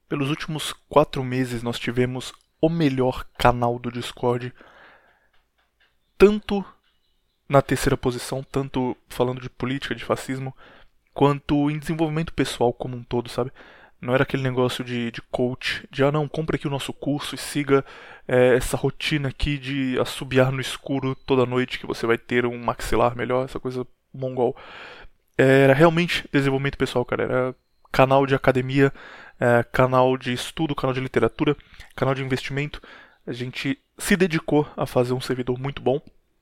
Pelos últimos 4 meses nós tivemos o melhor canal do Discord, tanto na terceira posição, tanto falando de política, de fascismo, quanto em desenvolvimento pessoal como um todo, sabe? Não era aquele negócio de coach, de não, compre aqui o nosso curso e siga essa rotina aqui de assobiar no escuro toda noite que você vai ter um maxilar melhor, essa coisa mongol. Era realmente desenvolvimento pessoal, cara. Era canal de academia, canal de estudo, canal de literatura, canal de investimento. A gente se dedicou a fazer um servidor muito bom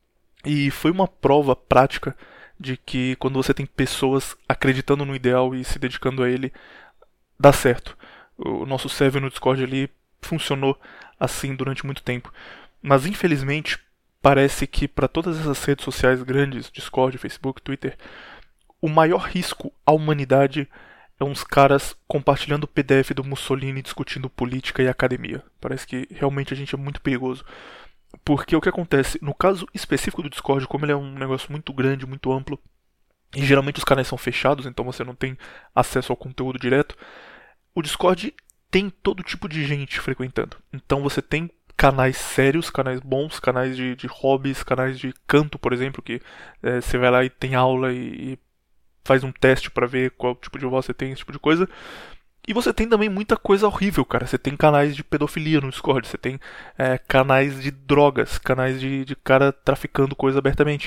e foi uma prova prática de que quando você tem pessoas acreditando no ideal e se dedicando a ele, dá certo. O nosso server no Discord ali funcionou assim durante muito tempo. Mas infelizmente, parece que para todas essas redes sociais grandes, Discord, Facebook, Twitter, o maior risco à humanidade é uns caras compartilhando o PDF do Mussolini discutindo política e academia. Parece que realmente a gente é muito perigoso. Porque o que acontece, no caso específico do Discord, como ele é um negócio muito grande, muito amplo, e geralmente os canais são fechados, então você não tem acesso ao conteúdo direto, o Discord tem todo tipo de gente frequentando. Então você tem canais sérios, canais bons, canais de hobbies, canais de canto, por exemplo, que você vai lá e tem aula e faz um teste pra ver qual tipo de voz você tem, esse tipo de coisa. E você tem também muita coisa horrível, cara. Você tem canais de pedofilia no Discord, você tem canais de drogas, canais de cara traficando coisa abertamente.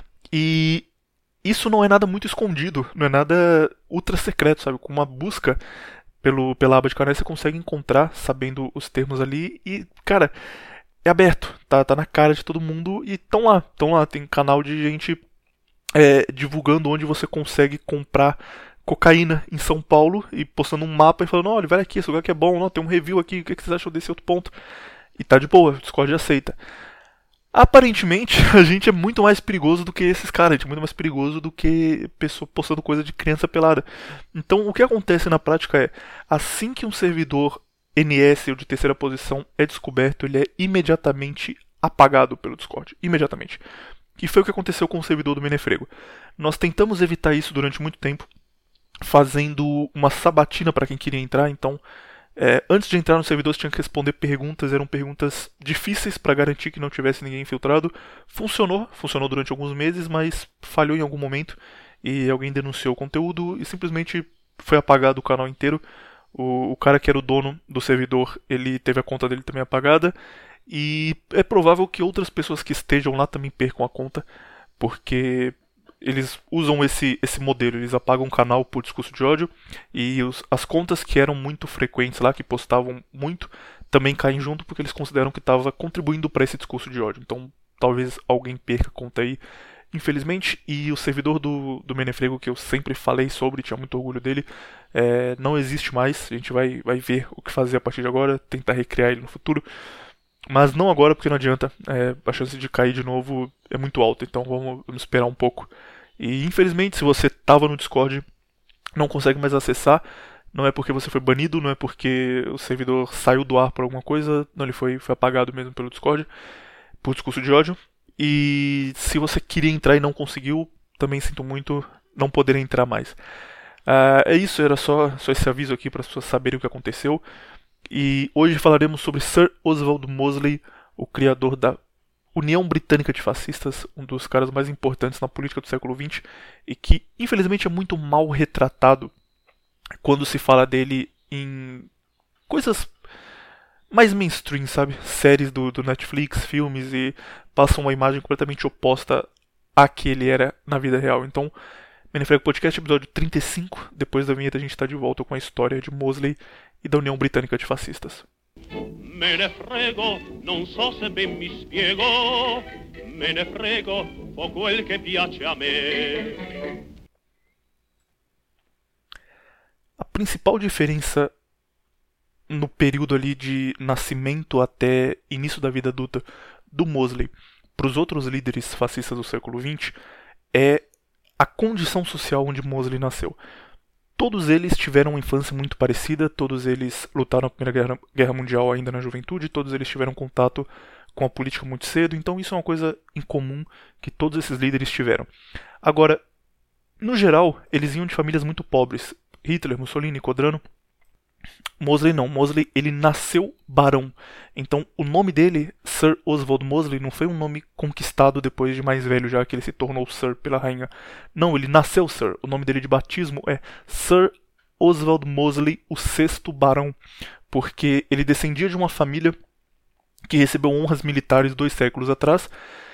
E isso não é nada muito escondido, não é nada ultra secreto, sabe? Com uma busca pela aba de canais você consegue encontrar, sabendo os termos ali, e, cara, é aberto, tá na cara de todo mundo e estão lá. Tem canal de gente divulgando onde você consegue comprar cocaína em São Paulo e postando um mapa e falando, olha, vai aqui, esse lugar que é bom, não, tem um review aqui, o que vocês acham desse outro ponto? E tá de boa, o Discord aceita. Aparentemente, a gente é muito mais perigoso do que esses caras, a gente é muito mais perigoso do que pessoa postando coisa de criança pelada. Então, o que acontece na prática é, assim que um servidor NS ou de terceira posição é descoberto, ele é imediatamente apagado pelo Discord. Imediatamente. E foi o que aconteceu com o servidor do Menefrego. Nós tentamos evitar isso durante muito tempo, fazendo uma sabatina para quem queria entrar. Então, antes de entrar no servidor, você tinha que responder perguntas. Eram perguntas difíceis para garantir que não tivesse ninguém infiltrado. Funcionou durante alguns meses, mas falhou em algum momento e alguém denunciou o conteúdo e simplesmente foi apagado o canal inteiro. O cara que era o dono do servidor, ele teve a conta dele também apagada. E é provável que outras pessoas que estejam lá também percam a conta, porque eles usam esse modelo, eles apagam o canal por discurso de ódio, e as contas que eram muito frequentes lá, que postavam muito, também caem junto porque eles consideram que estava contribuindo para esse discurso de ódio. Então talvez alguém perca a conta aí, infelizmente. E o servidor do Menefrego, que eu sempre falei sobre, tinha muito orgulho dele, não existe mais. A gente vai ver o que fazer a partir de agora, tentar recriar ele no futuro. Mas não agora, porque não adianta. A chance de cair de novo é muito alta, então vamos esperar um pouco. E infelizmente, se você estava no Discord, não consegue mais acessar. Não é porque você foi banido, não é porque o servidor saiu do ar por alguma coisa. Não, ele foi apagado mesmo pelo Discord, por discurso de ódio. E se você queria entrar e não conseguiu, também sinto muito não poder entrar mais. É isso, era só esse aviso aqui para as pessoas saberem o que aconteceu. E hoje falaremos sobre Sir Oswald Mosley, o criador da União Britânica de Fascistas, um dos caras mais importantes na política do século XX e que infelizmente é muito mal retratado quando se fala dele em coisas mais mainstream, sabe? Séries do Netflix, filmes, e passam uma imagem completamente oposta à que ele era na vida real. Então, Menefrego Podcast, episódio 35. Depois da vinheta a gente está de volta com a história de Mosley e da União Britânica de Fascistas. Me ne frego, non so se ben mi spiego, me ne frego, o quel che piace a me. A principal diferença no período ali de nascimento até início da vida adulta do Mosley para os outros líderes fascistas do século XX é a condição social onde Mosley nasceu. Todos eles tiveram uma infância muito parecida, todos eles lutaram na Primeira Guerra Mundial ainda na juventude, todos eles tiveram contato com a política muito cedo, então isso é uma coisa em comum que todos esses líderes tiveram. Agora, no geral, eles vinham de famílias muito pobres. Hitler, Mussolini, Codrano. Mosley não, Mosley ele nasceu barão. Então o nome dele, Sir Oswald Mosley, não foi um nome conquistado depois de mais velho, já que ele se tornou Sir pela rainha. Não, ele nasceu Sir. O nome dele de batismo é Sir Oswald Mosley, o sexto barão, porque ele descendia de uma família que recebeu honras militares 2 séculos atrás,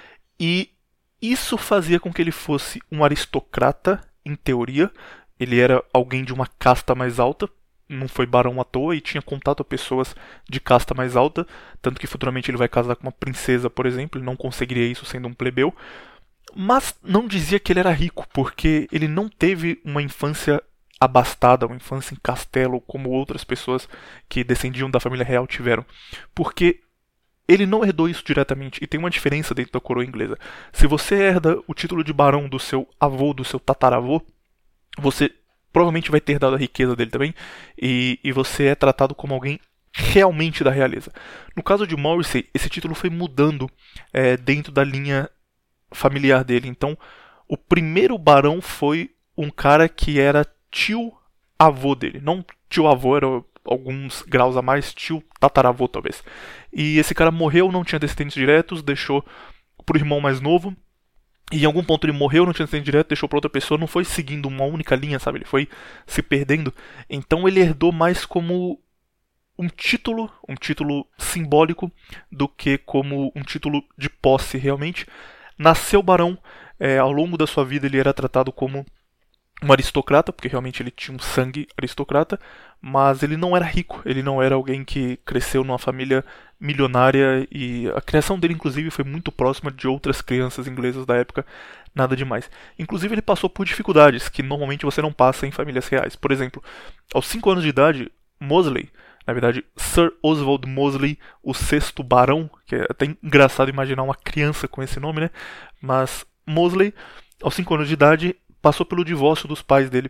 e isso fazia com que ele fosse um aristocrata, em teoria. Ele era alguém de uma casta mais alta, não foi barão à toa e tinha contato a pessoas de casta mais alta, tanto que futuramente ele vai casar com uma princesa, por exemplo, ele não conseguiria isso sendo um plebeu, mas não dizia que ele era rico, porque ele não teve uma infância abastada, uma infância em castelo, como outras pessoas que descendiam da família real tiveram, porque ele não herdou isso diretamente, e tem uma diferença dentro da coroa inglesa. Se você herda o título de barão do seu avô, do seu tataravô, você provavelmente vai ter dado a riqueza dele também, e você é tratado como alguém realmente da realeza. No caso de Morrissey, esse título foi mudando dentro da linha familiar dele. Então, o primeiro barão foi um cara que era tio-avô dele. Não tio-avô, era alguns graus a mais, tio-tataravô talvez. E esse cara morreu, não tinha descendentes diretos, deixou pro irmão mais novo. E em algum ponto ele morreu, não tinha descendente direto, deixou para outra pessoa, não foi seguindo uma única linha, sabe? Ele foi se perdendo. Então ele herdou mais como um título simbólico do que como um título de posse realmente. Nasceu barão, ao longo da sua vida ele era tratado como um aristocrata, porque realmente ele tinha um sangue aristocrata, mas ele não era rico, ele não era alguém que cresceu numa família milionária, e a criação dele inclusive foi muito próxima de outras crianças inglesas da época, nada demais. Inclusive ele passou por dificuldades que normalmente você não passa em famílias reais. Por exemplo, aos 5 anos de idade, Mosley, na verdade Sir Oswald Mosley, o sexto barão, que é até engraçado imaginar uma criança com esse nome, né? Mas Mosley, aos 5 anos de idade, passou pelo divórcio dos pais dele.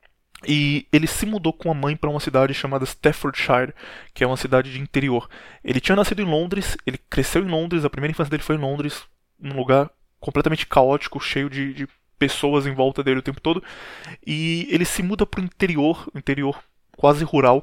E ele se mudou com a mãe para uma cidade chamada Staffordshire, que é uma cidade de interior. Ele tinha nascido em Londres, ele cresceu em Londres, a primeira infância dele foi em Londres, num lugar completamente caótico, cheio de pessoas em volta dele o tempo todo. E ele se muda para o interior quase rural.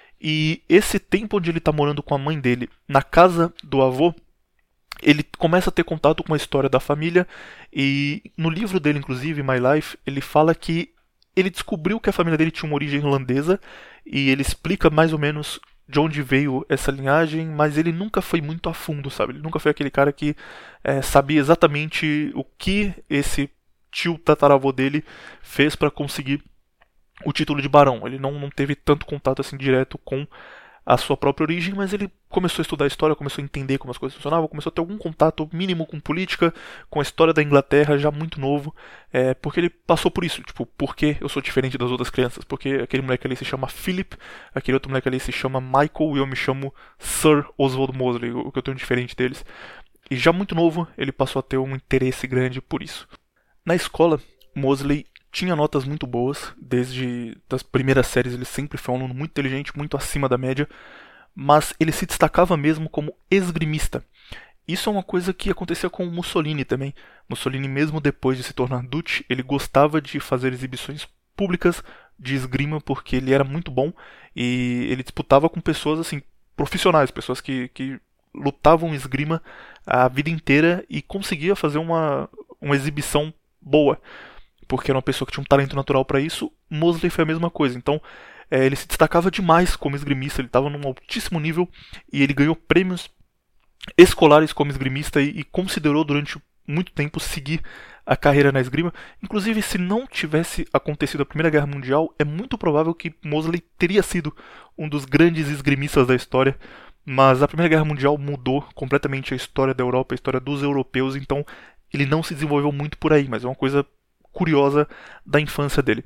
E esse tempo onde ele está morando com a mãe dele, na casa do avô, ele começa a ter contato com a história da família, e no livro dele, inclusive, My Life, ele fala que ele descobriu que a família dele tinha uma origem irlandesa, e ele explica mais ou menos de onde veio essa linhagem, mas ele nunca foi muito a fundo, sabe? Ele nunca foi aquele cara que sabia exatamente o que esse tio tataravô dele fez para conseguir o título de barão. Ele não teve tanto contato assim direto com a sua própria origem, mas ele começou a estudar a história, começou a entender como as coisas funcionavam, começou a ter algum contato mínimo com política, com a história da Inglaterra, já muito novo, porque ele passou por isso, tipo, por que eu sou diferente das outras crianças? Porque aquele moleque ali se chama Philip, aquele outro moleque ali se chama Michael, e eu me chamo Sir Oswald Mosley, o que eu tenho diferente deles. E já muito novo, ele passou a ter um interesse grande por isso. Na escola, Mosley tinha notas muito boas, desde as primeiras séries ele sempre foi um aluno muito inteligente, muito acima da média, mas ele se destacava mesmo como esgrimista. Isso é uma coisa que acontecia com Mussolini também. Mussolini, mesmo depois de se tornar Duce, ele gostava de fazer exibições públicas de esgrima porque ele era muito bom, e ele disputava com pessoas assim profissionais, pessoas que lutavam esgrima a vida inteira e conseguia fazer uma exibição boa, porque era uma pessoa que tinha um talento natural para isso. Mosley foi a mesma coisa. Então, ele se destacava demais como esgrimista, ele estava num altíssimo nível, e ele ganhou prêmios escolares como esgrimista, e considerou durante muito tempo seguir a carreira na esgrima. Inclusive, se não tivesse acontecido a Primeira Guerra Mundial, é muito provável que Mosley teria sido um dos grandes esgrimistas da história, mas a Primeira Guerra Mundial mudou completamente a história da Europa, a história dos europeus, então ele não se desenvolveu muito por aí, mas é uma coisa curiosa da infância dele.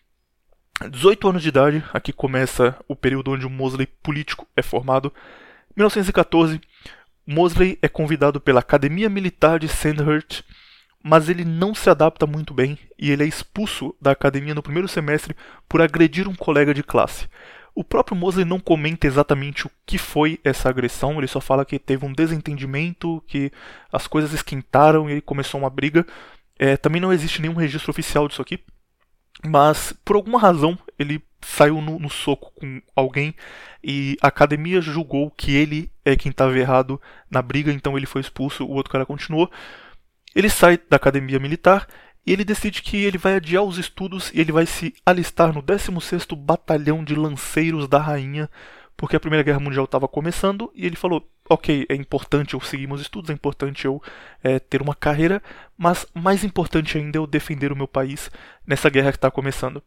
18 anos de idade, aqui começa o período onde o Mosley político é formado. 1914, Mosley é convidado pela Academia Militar de Sandhurst, mas ele não se adapta muito bem e ele é expulso da academia no primeiro semestre por agredir um colega de classe. O próprio Mosley não comenta exatamente o que foi essa agressão, ele só fala que teve um desentendimento, que as coisas esquentaram e aí começou uma briga. Também não existe nenhum registro oficial disso aqui, mas por alguma razão ele saiu no soco com alguém e a academia julgou que ele é quem estava errado na briga, então ele foi expulso, o outro cara continuou. Ele sai da academia militar e ele decide que ele vai adiar os estudos e ele vai se alistar no 16º Batalhão de Lanceiros da Rainha, porque a Primeira Guerra Mundial estava começando e ele falou, ok, é importante eu seguir meus estudos, é importante eu ter uma carreira, mas mais importante ainda é eu defender o meu país nessa guerra que está começando.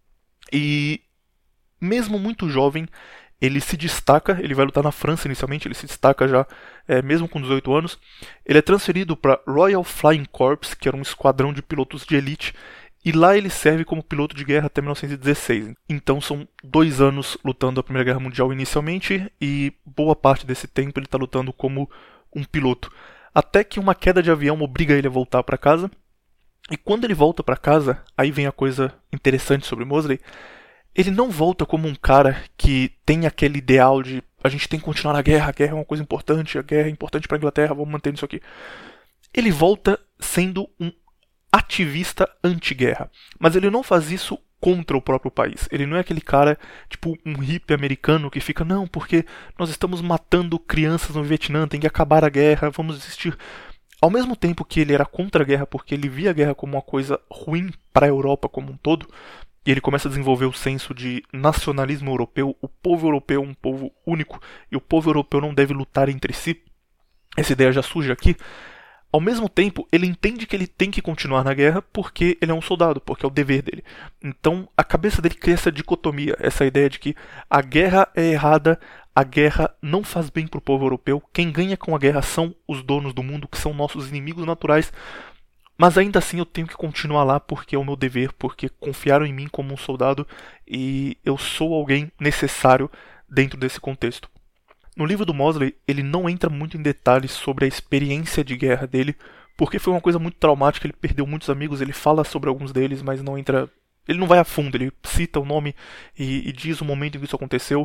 E mesmo muito jovem, ele se destaca, ele vai lutar na França inicialmente, ele se destaca já, mesmo com 18 anos. Ele é transferido para Royal Flying Corps, que era um esquadrão de pilotos de elite, e lá ele serve como piloto de guerra até 1916. Então são 2 anos lutando a Primeira Guerra Mundial inicialmente, e boa parte desse tempo ele está lutando como um piloto. Até que uma queda de avião obriga ele a voltar para casa, e quando ele volta para casa, aí vem a coisa interessante sobre Mosley. Ele não volta como um cara que tem aquele ideal de a gente tem que continuar a guerra é uma coisa importante, a guerra é importante para a Inglaterra, vamos manter isso aqui. Ele volta sendo um ativista anti-guerra, mas ele não faz isso contra o próprio país. Ele não é aquele cara, tipo um hippie americano que fica, não, porque nós estamos matando crianças no Vietnã, tem que acabar a guerra, vamos desistir. Ao mesmo tempo que ele era contra a guerra, porque ele via a guerra como uma coisa ruim para a Europa como um todo, e ele começa a desenvolver o senso de nacionalismo europeu, o povo europeu é um povo único, e o povo europeu não deve lutar entre si. Essa ideia já surge aqui. Ao mesmo tempo, ele entende que ele tem que continuar na guerra porque ele é um soldado, porque é o dever dele. Então, a cabeça dele cria essa dicotomia, essa ideia de que a guerra é errada, a guerra não faz bem para o povo europeu, quem ganha com a guerra são os donos do mundo, que são nossos inimigos naturais. Mas ainda assim eu tenho que continuar lá porque é o meu dever, porque confiaram em mim como um soldado e eu sou alguém necessário dentro desse contexto. No livro do Mosley, ele não entra muito em detalhes sobre a experiência de guerra dele, porque foi uma coisa muito traumática, ele perdeu muitos amigos, ele fala sobre alguns deles, mas não entra... Ele não vai a fundo, ele cita o nome e diz o momento em que isso aconteceu.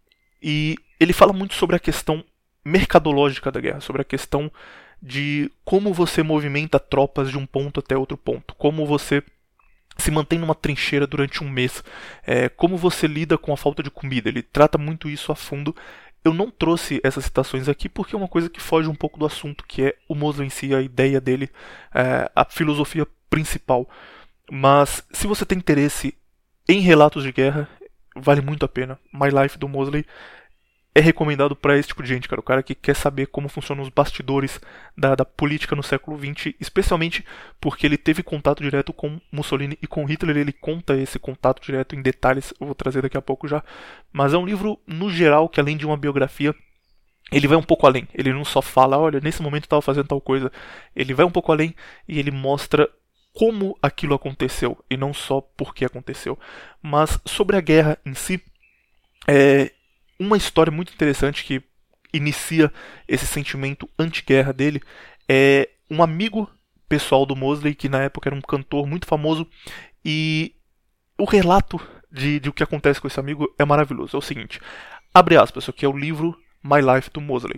E ele fala muito sobre a questão mercadológica da guerra, sobre a questão de como você movimenta tropas de um ponto até outro ponto, como você se mantém numa trincheira durante um mês, como você lida com a falta de comida. Ele trata muito isso a fundo. Eu não trouxe essas citações aqui porque é uma coisa que foge um pouco do assunto, que é o Mosley em si, a ideia dele, a filosofia principal. Mas se você tem interesse em relatos de guerra, vale muito a pena. My Life do Mosley é recomendado para esse tipo de gente, cara. O cara que quer saber como funcionam os bastidores da política no século XX, especialmente porque ele teve contato direto com Mussolini e com Hitler. Ele conta esse contato direto em detalhes, eu vou trazer daqui a pouco já. Mas é um livro, no geral, que além de uma biografia, ele vai um pouco além. Ele não só fala, olha, nesse momento eu estava fazendo tal coisa. Ele vai um pouco além e ele mostra como aquilo aconteceu, e não só por que aconteceu. Mas sobre a guerra em si, uma história muito interessante que inicia esse sentimento anti-guerra dele é um amigo pessoal do Mosley, que na época era um cantor muito famoso, e o relato de o que acontece com esse amigo é maravilhoso. É o seguinte, abre aspas, isso aqui é o livro My Life do Mosley.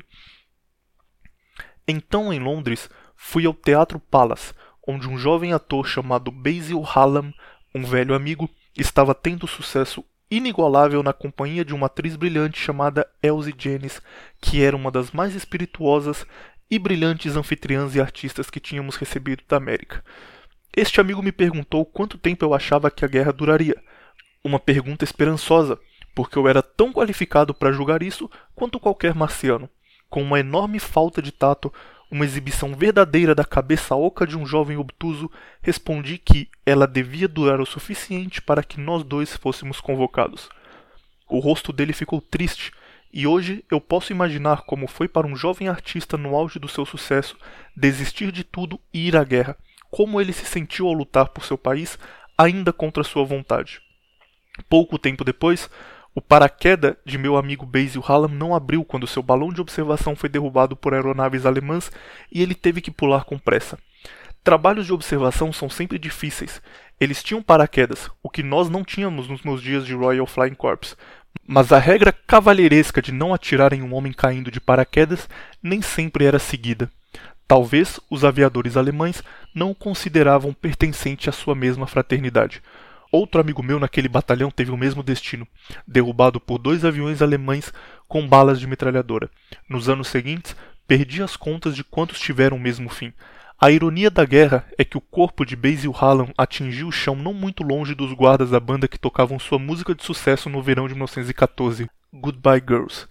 Então, em Londres, fui ao Teatro Palace, onde um jovem ator chamado Basil Hallam, um velho amigo, estava tendo sucesso inigualável na companhia de uma atriz brilhante chamada Elsie Janis, que era uma das mais espirituosas e brilhantes anfitriãs e artistas que tínhamos recebido da América. Este amigo me perguntou quanto tempo eu achava que a guerra duraria. Uma pergunta esperançosa, porque eu era tão qualificado para julgar isso quanto qualquer marciano. Com uma enorme falta de tato, uma exibição verdadeira da cabeça oca de um jovem obtuso, respondi que ela devia durar o suficiente para que nós dois fôssemos convocados. O rosto dele ficou triste, e hoje eu posso imaginar como foi para um jovem artista no auge do seu sucesso desistir de tudo e ir à guerra, como ele se sentiu ao lutar por seu país, ainda contra sua vontade. Pouco tempo depois, o paraquedas de meu amigo Basil Hallam não abriu quando seu balão de observação foi derrubado por aeronaves alemãs e ele teve que pular com pressa. Trabalhos de observação são sempre difíceis. Eles tinham paraquedas, o que nós não tínhamos nos meus dias de Royal Flying Corps. Mas a regra cavalheiresca de não atirar em um homem caindo de paraquedas nem sempre era seguida. Talvez os aviadores alemães não o consideravam pertencente à sua mesma fraternidade. outro amigo meu naquele batalhão teve o mesmo destino, derrubado por 2 aviões alemães com balas de metralhadora. Nos anos seguintes, perdi as contas de quantos tiveram o mesmo fim. A ironia da guerra é que o corpo de Basil Hallam atingiu o chão não muito longe dos guardas da banda que tocavam sua música de sucesso no verão de 1914, Goodbye Girls.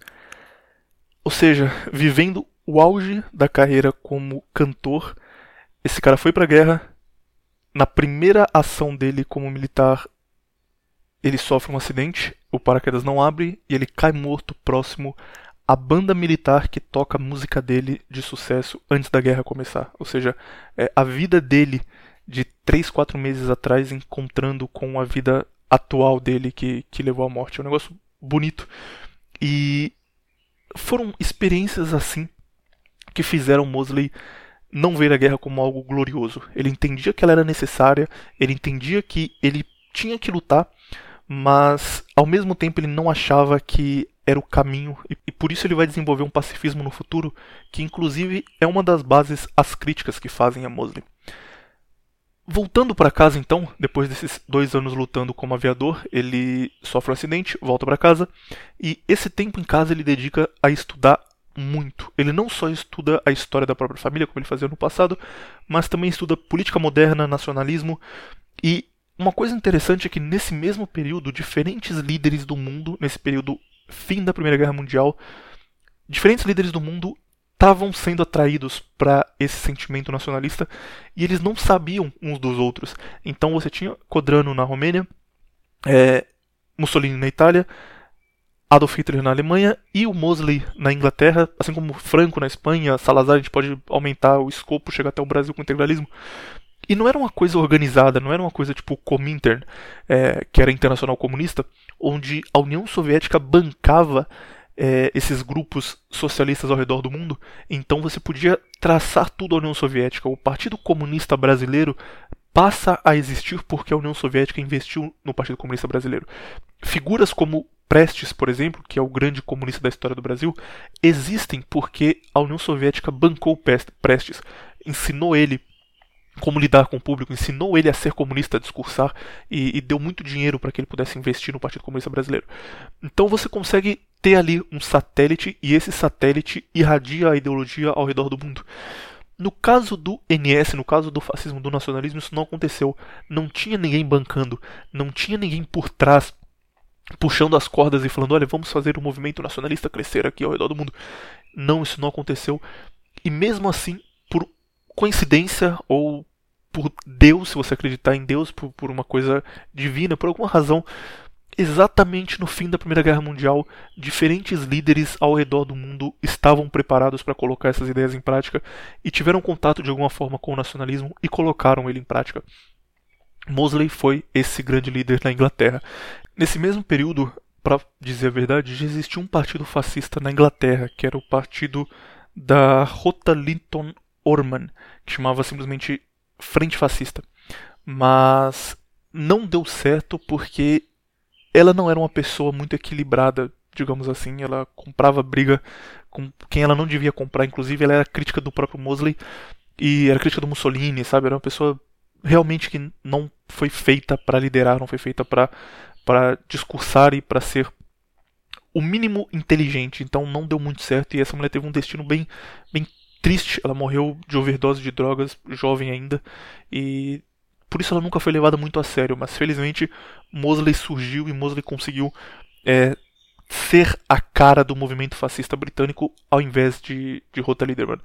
Ou seja, vivendo o auge da carreira como cantor, esse cara foi pra guerra. Na primeira ação dele como militar, ele sofre um acidente, o paraquedas não abre e ele cai morto próximo à banda militar que toca a música dele de sucesso antes da guerra começar. Ou seja, a vida dele de 3, 4 meses atrás encontrando com a vida atual dele que levou à morte. É um negócio bonito. E foram experiências assim que fizeram Mosley não ver a guerra como algo glorioso. Ele entendia que ela era necessária, ele entendia que ele tinha que lutar, mas ao mesmo tempo ele não achava que era o caminho, e por isso ele vai desenvolver um pacifismo no futuro, que inclusive é uma das bases às críticas que fazem a Mosley. Voltando para casa então, depois desses 2 anos lutando como aviador, ele sofre um acidente, volta para casa, e esse tempo em casa ele dedica a estudar muito. Ele não só estuda a história da própria família, como ele fazia no passado, mas também estuda política moderna, nacionalismo. E uma coisa interessante é que nesse mesmo período, diferentes líderes do mundo, nesse período fim da Primeira Guerra Mundial, diferentes líderes do mundo estavam sendo atraídos para esse sentimento nacionalista e eles não sabiam uns dos outros. Então você tinha Codrano na Romênia, Mussolini na Itália, Adolf Hitler na Alemanha e o Mosley na Inglaterra, assim como Franco na Espanha, Salazar. A gente pode aumentar o escopo, chegar até o Brasil com o integralismo. E não era uma coisa organizada, não era uma coisa tipo o Comintern, que era Internacional Comunista, onde a União Soviética bancava esses grupos socialistas ao redor do mundo. Então você podia traçar tudo à União Soviética. O Partido Comunista Brasileiro passa a existir porque a União Soviética investiu no Partido Comunista Brasileiro. Figuras como Prestes, por exemplo, que é o grande comunista da história do Brasil, existem porque a União Soviética bancou Prestes, ensinou ele como lidar com o público, ensinou ele a ser comunista, a discursar, e deu muito dinheiro para que ele pudesse investir no Partido Comunista Brasileiro. Então você consegue ter ali um satélite, e esse satélite irradia a ideologia ao redor do mundo. No caso do NS, no caso do fascismo, do nacionalismo, isso não aconteceu. Não tinha ninguém bancando, não tinha ninguém por trás puxando as cordas e falando, olha, vamos fazer o movimento nacionalista crescer aqui ao redor do mundo. Não, isso não aconteceu. E mesmo assim, por coincidência ou por Deus, se você acreditar em Deus, por uma coisa divina, por alguma razão, exatamente no fim da Primeira Guerra Mundial, diferentes líderes ao redor do mundo estavam preparados para colocar essas ideias em prática e tiveram contato de alguma forma com o nacionalismo e colocaram ele em prática. Mosley foi esse grande líder na Inglaterra. Nesse mesmo período, para dizer a verdade, já existia um partido fascista na Inglaterra, que era o partido da Rota Linton Orman, que chamava simplesmente Frente Fascista. Mas não deu certo porque ela não era uma pessoa muito equilibrada, digamos assim. Ela comprava briga com quem ela não devia comprar. Inclusive, ela era crítica do próprio Mosley e era crítica do Mussolini, sabe? Era uma pessoa realmente que não foi feita para liderar, não foi feita para discursar e para ser o mínimo inteligente. Então não deu muito certo e essa mulher teve um destino bem triste. Ela morreu de overdose de drogas, jovem ainda, e por isso ela nunca foi levada muito a sério. Mas felizmente Mosley surgiu e Mosley conseguiu ser a cara do movimento fascista britânico ao invés de Rota Linderman.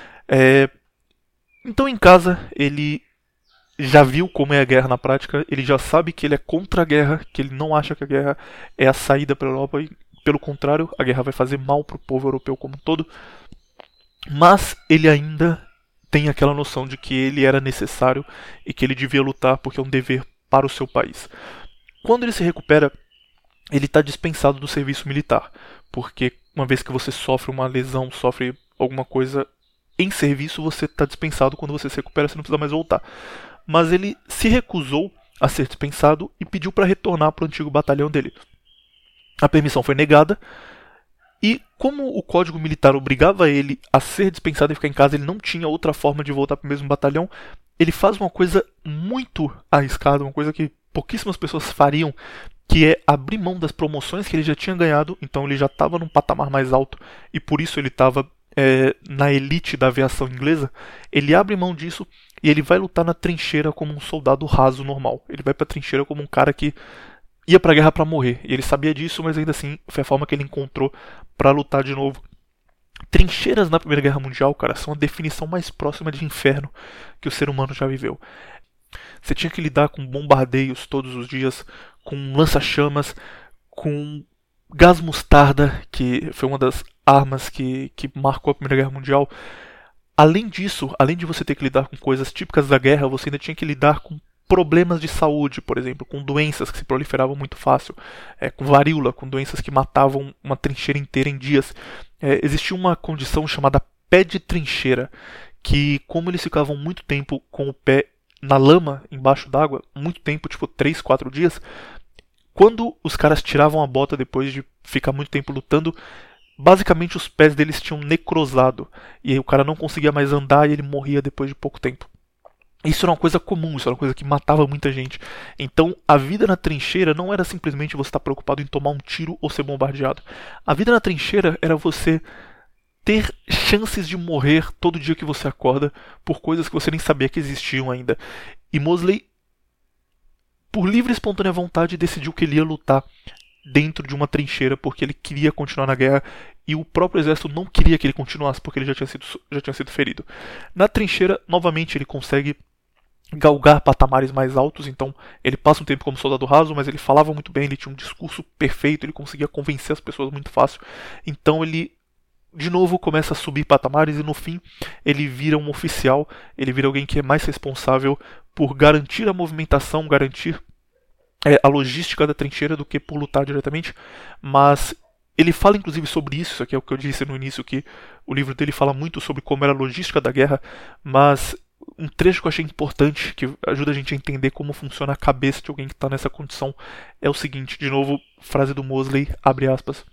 Então em casa ele já viu como é a guerra na prática, ele já sabe que ele é contra a guerra, que ele não acha que a guerra é a saída para a Europa, e pelo contrário, a guerra vai fazer mal para o povo europeu como um todo. Mas ele ainda tem aquela noção de que ele era necessário e que ele devia lutar porque é um dever para o seu país. Quando ele se recupera, ele está dispensado do serviço militar, porque uma vez que você sofre uma lesão, sofre alguma coisa em serviço, você está dispensado. Quando você se recupera, você não precisa mais voltar. Mas ele se recusou a ser dispensado e pediu para retornar para o antigo batalhão dele. A permissão foi negada, e como o código militar obrigava ele a ser dispensado e ficar em casa, ele não tinha outra forma de voltar para o mesmo batalhão, ele faz uma coisa muito arriscada, uma coisa que pouquíssimas pessoas fariam, que é abrir mão das promoções que ele já tinha ganhado, então ele já estava num patamar mais alto e por isso ele estava na elite da aviação inglesa. Ele abre mão disso e ele vai lutar na trincheira como um soldado raso normal. Ele vai pra trincheira como um cara que ia pra guerra pra morrer. E ele sabia disso, mas ainda assim foi a forma que ele encontrou pra lutar de novo. Trincheiras na Primeira Guerra Mundial, cara, são a definição mais próxima de inferno que o ser humano já viveu. Você tinha que lidar com bombardeios todos os dias, com lança-chamas, com gás mostarda, que foi uma das armas que marcou a Primeira Guerra Mundial. Além disso, além de você ter que lidar com coisas típicas da guerra, você ainda tinha que lidar com problemas de saúde, por exemplo, com doenças que se proliferavam muito fácil, com varíola, com doenças que matavam uma trincheira inteira em dias. Existia uma condição chamada pé de trincheira, que como eles ficavam muito tempo com o pé na lama, embaixo d'água, muito tempo, tipo 3, 4 dias, quando os caras tiravam a bota depois de ficar muito tempo lutando, basicamente os pés deles tinham necrosado. E aí o cara não conseguia mais andar e ele morria depois de pouco tempo. Isso era uma coisa comum, isso era uma coisa que matava muita gente. Então a vida na trincheira não era simplesmente você estar preocupado em tomar um tiro ou ser bombardeado. A vida na trincheira era você ter chances de morrer todo dia que você acorda por coisas que você nem sabia que existiam ainda. E Mosley, por livre e espontânea vontade, decidiu que ele ia lutar dentro de uma trincheira porque ele queria continuar na guerra e o próprio exército não queria que ele continuasse porque ele já tinha sido ferido. Na trincheira, novamente, ele consegue galgar patamares mais altos, então ele passa um tempo como soldado raso, mas ele falava muito bem, ele tinha um discurso perfeito, ele conseguia convencer as pessoas muito fácil, então ele de novo começa a subir patamares e no fim ele vira um oficial, ele vira alguém que é mais responsável por garantir a movimentação, garantir a logística da trincheira do que por lutar diretamente, mas ele fala inclusive sobre isso aqui é o que eu disse no início, que o livro dele fala muito sobre como era a logística da guerra, mas um trecho que eu achei importante, que ajuda a gente a entender como funciona a cabeça de alguém que está nessa condição, é o seguinte, de novo, frase do Mosley, abre aspas: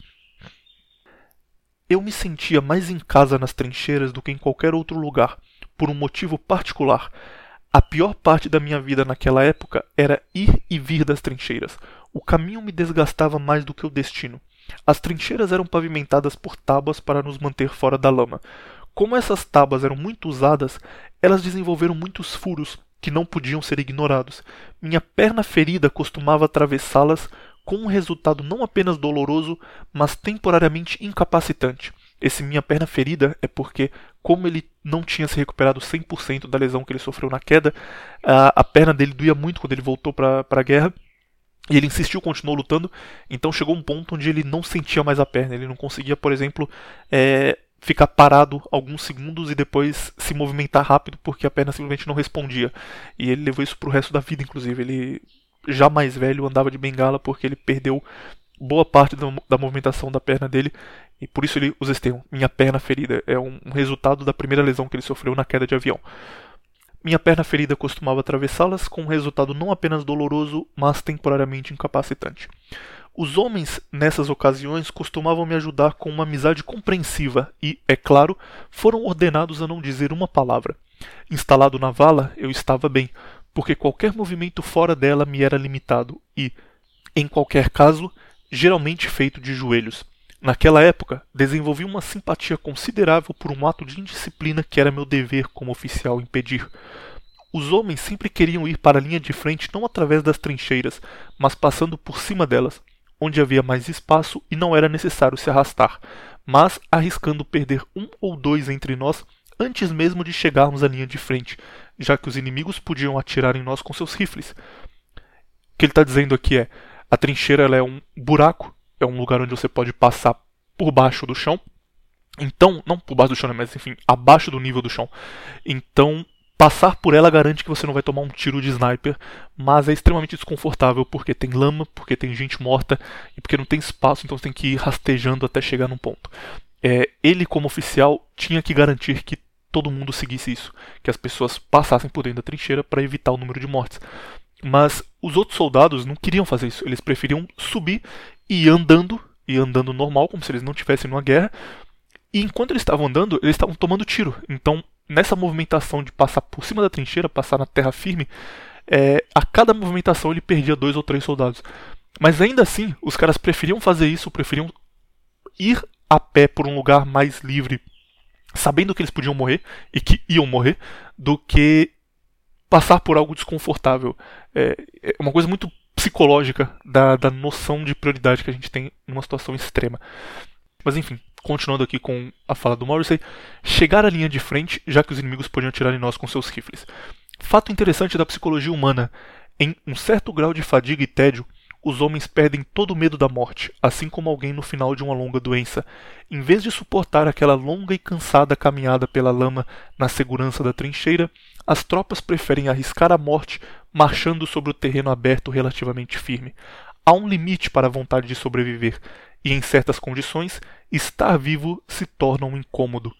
eu me sentia mais em casa nas trincheiras do que em qualquer outro lugar, por um motivo particular. A pior parte da minha vida naquela época era ir e vir das trincheiras. O caminho me desgastava mais do que o destino. As trincheiras eram pavimentadas por tábuas para nos manter fora da lama. Como essas tábuas eram muito usadas, elas desenvolveram muitos furos que não podiam ser ignorados. Minha perna ferida costumava atravessá-las com um resultado não apenas doloroso, mas temporariamente incapacitante. Esse minha perna ferida é porque, como ele não tinha se recuperado 100% da lesão que ele sofreu na queda, a perna dele doía muito quando ele voltou para a guerra. E ele insistiu, continuou lutando, então chegou um ponto onde ele não sentia mais a perna. Ele não conseguia, por exemplo, ficar parado alguns segundos e depois se movimentar rápido porque a perna simplesmente não respondia. E ele levou isso pro resto da vida, inclusive. Ele, já mais velho, andava de bengala porque ele perdeu boa parte da movimentação da perna dele. E por isso ele usa esse termo, minha perna ferida. É um resultado da primeira lesão que ele sofreu na queda de avião. Minha perna ferida costumava atravessá-las com um resultado não apenas doloroso, mas temporariamente incapacitante. Os homens, nessas ocasiões, costumavam me ajudar com uma amizade compreensiva e, é claro, foram ordenados a não dizer uma palavra. Instalado na vala, eu estava bem, porque qualquer movimento fora dela me era limitado e, em qualquer caso, geralmente feito de joelhos. Naquela época, desenvolvi uma simpatia considerável por um ato de indisciplina que era meu dever como oficial impedir. Os homens sempre queriam ir para a linha de frente não através das trincheiras, mas passando por cima delas, onde havia mais espaço e não era necessário se arrastar, mas arriscando perder um ou dois entre nós antes mesmo de chegarmos à linha de frente, já que os inimigos podiam atirar em nós com seus rifles. O que ele está dizendo aqui é, a trincheira ela é um buraco, é um lugar onde você pode passar por baixo do chão. Então, não por baixo do chão, mas enfim, abaixo do nível do chão. Então, passar por ela garante que você não vai tomar um tiro de sniper, mas é extremamente desconfortável porque tem lama, porque tem gente morta e porque não tem espaço, então você tem que ir rastejando até chegar num ponto. Ele, como oficial, tinha que garantir que todo mundo seguisse isso, que as pessoas passassem por dentro da trincheira para evitar o número de mortes. Mas os outros soldados não queriam fazer isso, eles preferiam subir e ir andando normal, como se eles não estivessem numa guerra, e enquanto eles estavam andando, eles estavam tomando tiro. Então, nessa movimentação de passar por cima da trincheira, passar na terra firme, a cada movimentação ele perdia 2 ou 3 soldados. Mas ainda assim, os caras preferiam fazer isso, preferiam ir a pé por um lugar mais livre, sabendo que eles podiam morrer e que iam morrer, do que passar por algo desconfortável. É uma coisa muito psicológica da noção de prioridade que a gente tem numa situação extrema. Mas enfim, continuando aqui com a fala do Morrissey, chegar à linha de frente, já que os inimigos podiam atirar em nós com seus rifles. Fato interessante da psicologia humana: em um certo grau de fadiga e tédio, os homens perdem todo o medo da morte, assim como alguém no final de uma longa doença. Em vez de suportar aquela longa e cansada caminhada pela lama na segurança da trincheira, as tropas preferem arriscar a morte marchando sobre o terreno aberto relativamente firme. Há um limite para a vontade de sobreviver, e em certas condições, estar vivo se torna um incômodo.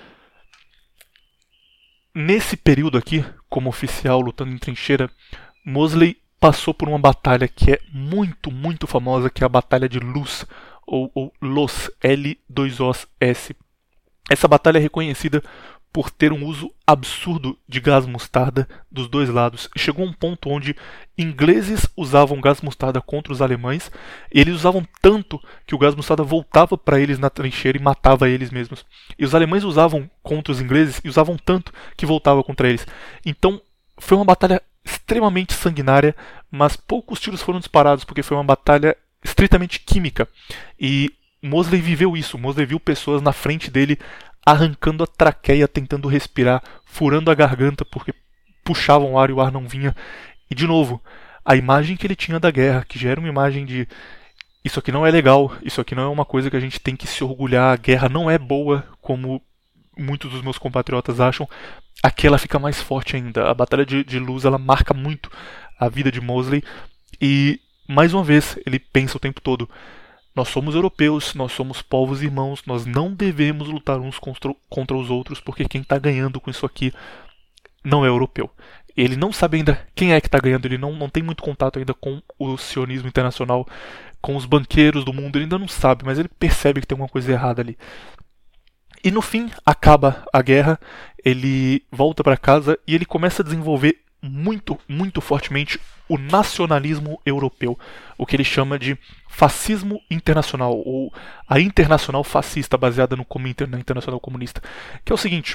Nesse período aqui, como oficial lutando em trincheira, Mosley passou por uma batalha que é muito, muito famosa, que é a Batalha de Loos, ou Los, L2OS. Essa batalha é reconhecida por ter um uso absurdo de gás mostarda dos dois lados. Chegou a um ponto onde ingleses usavam gás mostarda contra os alemães, e eles usavam tanto que o gás mostarda voltava para eles na trincheira e matava eles mesmos. E os alemães usavam contra os ingleses e usavam tanto que voltava contra eles. Então foi uma batalha extremamente sanguinária, mas poucos tiros foram disparados, porque foi uma batalha estritamente química. E Mosley viveu isso. Mosley viu pessoas na frente dele arrancando a traqueia, tentando respirar, furando a garganta porque puxavam o ar e o ar não vinha. E de novo, a imagem que ele tinha da guerra, que já era uma imagem de isso aqui não é legal, isso aqui não é uma coisa que a gente tem que se orgulhar, a guerra não é boa, como muitos dos meus compatriotas acham. Aqui ela fica mais forte ainda. A Batalha de Loos, ela marca muito a vida de Mosley. E, mais uma vez, ele pensa o tempo todo: nós somos europeus, nós somos povos irmãos, nós não devemos lutar uns contra os outros, porque quem está ganhando com isso aqui não é europeu. Ele não sabe ainda quem é que está ganhando, ele não tem muito contato ainda com o sionismo internacional, com os banqueiros do mundo, ele ainda não sabe, mas ele percebe que tem alguma coisa errada ali. E no fim, acaba a guerra, ele volta para casa e ele começa a desenvolver muito, muito fortemente o nacionalismo europeu, o que ele chama de fascismo internacional, ou a internacional fascista baseada na internacional comunista, que é o seguinte: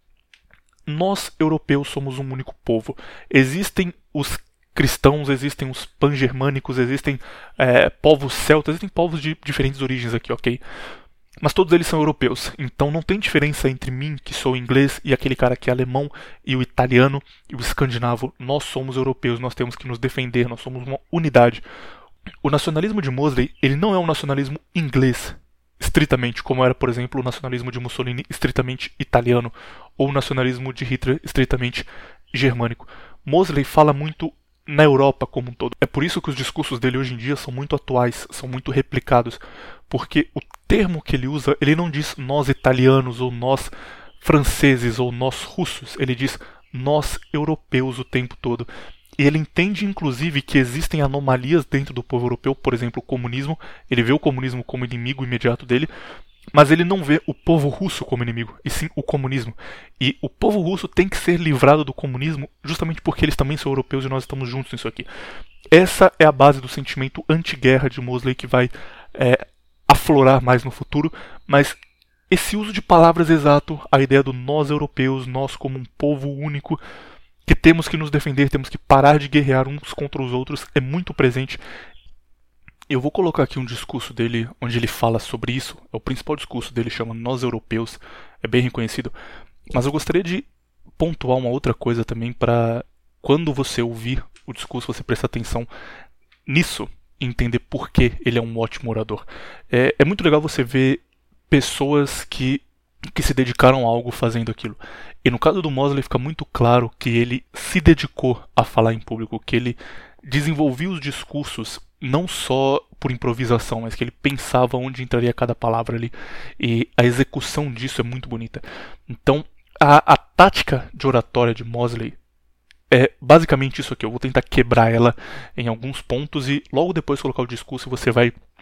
nós europeus somos um único povo. Existem os cristãos, existem os pan-germânicos, existem povos celtas, existem povos de diferentes origens aqui, ok? Mas todos eles são europeus, então não tem diferença entre mim, que sou inglês, e aquele cara que é alemão, e o italiano, e o escandinavo. Nós somos europeus, nós temos que nos defender, nós somos uma unidade. O nacionalismo de Mosley, ele não é um nacionalismo inglês, estritamente, como era, por exemplo, o nacionalismo de Mussolini, estritamente italiano, ou o nacionalismo de Hitler, estritamente germânico. Mosley fala muito na Europa como um todo. É por isso que os discursos dele hoje em dia são muito atuais, são muito replicados, porque o termo que ele usa, ele não diz nós italianos, ou nós franceses, ou nós russos, ele diz nós europeus o tempo todo. E ele entende, inclusive, que existem anomalias dentro do povo europeu, por exemplo, o comunismo. Ele vê o comunismo como inimigo imediato dele, mas ele não vê o povo russo como inimigo, e sim o comunismo. E o povo russo tem que ser livrado do comunismo justamente porque eles também são europeus e nós estamos juntos nisso aqui. Essa é a base do sentimento anti-guerra de Mosley, que vai aflorar mais no futuro, mas esse uso de palavras exato, a ideia do nós europeus, nós como um povo único, que temos que nos defender, temos que parar de guerrear uns contra os outros, é muito presente. Eu vou colocar aqui um discurso dele onde ele fala sobre isso. É o principal discurso dele, chama Nós Europeus, é bem reconhecido. Mas eu gostaria de pontuar uma outra coisa também, para quando você ouvir o discurso você prestar atenção nisso e entender por que ele é um ótimo orador. É muito legal você ver pessoas que se dedicaram a algo fazendo aquilo. E no caso do Mosley fica muito claro que ele se dedicou a falar em público, que ele desenvolvia os discursos não só por improvisação, mas que ele pensava onde entraria cada palavra ali, e a execução disso é muito bonita. Então, a tática de oratória de Mosley é basicamente isso aqui. Eu vou tentar quebrar ela em alguns pontos e logo depois colocar o discurso você vai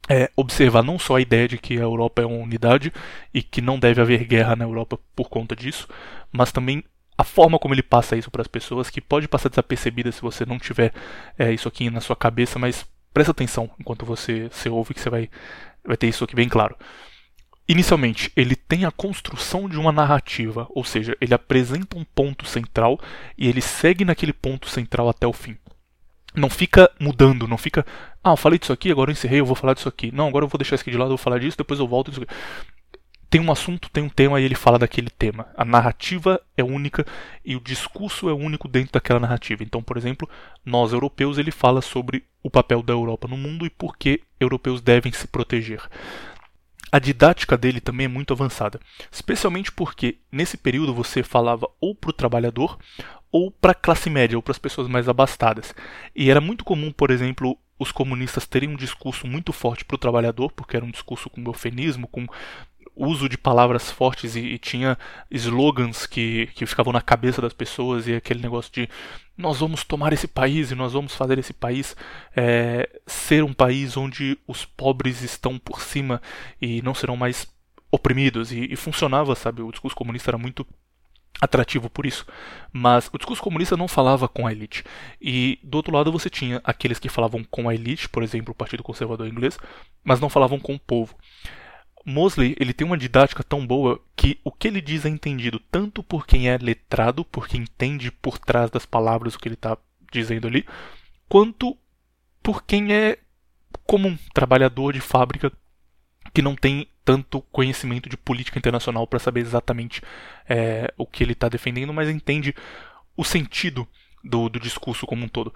observar não só a ideia de que a Europa é uma unidade e que não deve haver guerra na Europa por conta disso, mas também a forma como ele passa isso para as pessoas, que pode passar desapercebida se você não tiver isso aqui na sua cabeça, mas presta atenção enquanto você ouve, que você vai ter isso aqui bem claro. Inicialmente, ele tem a construção de uma narrativa, ou seja, ele apresenta um ponto central e ele segue naquele ponto central até o fim. Não fica mudando, não fica, eu falei disso aqui, agora eu encerrei, eu vou falar disso aqui. Não, agora eu vou deixar isso aqui de lado, eu vou falar disso, depois eu volto disso aqui. Tem um assunto, tem um tema e ele fala daquele tema. A narrativa é única e o discurso é único dentro daquela narrativa. Então, por exemplo, nós europeus, ele fala sobre o papel da Europa no mundo e por que europeus devem se proteger. A didática dele também é muito avançada, especialmente porque nesse período você falava ou para o trabalhador ou para a classe média ou para as pessoas mais abastadas. E era muito comum, por exemplo, os comunistas terem um discurso muito forte para o trabalhador, porque era um discurso com eufemismo, com uso de palavras fortes e tinha slogans que ficavam na cabeça das pessoas, e aquele negócio de nós vamos tomar esse país e nós vamos fazer esse país ser um país onde os pobres estão por cima e não serão mais oprimidos, e funcionava, sabe? O discurso comunista era muito atrativo por isso, mas o discurso comunista não falava com a elite, e do outro lado você tinha aqueles que falavam com a elite, por exemplo, o Partido Conservador Inglês, mas não falavam com o povo. Mosley, ele tem uma didática tão boa que o que ele diz é entendido tanto por quem é letrado, por quem entende por trás das palavras o que ele está dizendo ali, quanto por quem é comum, trabalhador de fábrica, que não tem tanto conhecimento de política internacional para saber exatamente o que ele está defendendo, mas entende o sentido do discurso como um todo.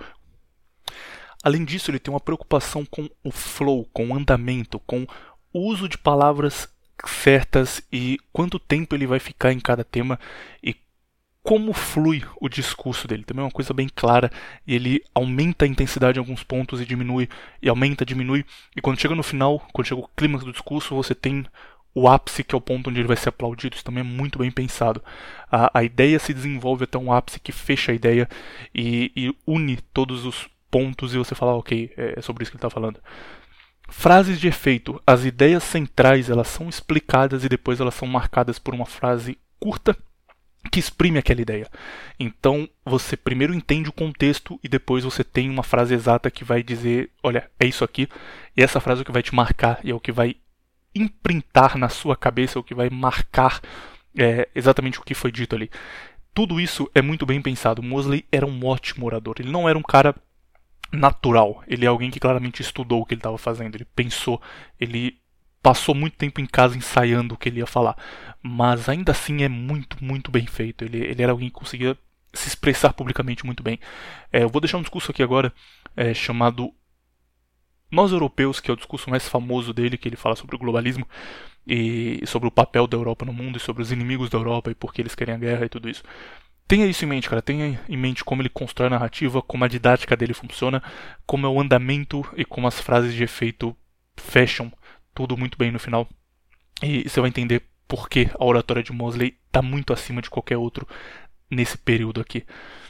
Além disso, ele tem uma preocupação com o flow, com o andamento, com o uso de palavras certas e quanto tempo ele vai ficar em cada tema e como flui o discurso dele. Também é uma coisa bem clara, e ele aumenta a intensidade em alguns pontos e diminui, e aumenta, diminui, e quando chega no final, quando chega o clímax do discurso, você tem o ápice, que é o ponto onde ele vai ser aplaudido. Isso também é muito bem pensado. A ideia se desenvolve até um ápice que fecha a ideia e une todos os pontos, e você fala, ok, é sobre isso que ele está falando. Frases de efeito. As ideias centrais, elas são explicadas e depois elas são marcadas por uma frase curta que exprime aquela ideia. Então você primeiro entende o contexto e depois você tem uma frase exata que vai dizer, olha, é isso aqui, e essa frase é o que vai te marcar e é o que vai imprintar na sua cabeça, é o que vai marcar exatamente o que foi dito ali. Tudo isso é muito bem pensado. Mosley era um ótimo orador. Ele não era um cara natural. Ele é alguém que claramente estudou o que ele estava fazendo. Ele pensou, ele passou muito tempo em casa ensaiando o que ele ia falar. Mas ainda assim é muito, muito bem feito. Ele era alguém que conseguia se expressar publicamente muito bem. Eu vou deixar um discurso aqui agora chamado Nós Europeus, que é o discurso mais famoso dele, que ele fala sobre o globalismo e sobre o papel da Europa no mundo e sobre os inimigos da Europa e por que eles querem a guerra e tudo isso. Tenha isso em mente, cara. Tenha em mente como ele constrói a narrativa, como a didática dele funciona, como é o andamento e como as frases de efeito fecham tudo muito bem no final. E você vai entender por que a oratória de Mosley está muito acima de qualquer outro nesse período aqui.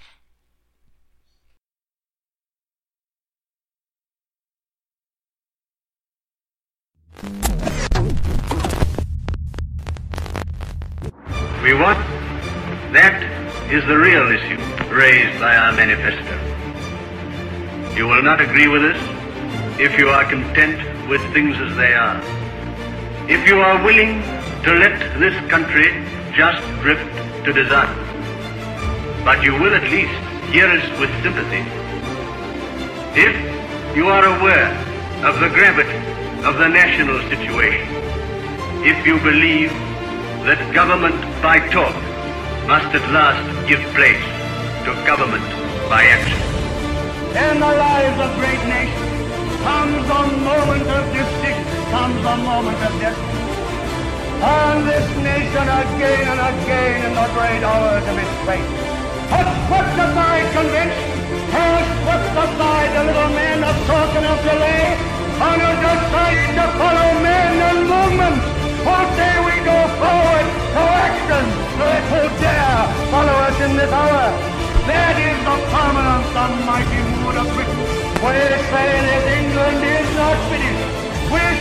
We want that is the real issue raised by our manifesto. You will not agree with us if you are content with things as they are. If you are willing to let this country just drift to disaster. But you will at least hear us with sympathy. If you are aware of the gravity of the national situation, if you believe that government by talk must at last give place to government by action. In the lives of great nations comes a moment of decision, comes a moment of destiny. And this nation again and again in the great hours of its faith has swept aside convention, has swept aside the little men of talk and of delay, and has decided to follow men and movements who say we go forward to action, who dare follow us in this hour. That is the permanence and mighty mood of Britain. We're saying that England is not finished. We're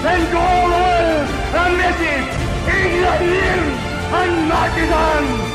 send to all the world a message. England lives and marches on.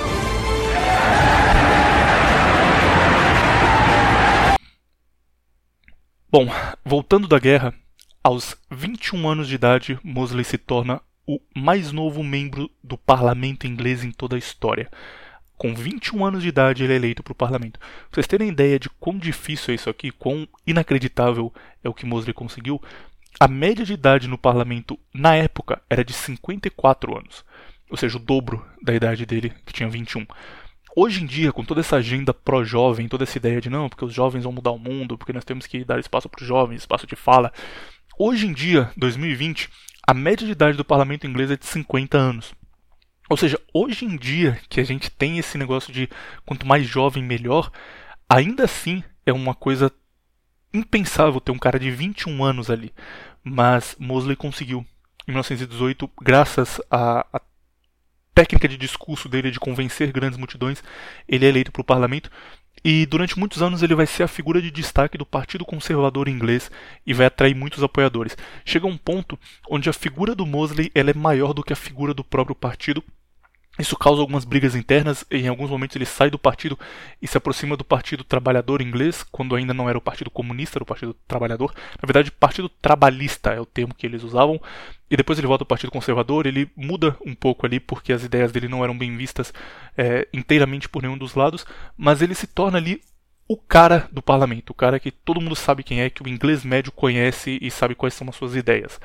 Bom, voltando da guerra, aos 21 anos de idade, Mosley se torna o mais novo membro do parlamento inglês em toda a história. Com 21 anos de idade, ele é eleito para o parlamento. Pra vocês terem ideia de quão difícil é isso aqui, quão inacreditável é o que Mosley conseguiu, a média de idade no parlamento, na época, era de 54 anos. Ou seja, o dobro da idade dele, que tinha 21. Hoje em dia, com toda essa agenda pró-jovem, toda essa ideia de não, porque os jovens vão mudar o mundo, porque nós temos que dar espaço para os jovens, espaço de fala. Hoje em dia, 2020, a média de idade do parlamento inglês é de 50 anos. Ou seja, hoje em dia que a gente tem esse negócio de quanto mais jovem, melhor, ainda assim é uma coisa impensável ter um cara de 21 anos ali. Mas Mosley conseguiu. Em 1918, graças à técnica de discurso dele de convencer grandes multidões, ele é eleito para o parlamento. E durante muitos anos ele vai ser a figura de destaque do Partido Conservador inglês e vai atrair muitos apoiadores. Chega um ponto onde a figura do Mosley ela é maior do que a figura do próprio partido. Isso causa algumas brigas internas, e em alguns momentos ele sai do partido e se aproxima do Partido Trabalhador inglês, quando ainda não era o Partido Comunista, era o Partido Trabalhador. Na verdade, Partido Trabalhista é o termo que eles usavam. E depois ele volta ao Partido Conservador, ele muda um pouco ali, porque as ideias dele não eram bem vistas inteiramente por nenhum dos lados, mas ele se torna ali o cara do parlamento, o cara que todo mundo sabe quem é, que o inglês médio conhece e sabe quais são as suas ideias.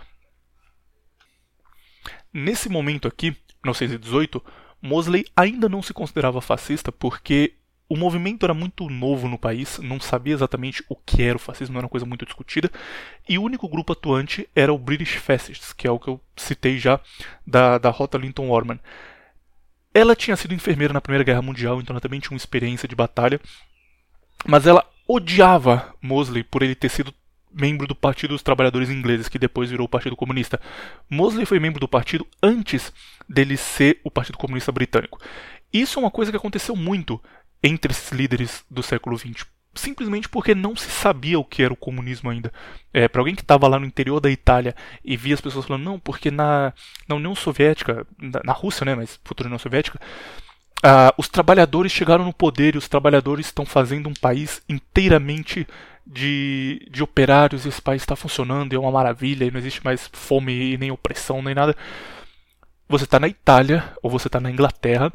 Nesse momento aqui, 1918, Mosley ainda não se considerava fascista porque o movimento era muito novo no país, não sabia exatamente o que era o fascismo, não era uma coisa muito discutida, e o único grupo atuante era o British Fascists, que é o que eu citei já da Rota Linton Orman. Ela tinha sido enfermeira na Primeira Guerra Mundial, então ela também tinha uma experiência de batalha, mas ela odiava Mosley por ele ter sido membro do Partido dos Trabalhadores Ingleses, que depois virou o Partido Comunista. Mosley foi membro do partido antes dele ser o Partido Comunista Britânico. Isso é uma coisa que aconteceu muito entre esses líderes do século XX, simplesmente porque não se sabia o que era o comunismo ainda. Para alguém que estava lá no interior da Itália e via as pessoas falando, não, porque na União Soviética, na Rússia, né, mas futura União Soviética, os trabalhadores chegaram no poder e os trabalhadores estão fazendo um país inteiramente de operários, e esse país está funcionando e é uma maravilha e não existe mais fome e nem opressão nem nada. Você está na Itália ou você está na Inglaterra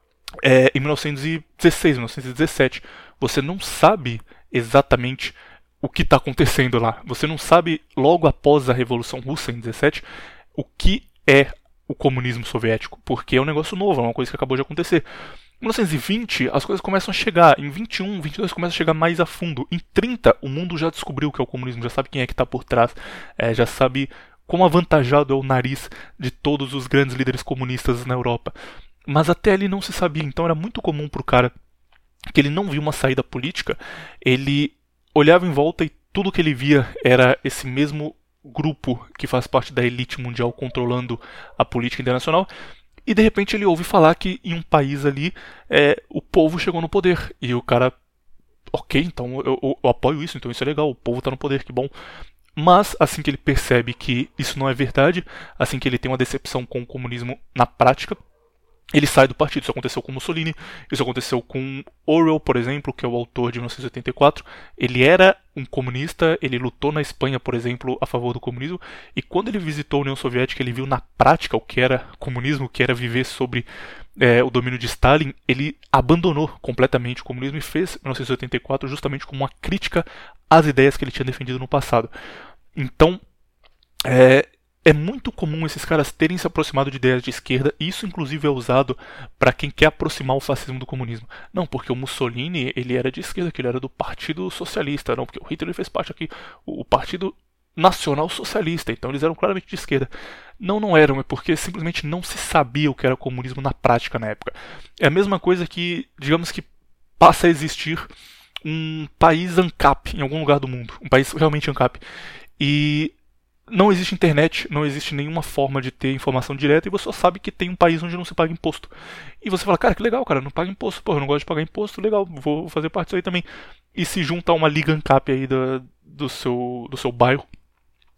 em 1916, 1917. Você não sabe exatamente o que está acontecendo lá. Você não sabe, logo após a Revolução Russa em 17, o que é o comunismo soviético, porque é um negócio novo, é uma coisa que acabou de acontecer. Em 1920, as coisas começam a chegar. Em 21, 22, começa a chegar mais a fundo. Em 30, o mundo já descobriu o que é o comunismo, já sabe quem é que está por trás, já sabe quão avantajado é o nariz de todos os grandes líderes comunistas na Europa. Mas até ali não se sabia, então era muito comum para o cara que ele não viu uma saída política, ele olhava em volta e tudo que ele via era esse mesmo grupo que faz parte da elite mundial controlando a política internacional. E de repente ele ouve falar que em um país ali o povo chegou no poder. E o cara, ok, então eu apoio isso, então isso é legal, o povo está no poder, que bom. Mas assim que ele percebe que isso não é verdade, assim que ele tem uma decepção com o comunismo na prática, ele sai do partido. Isso aconteceu com Mussolini, isso aconteceu com Orwell, por exemplo, que é o autor de 1984. Ele era um comunista, ele lutou na Espanha, por exemplo, a favor do comunismo, e quando ele visitou a União Soviética, ele viu na prática o que era comunismo, o que era viver sobre o domínio de Stalin. Ele abandonou completamente o comunismo e fez 1984 justamente como uma crítica às ideias que ele tinha defendido no passado. Então, é muito comum esses caras terem se aproximado de ideias de esquerda, e isso inclusive é usado para quem quer aproximar o fascismo do comunismo. Não, porque o Mussolini ele era de esquerda, que ele era do Partido Socialista, não, porque o Hitler fez parte aqui, o Partido Nacional Socialista, então eles eram claramente de esquerda. Não eram, é porque simplesmente não se sabia o que era comunismo na prática na época. É a mesma coisa que, digamos que passa a existir um país ANCAP em algum lugar do mundo, um país realmente ANCAP, e não existe internet, não existe nenhuma forma de ter informação direta, e você só sabe que tem um país onde não se paga imposto. E você fala, cara, que legal, cara, não paga imposto, pô, eu não gosto de pagar imposto, legal, vou fazer parte disso aí também. E se junta a uma liga ANCAP aí do seu bairro,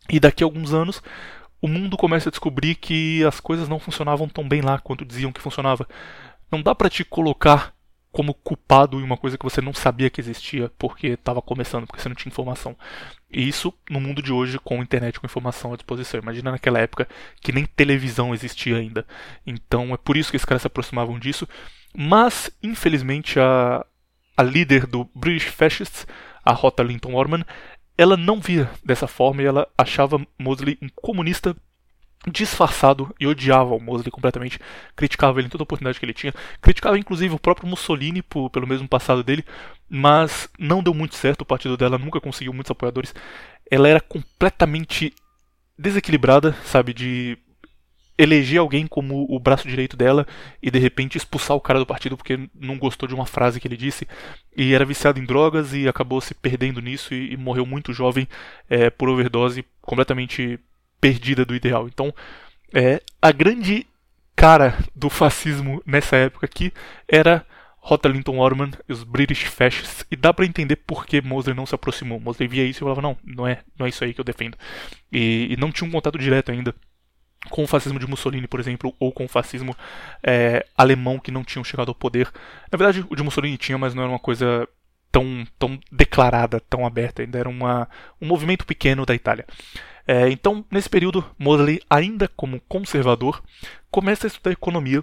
E daqui a alguns anos, o mundo começa a descobrir que as coisas não funcionavam tão bem lá quanto diziam que funcionava. Não dá pra te colocar como culpado em uma coisa que você não sabia que existia porque estava começando, porque você não tinha informação. E isso no mundo de hoje, com a internet, com informação à disposição. Imagina naquela época que nem televisão existia ainda. Então é por isso que esses caras se aproximavam disso. Mas, infelizmente, a líder do British Fascists, a Rota Linton Orman, ela não via dessa forma e ela achava Mosley um comunista disfarçado e odiava o Mosley completamente, criticava ele em toda a oportunidade que ele tinha, criticava inclusive o próprio Mussolini pelo mesmo passado dele, mas não deu muito certo, o partido dela nunca conseguiu muitos apoiadores, ela era completamente desequilibrada, sabe, de eleger alguém como o braço direito dela e de repente expulsar o cara do partido porque não gostou de uma frase que ele disse, e era viciado em drogas e acabou se perdendo nisso e morreu muito jovem por overdose, completamente perdida do ideal. Então, a grande cara do fascismo nessa época aqui era Rota Linton Orman e os British Fascists, e dá pra entender por que Mosley não se aproximou. Mosley via isso e falava, não é isso aí que eu defendo. E não tinha um contato direto ainda com o fascismo de Mussolini, por exemplo, ou com o fascismo alemão, que não tinham chegado ao poder. Na verdade, o de Mussolini tinha, mas não era uma coisa tão declarada, tão aberta, ainda era um movimento pequeno da Itália. Então, nesse período, Mosley, ainda como conservador, começa a estudar economia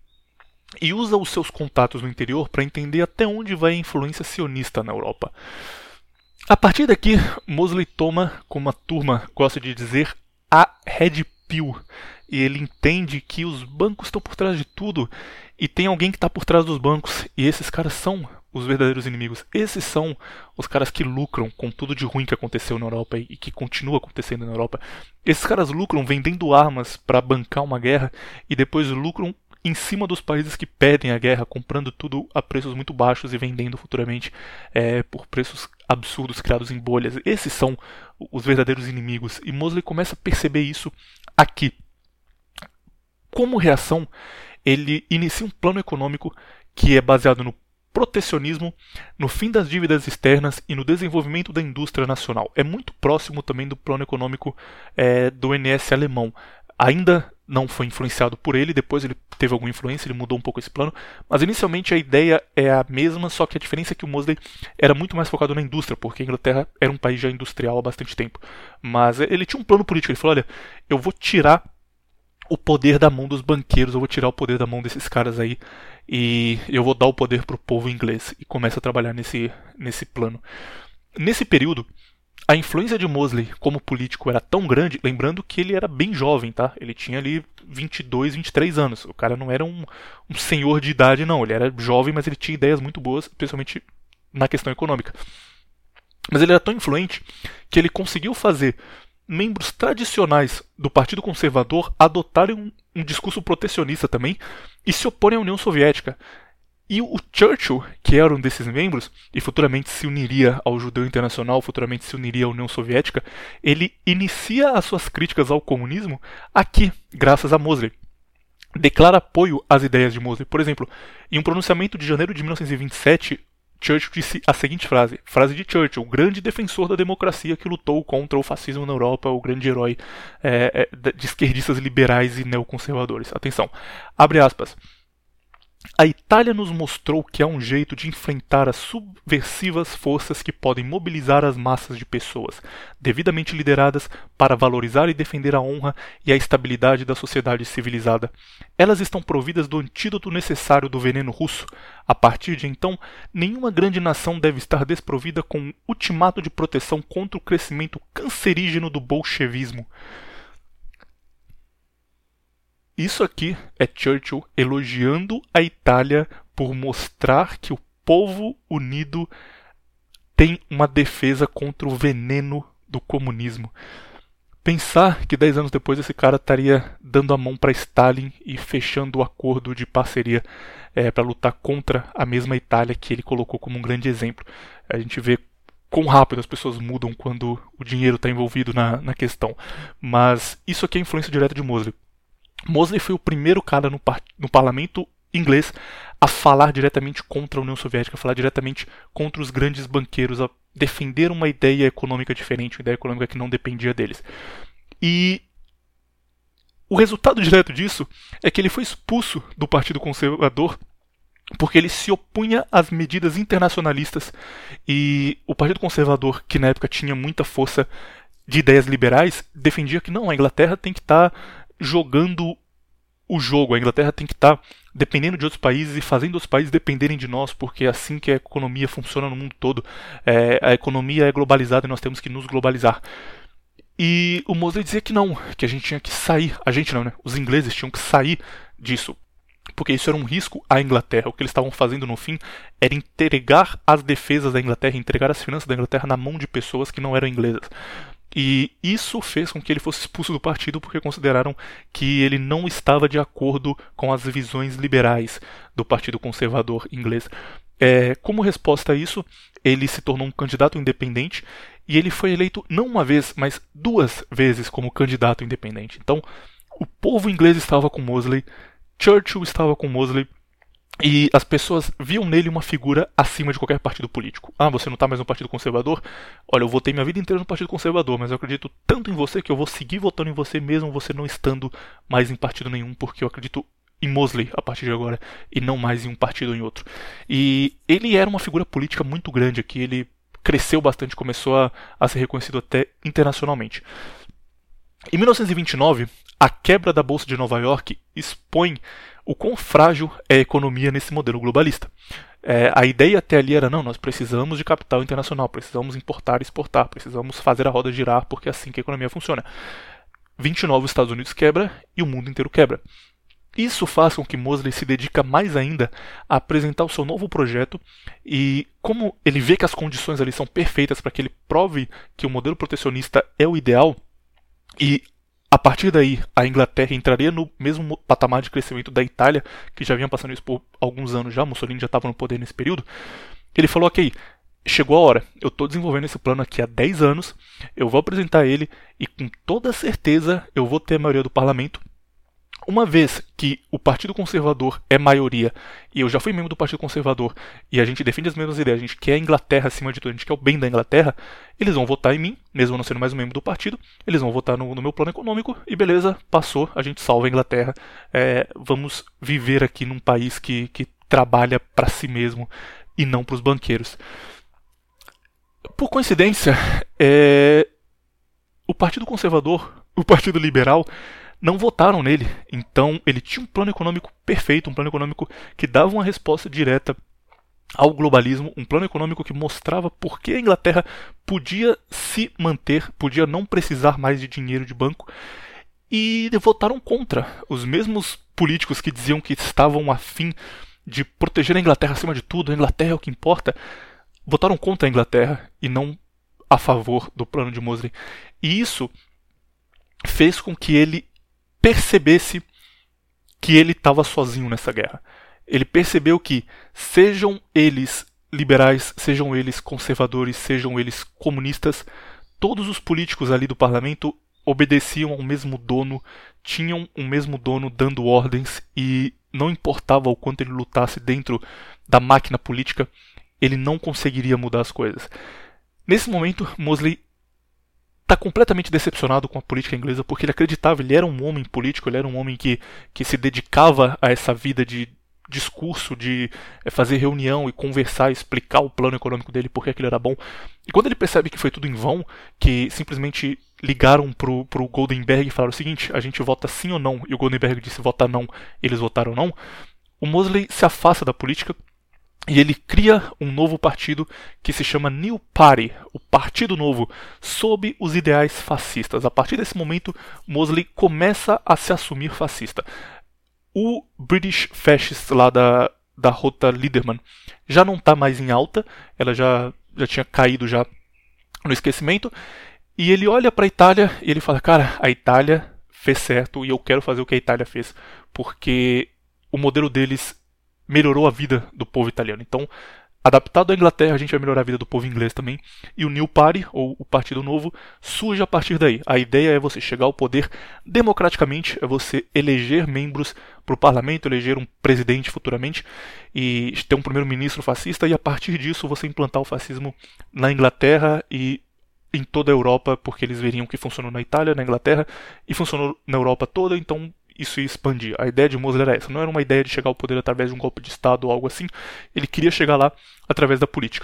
e usa os seus contatos no interior para entender até onde vai a influência sionista na Europa. A partir daqui, Mosley toma, como a turma gosta de dizer, a Red Pill, e ele entende que os bancos estão por trás de tudo e tem alguém que está por trás dos bancos, e esses caras são os verdadeiros inimigos. Esses são os caras que lucram com tudo de ruim que aconteceu na Europa e que continua acontecendo na Europa. Esses caras lucram vendendo armas para bancar uma guerra e depois lucram em cima dos países que pedem a guerra, comprando tudo a preços muito baixos e vendendo futuramente por preços absurdos criados em bolhas. Esses são os verdadeiros inimigos, e Mosley começa a perceber isso aqui. Como reação, ele inicia um plano econômico que é baseado no protecionismo, no fim das dívidas externas e no desenvolvimento da indústria nacional. É muito próximo também do plano econômico do NS alemão. Ainda não foi influenciado por ele, depois ele teve alguma influência, ele mudou um pouco esse plano, mas inicialmente a ideia é a mesma, só que a diferença é que o Mosley era muito mais focado na indústria, porque a Inglaterra era um país já industrial há bastante tempo. Mas ele tinha um plano político, ele falou, olha, eu vou tirar o poder da mão dos banqueiros, eu vou tirar o poder da mão desses caras aí e eu vou dar o poder pro povo inglês, e começa a trabalhar nesse plano. Nesse período, a influência de Mosley como político era tão grande, lembrando que ele era bem jovem, tá? Ele tinha ali 22, 23 anos. O cara não era um senhor de idade, não. Ele era jovem, mas ele tinha ideias muito boas, especialmente na questão econômica. Mas ele era tão influente que ele conseguiu fazer membros tradicionais do Partido Conservador adotarem um discurso protecionista também e se oporem à União Soviética. E o Churchill, que era um desses membros, e futuramente se uniria ao Judeu Internacional, futuramente se uniria à União Soviética, ele inicia as suas críticas ao comunismo aqui, graças a Mosley. Declara apoio às ideias de Mosley. Por exemplo, em um pronunciamento de janeiro de 1927, Churchill disse a seguinte frase de Churchill, o grande defensor da democracia que lutou contra o fascismo na Europa, o grande herói de esquerdistas liberais e neoconservadores. Atenção, abre aspas. A Itália nos mostrou que há um jeito de enfrentar as subversivas forças que podem mobilizar as massas de pessoas, devidamente lideradas, para valorizar e defender a honra e a estabilidade da sociedade civilizada. Elas estão providas do antídoto necessário do veneno russo. A partir de então, nenhuma grande nação deve estar desprovida com um ultimato de proteção contra o crescimento cancerígeno do bolchevismo. Isso aqui é Churchill elogiando a Itália por mostrar que o povo unido tem uma defesa contra o veneno do comunismo. Pensar que 10 anos depois esse cara estaria dando a mão para Stalin e fechando o acordo de parceria para lutar contra a mesma Itália que ele colocou como um grande exemplo. A gente vê quão rápido as pessoas mudam quando o dinheiro está envolvido na questão. Mas isso aqui é a influência direta de Mosley. Mosley foi o primeiro cara no parlamento inglês a falar diretamente contra a União Soviética, a falar diretamente contra os grandes banqueiros, a defender uma ideia econômica diferente, uma ideia econômica que não dependia deles. E o resultado direto disso é que ele foi expulso do Partido Conservador porque ele se opunha às medidas internacionalistas, e o Partido Conservador, que na época tinha muita força de ideias liberais, defendia que não, a Inglaterra tem que estar jogando o jogo, a Inglaterra tem que estar dependendo de outros países e fazendo os países dependerem de nós, porque é assim que a economia funciona no mundo todo. A economia é globalizada e nós temos que nos globalizar. E o Mosley dizia que não, que a gente tinha que sair, a gente não, né? Os ingleses tinham que sair disso, porque isso era um risco à Inglaterra. O que eles estavam fazendo no fim era entregar as defesas da Inglaterra, entregar as finanças da Inglaterra na mão de pessoas que não eram inglesas. E isso fez com que ele fosse expulso do partido, porque consideraram que ele não estava de acordo com as visões liberais do Partido Conservador inglês. Como resposta a isso, ele se tornou um candidato independente, e ele foi eleito não uma vez, mas 2 vezes como candidato independente. Então, o povo inglês estava com Mosley, Churchill estava com Mosley, e as pessoas viam nele uma figura acima de qualquer partido político. Ah, você não está mais no Partido Conservador? Olha, eu votei minha vida inteira no Partido Conservador, mas eu acredito tanto em você que eu vou seguir votando em você mesmo você não estando mais em partido nenhum, porque eu acredito em Mosley a partir de agora, e não mais em um partido ou em outro. E ele era uma figura política muito grande aqui, ele cresceu bastante, começou a ser reconhecido até internacionalmente. Em 1929, a quebra da Bolsa de Nova York expõe o quão frágil é a economia nesse modelo globalista. A ideia até ali era, não, nós precisamos de capital internacional, precisamos importar e exportar, precisamos fazer a roda girar, porque é assim que a economia funciona. 29, os Estados Unidos quebra e o mundo inteiro quebra. Isso faz com que Mosley se dedique mais ainda a apresentar o seu novo projeto, e como ele vê que as condições ali são perfeitas para que ele prove que o modelo protecionista é o ideal, e a partir daí a Inglaterra entraria no mesmo patamar de crescimento da Itália, que já vinha passando isso por alguns anos já, Mussolini já estava no poder nesse período, ele falou, ok, chegou a hora, eu estou desenvolvendo esse plano aqui há 10 anos, eu vou apresentar ele e com toda certeza eu vou ter a maioria do parlamento. Uma vez que o Partido Conservador é maioria, e eu já fui membro do Partido Conservador, e a gente defende as mesmas ideias, a gente quer a Inglaterra acima de tudo, a gente quer o bem da Inglaterra, eles vão votar em mim, mesmo não sendo mais um membro do partido, eles vão votar no meu plano econômico, e beleza, passou, a gente salva a Inglaterra, vamos viver aqui num país que trabalha para si mesmo e não para os banqueiros. Por coincidência, o Partido Conservador, o Partido Liberal, não votaram nele, então ele tinha um plano econômico perfeito, um plano econômico que dava uma resposta direta ao globalismo, um plano econômico que mostrava por que a Inglaterra podia se manter, podia não precisar mais de dinheiro de banco, e votaram contra. Os mesmos políticos que diziam que estavam a fim de proteger a Inglaterra acima de tudo, a Inglaterra é o que importa, votaram contra a Inglaterra e não a favor do plano de Mosley. E isso fez com que ele percebesse que ele estava sozinho nessa guerra. Ele percebeu que, sejam eles liberais, sejam eles conservadores, sejam eles comunistas, todos os políticos ali do parlamento obedeciam ao mesmo dono, tinham o mesmo dono dando ordens, e não importava o quanto ele lutasse dentro da máquina política, ele não conseguiria mudar as coisas. Nesse momento, Mosley está completamente decepcionado com a política inglesa, porque ele acreditava, ele era um homem político, ele era um homem que se dedicava a essa vida de discurso, de fazer reunião e conversar, explicar o plano econômico dele, porque aquilo era bom. E quando ele percebe que foi tudo em vão, que simplesmente ligaram pro Goldenberg e falaram o seguinte, a gente vota sim ou não, e o Goldenberg disse vota não, eles votaram não, o Mosley se afasta da política, e ele cria um novo partido que se chama New Party, o Partido Novo, sob os ideais fascistas. A partir desse momento, Mosley começa a se assumir fascista. O British Fascist lá da Rota Liederman já não está mais em alta, ela já tinha caído já no esquecimento, e ele olha para a Itália e ele fala, cara, a Itália fez certo e eu quero fazer o que a Itália fez, porque o modelo deles melhorou a vida do povo italiano. Então, adaptado à Inglaterra, a gente vai melhorar a vida do povo inglês também. E o New Party, ou o Partido Novo, surge a partir daí. A ideia é você chegar ao poder democraticamente, é você eleger membros para o parlamento, eleger um presidente futuramente, e ter um primeiro-ministro fascista, e a partir disso você implantar o fascismo na Inglaterra e em toda a Europa, porque eles veriam que funcionou na Itália, na Inglaterra, e funcionou na Europa toda, então isso ia expandir. A ideia de Mosley era essa, não era uma ideia de chegar ao poder através de um golpe de Estado ou algo assim, ele queria chegar lá através da política.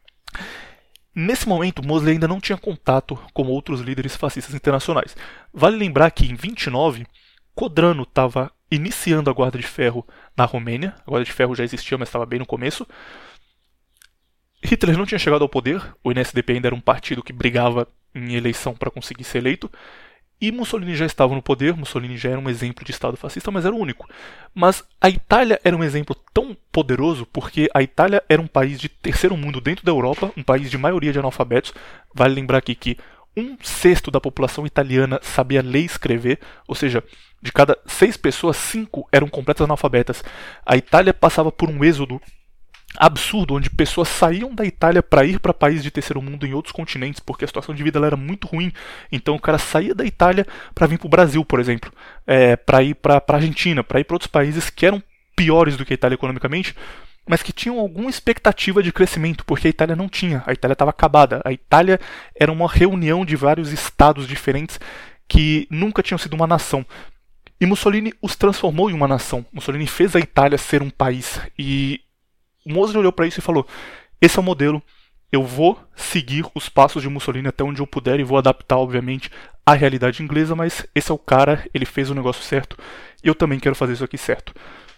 Nesse momento, Mosley ainda não tinha contato com outros líderes fascistas internacionais. Vale lembrar que em 29, Codrano estava iniciando a Guarda de Ferro na Romênia, a Guarda de Ferro já existia, mas estava bem no começo. Hitler não tinha chegado ao poder, o NSDAP ainda era um partido que brigava em eleição para conseguir ser eleito, e Mussolini já estava no poder, Mussolini já era um exemplo de Estado fascista, mas era o único. Mas a Itália era um exemplo tão poderoso porque a Itália era um país de terceiro mundo dentro da Europa, um país de maioria de analfabetos. Vale lembrar aqui que 1/6 da população italiana sabia ler e escrever, ou seja, de cada 6 pessoas, 5 eram completas analfabetas. A Itália passava por um êxodo absurdo, onde pessoas saíam da Itália para ir para países de terceiro mundo em outros continentes, porque a situação de vida ela era muito ruim. Então o cara saía da Itália para vir para o Brasil, por exemplo, para ir para a Argentina, para ir para outros países que eram piores do que a Itália economicamente, mas que tinham alguma expectativa de crescimento, porque a Itália não tinha, a Itália estava acabada. A Itália era uma reunião de vários estados diferentes que nunca tinham sido uma nação. E Mussolini os transformou em uma nação. Mussolini fez a Itália ser um país, e Mosley olhou para isso e falou: esse é o modelo, eu vou seguir os passos de Mussolini até onde eu puder e vou adaptar, obviamente, à realidade inglesa, mas esse é o cara, ele fez o negócio certo e eu também quero fazer isso aqui certo.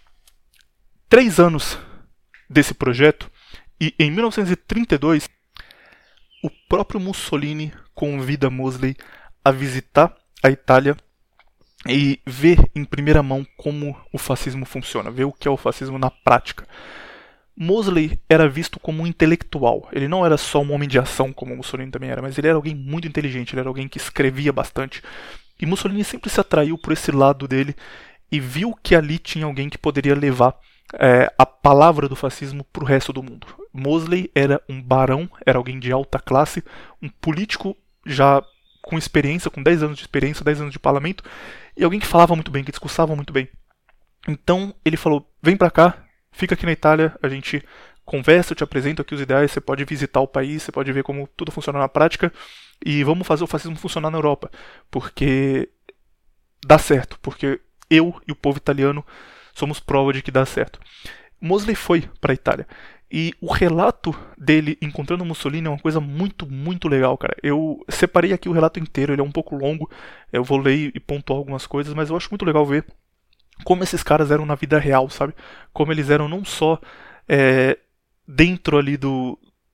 3 anos desse projeto e em 1932 o próprio Mussolini convida Mosley a visitar a Itália e ver em primeira mão como o fascismo funciona, ver o que é o fascismo na prática. Mosley era visto como um intelectual. Ele não era só um homem de ação, como Mussolini também era, mas ele era alguém muito inteligente, ele era alguém que escrevia bastante. E Mussolini sempre se atraiu por esse lado dele e viu que ali tinha alguém que poderia levar a palavra do fascismo para o resto do mundo. Mosley era um barão, era alguém de alta classe, um político já com experiência, com 10 anos de experiência, 10 anos de parlamento, e alguém que falava muito bem, que discursava muito bem. Então ele falou: vem para cá, fica aqui na Itália, a gente conversa, eu te apresento aqui os ideais, você pode visitar o país, você pode ver como tudo funciona na prática, e vamos fazer o fascismo funcionar na Europa, porque dá certo, porque eu e o povo italiano somos prova de que dá certo. Mosley foi para a Itália, e o relato dele encontrando Mussolini é uma coisa muito, muito legal, cara. Eu separei aqui o relato inteiro, ele é um pouco longo, eu vou ler e pontuar algumas coisas, mas eu acho muito legal ver como esses caras eram na vida real, sabe? Como eles eram não só dentro ali do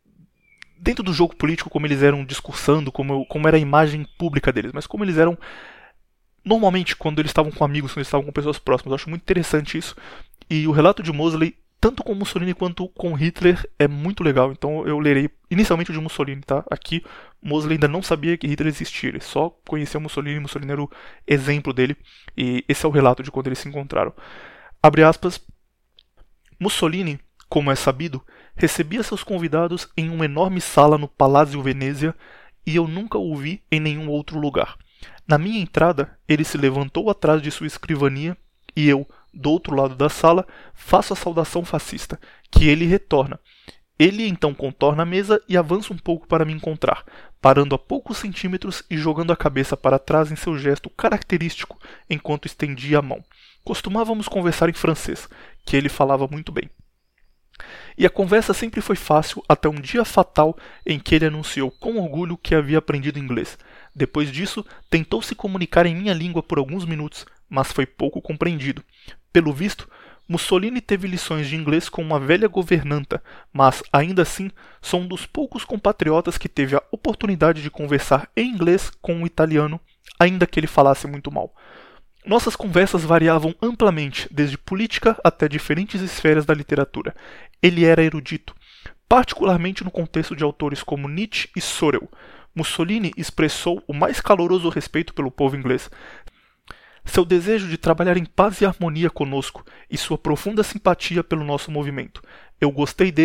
jogo político, como eles eram discursando, como era a imagem pública deles, mas como eles eram normalmente quando eles estavam com amigos, quando eles estavam com pessoas próximas. Eu acho muito interessante isso. E o relato de Mosley, tanto com Mussolini quanto com Hitler, é muito legal. Então eu lerei inicialmente o de Mussolini, tá? Aqui Mosley ainda não sabia que Hitler existia, ele só conhecia Mussolini era o exemplo dele, e esse é o relato de quando eles se encontraram. Abre aspas: Mussolini, como é sabido, recebia seus convidados em uma enorme sala no Palácio Venezia, e eu nunca o vi em nenhum outro lugar. Na minha entrada, ele se levantou atrás de sua escrivania, e eu, do outro lado da sala, faço a saudação fascista, que ele retorna. Ele então contorna a mesa e avança um pouco para me encontrar, parando a poucos centímetros e jogando a cabeça para trás em seu gesto característico enquanto estendia a mão. Costumávamos conversar em francês, que ele falava muito bem. E a conversa sempre foi fácil até um dia fatal em que ele anunciou com orgulho que havia aprendido inglês. Depois disso, tentou se comunicar em minha língua por alguns minutos, mas foi pouco compreendido. Pelo visto, Mussolini teve lições de inglês com uma velha governanta, mas, ainda assim, sou um dos poucos compatriotas que teve a oportunidade de conversar em inglês com um italiano, ainda que ele falasse muito mal. Nossas conversas variavam amplamente, desde política até diferentes esferas da literatura. Ele era erudito, particularmente no contexto de autores como Nietzsche e Sorel. Mussolini expressou o mais caloroso respeito pelo povo inglês. Seu desejo de trabalhar em paz e harmonia conosco e sua profunda simpatia pelo nosso movimento. Eu gostei dele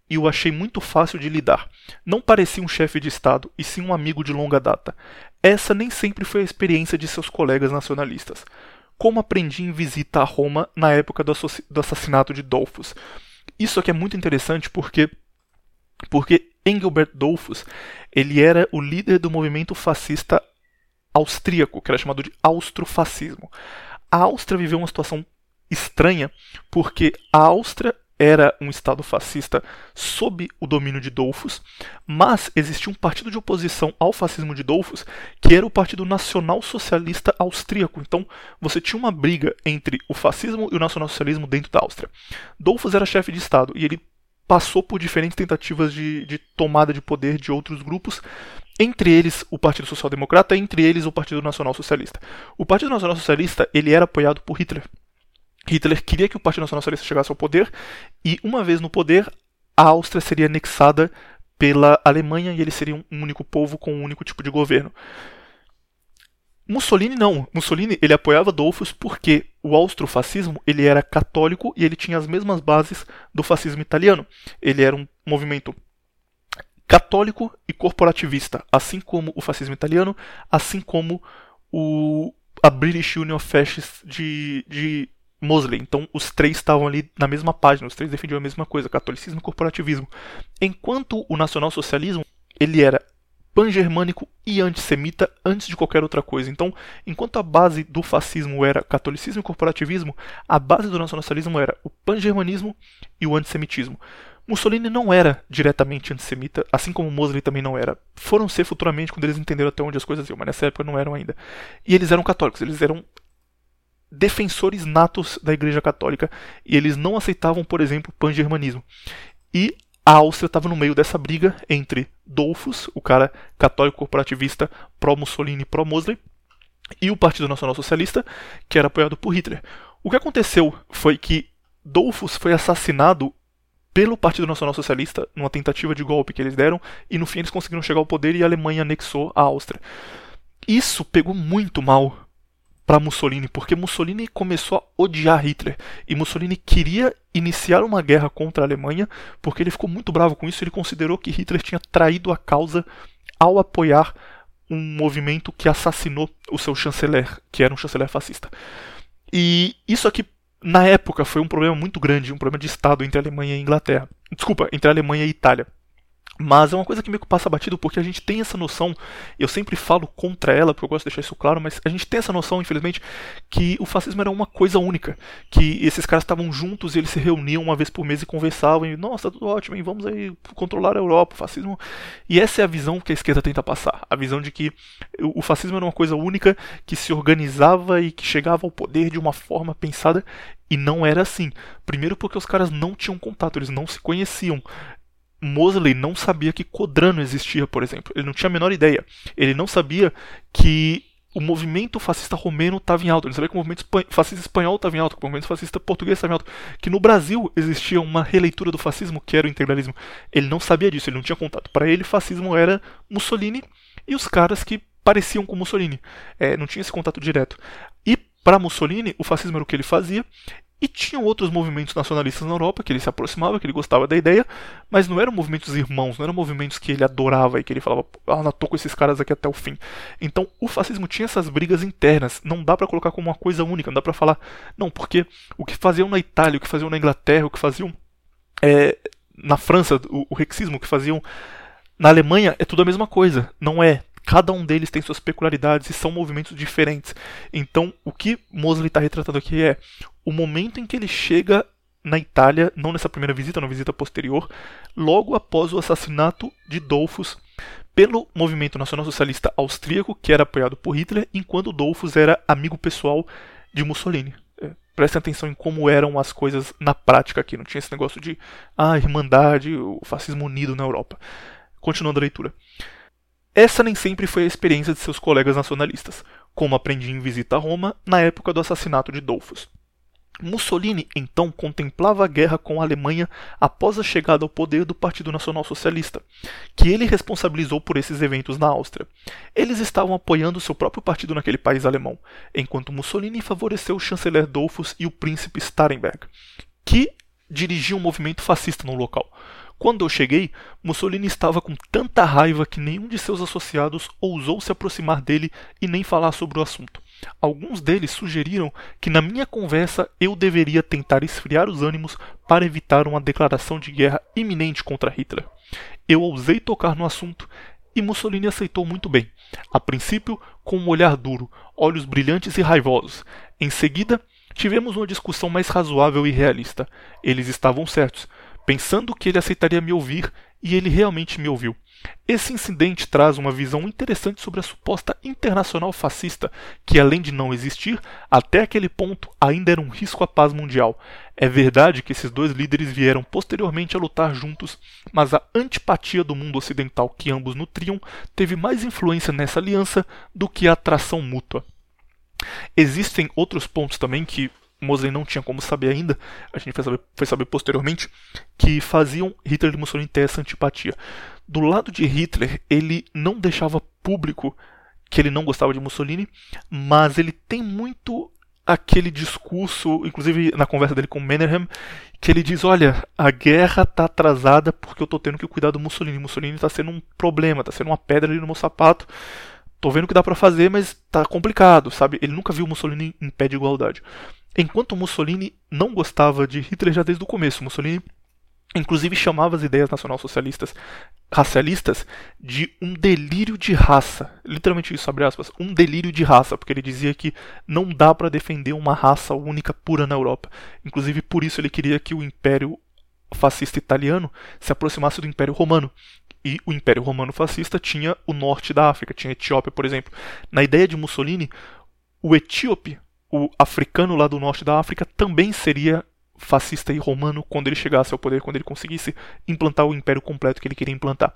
e o achei muito fácil de lidar. Não parecia um chefe de Estado, e sim um amigo de longa data. Essa nem sempre foi a experiência de seus colegas nacionalistas. Como aprendi em visita a Roma na época do assassinato de Dollfuss. Isso aqui é muito interessante porque Engelbert Dollfuss, ele era o líder do movimento fascista austríaco, que era chamado de austrofascismo. A Áustria viveu uma situação estranha porque a Áustria era um estado fascista sob o domínio de Dollfuss, mas existia um partido de oposição ao fascismo de Dollfuss, que era o Partido Nacional Socialista Austríaco. Então, você tinha uma briga entre o fascismo e o nacionalsocialismo dentro da Áustria. Dollfuss era chefe de Estado e ele passou por diferentes tentativas de tomada de poder de outros grupos, entre eles o Partido Social Democrata, entre eles o Partido Nacional Socialista. O Partido Nacional Socialista ele era apoiado por Hitler. Hitler queria que o Partido Nacional Socialista chegasse ao poder, e uma vez no poder, a Áustria seria anexada pela Alemanha e eles seriam um único povo com um único tipo de governo. Mussolini não. Mussolini ele apoiava Dollfuss porque o austrofascismo ele era católico e ele tinha as mesmas bases do fascismo italiano. Ele era um movimento católico e corporativista, assim como o fascismo italiano, assim como a British Union of Fascists de Mosley. Então os três estavam ali na mesma página, os três defendiam a mesma coisa, catolicismo e corporativismo. Enquanto o nacionalsocialismo, ele era pan-germânico e antissemita antes de qualquer outra coisa. Então, enquanto a base do fascismo era catolicismo e corporativismo, a base do nacionalsocialismo era o pan-germanismo e o antissemitismo. Mussolini não era diretamente antissemita, assim como Mosley também não era. Foram ser futuramente quando eles entenderam até onde as coisas iam, mas nessa época não eram ainda. E eles eram católicos, eles eram defensores natos da Igreja Católica e eles não aceitavam, por exemplo, o pan-germanismo. E a Áustria estava no meio dessa briga entre Dollfuss, o cara católico corporativista pró-Mussolini e pró-Mosley, e o Partido Nacional Socialista, que era apoiado por Hitler. O que aconteceu foi que Dollfuss foi assassinado pelo Partido Nacional Socialista numa tentativa de golpe que eles deram, e no fim eles conseguiram chegar ao poder e a Alemanha anexou a Áustria. Isso pegou muito mal para Mussolini, porque Mussolini começou a odiar Hitler, e Mussolini queria iniciar uma guerra contra a Alemanha, porque ele ficou muito bravo com isso. Ele considerou que Hitler tinha traído a causa ao apoiar um movimento que assassinou o seu chanceler, que era um chanceler fascista. E isso aqui, na época, foi um problema muito grande, um problema de Estado entre a Alemanha e a Inglaterra. Desculpa, entre a Alemanha e a Itália. Mas é uma coisa que meio que passa batido, porque a gente tem essa noção, eu sempre falo contra ela, porque eu gosto de deixar isso claro, mas a gente tem essa noção, infelizmente, que o fascismo era uma coisa única, que esses caras estavam juntos e eles se reuniam uma vez por mês e conversavam, e nossa, tá tudo ótimo, hein? Vamos aí controlar a Europa, o fascismo... E essa é a visão que a esquerda tenta passar, a visão de que o fascismo era uma coisa única, que se organizava e que chegava ao poder de uma forma pensada, e não era assim. Primeiro porque os caras não tinham contato, eles não se conheciam. Mosley não sabia que Codrano existia, por exemplo. Ele não tinha a menor ideia. Ele não sabia que o movimento fascista romeno estava em alta. Ele sabia que o movimento fascista espanhol estava em alta, que o movimento fascista português estava em alta, que no Brasil existia uma releitura do fascismo, que era o integralismo. Ele não sabia disso, ele não tinha contato. Para ele, fascismo era Mussolini e os caras que pareciam com Mussolini. Não tinha esse contato direto. E para Mussolini, o fascismo era o que ele fazia. E tinham outros movimentos nacionalistas na Europa que ele se aproximava, que ele gostava da ideia, mas não eram movimentos irmãos, não eram movimentos que ele adorava e que ele falava, tô com esses caras aqui até o fim. Então o fascismo tinha essas brigas internas, não dá pra colocar como uma coisa única, não dá pra falar, não, porque o que faziam na Itália, o que faziam na Inglaterra, o que faziam na França, o rexismo, o que faziam na Alemanha, é tudo a mesma coisa, não é. Cada um deles tem suas peculiaridades e são movimentos diferentes. Então, o que Mosley está retratando aqui é o momento em que ele chega na Itália, não nessa primeira visita, na visita posterior, logo após o assassinato de Dollfuss pelo movimento nacional-socialista austríaco, que era apoiado por Hitler, enquanto Dollfuss era amigo pessoal de Mussolini. Prestem atenção em como eram as coisas na prática aqui. Não tinha esse negócio de irmandade, o fascismo unido na Europa. Continuando a leitura. Essa nem sempre foi a experiência de seus colegas nacionalistas, como aprendi em visita a Roma na época do assassinato de Dollfuss. Mussolini, então, contemplava a guerra com a Alemanha após a chegada ao poder do Partido Nacional Socialista, que ele responsabilizou por esses eventos na Áustria. Eles estavam apoiando seu próprio partido naquele país alemão, enquanto Mussolini favoreceu o chanceler Dollfuss e o príncipe Starhemberg, que dirigiam um movimento fascista no local. Quando eu cheguei, Mussolini estava com tanta raiva que nenhum de seus associados ousou se aproximar dele e nem falar sobre o assunto. Alguns deles sugeriram que na minha conversa eu deveria tentar esfriar os ânimos para evitar uma declaração de guerra iminente contra Hitler. Eu ousei tocar no assunto e Mussolini aceitou muito bem. A princípio, com um olhar duro, olhos brilhantes e raivosos. Em seguida, tivemos uma discussão mais razoável e realista. Eles estavam certos, pensando que ele aceitaria me ouvir, e ele realmente me ouviu. Esse incidente traz uma visão interessante sobre a suposta internacional fascista, que além de não existir, até aquele ponto ainda era um risco à paz mundial. É verdade que esses dois líderes vieram posteriormente a lutar juntos, mas a antipatia do mundo ocidental que ambos nutriam teve mais influência nessa aliança do que a atração mútua. Existem outros pontos também que Mosley não tinha como saber ainda, a gente foi saber posteriormente, que faziam Hitler e Mussolini ter essa antipatia. Do lado de Hitler, ele não deixava público que ele não gostava de Mussolini, mas ele tem muito aquele discurso, inclusive na conversa dele com Mannerheim, que ele diz, olha, a guerra está atrasada porque eu estou tendo que cuidar do Mussolini. Mussolini está sendo um problema, está sendo uma pedra ali no meu sapato. Tô vendo o que dá pra fazer, mas tá complicado, sabe? Ele nunca viu Mussolini em pé de igualdade. Enquanto Mussolini não gostava de Hitler já desde o começo. Mussolini, inclusive, chamava as ideias nacionalsocialistas racialistas de um delírio de raça. Literalmente isso, abre aspas, um delírio de raça, porque ele dizia que não dá pra defender uma raça única pura na Europa. Inclusive, por isso ele queria que o Império Fascista Italiano se aproximasse do Império Romano. E o Império Romano Fascista tinha o norte da África, tinha a Etiópia, por exemplo. Na ideia de Mussolini, o etíope, o africano lá do norte da África, também seria fascista e romano quando ele chegasse ao poder, quando ele conseguisse implantar o império completo que ele queria implantar.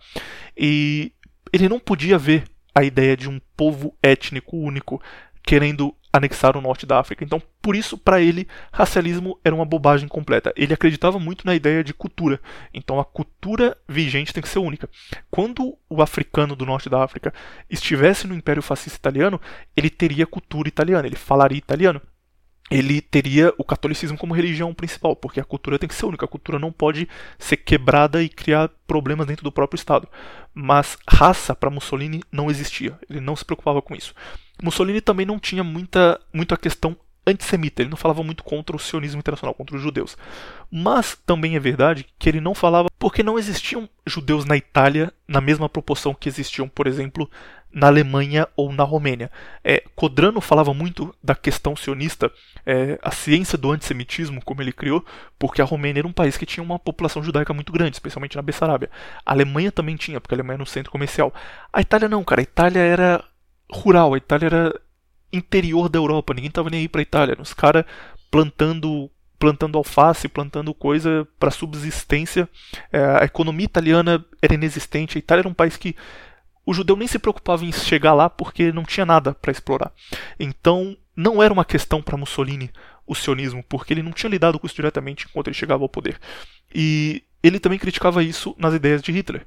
E ele não podia ver a ideia de um povo étnico único querendo anexar o norte da África. Então, por isso, para ele, racialismo era uma bobagem completa. Ele acreditava muito na ideia de cultura. Então, a cultura vigente tem que ser única. Quando o africano do norte da África estivesse no Império Fascista Italiano, ele teria cultura italiana, ele falaria italiano. Ele teria o catolicismo como religião principal, porque a cultura tem que ser única, a cultura não pode ser quebrada e criar problemas dentro do próprio Estado. Mas raça, para Mussolini, não existia, ele não se preocupava com isso. Mussolini também não tinha muita questão antissemita, ele não falava muito contra o sionismo internacional, contra os judeus. Mas também é verdade que ele não falava porque não existiam judeus na Itália na mesma proporção que existiam, por exemplo, na Alemanha ou na Romênia. Codrano falava muito da questão sionista, a ciência do antissemitismo, como ele criou, porque a Romênia era um país que tinha uma população judaica muito grande, especialmente na Bessarabia. A Alemanha também tinha, porque a Alemanha era um centro comercial. A Itália não, cara, a Itália era rural, a Itália era interior da Europa, ninguém estava nem aí para a Itália, eram os caras plantando alface, plantando coisa para subsistência. A economia italiana era inexistente, a Itália era um país que o judeu nem se preocupava em chegar lá porque não tinha nada para explorar. Então, não era uma questão para Mussolini o sionismo, porque ele não tinha lidado com isso diretamente enquanto ele chegava ao poder. E ele também criticava isso nas ideias de Hitler.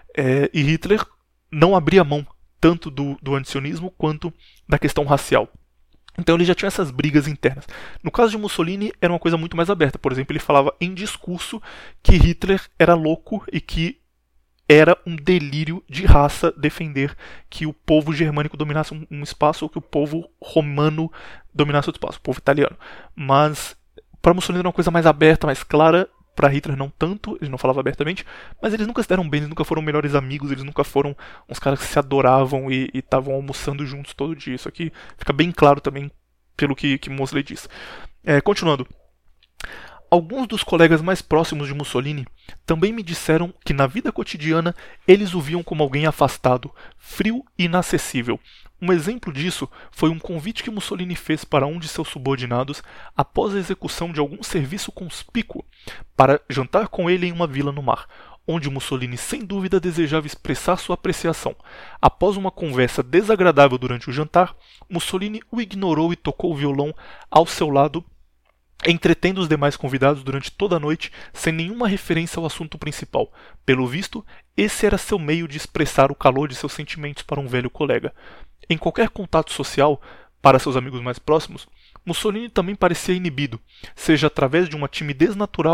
E Hitler não abria mão tanto do antisionismo quanto da questão racial. Então ele já tinha essas brigas internas. No caso de Mussolini, era uma coisa muito mais aberta. Por exemplo, ele falava em discurso que Hitler era louco e que era um delírio de raça defender que o povo germânico dominasse um espaço ou que o povo romano dominasse outro espaço, o povo italiano. Mas para Mussolini era uma coisa mais aberta, mais clara. Para Hitler não tanto, ele não falava abertamente, mas eles nunca se deram bem, eles nunca foram melhores amigos, eles nunca foram uns caras que se adoravam e estavam almoçando juntos todo dia. Isso aqui fica bem claro também pelo que Mosley diz. Continuando. Alguns dos colegas mais próximos de Mussolini também me disseram que na vida cotidiana eles o viam como alguém afastado, frio e inacessível. Um exemplo disso foi um convite que Mussolini fez para um de seus subordinados após a execução de algum serviço conspícuo para jantar com ele em uma vila no mar, onde Mussolini sem dúvida desejava expressar sua apreciação. Após uma conversa desagradável durante o jantar, Mussolini o ignorou e tocou o violão ao seu lado, entretendo os demais convidados durante toda a noite sem nenhuma referência ao assunto principal. Pelo visto, esse era seu meio de expressar o calor de seus sentimentos para um velho colega. Em qualquer contato social, para seus amigos mais próximos, Mussolini também parecia inibido, seja através de uma timidez natural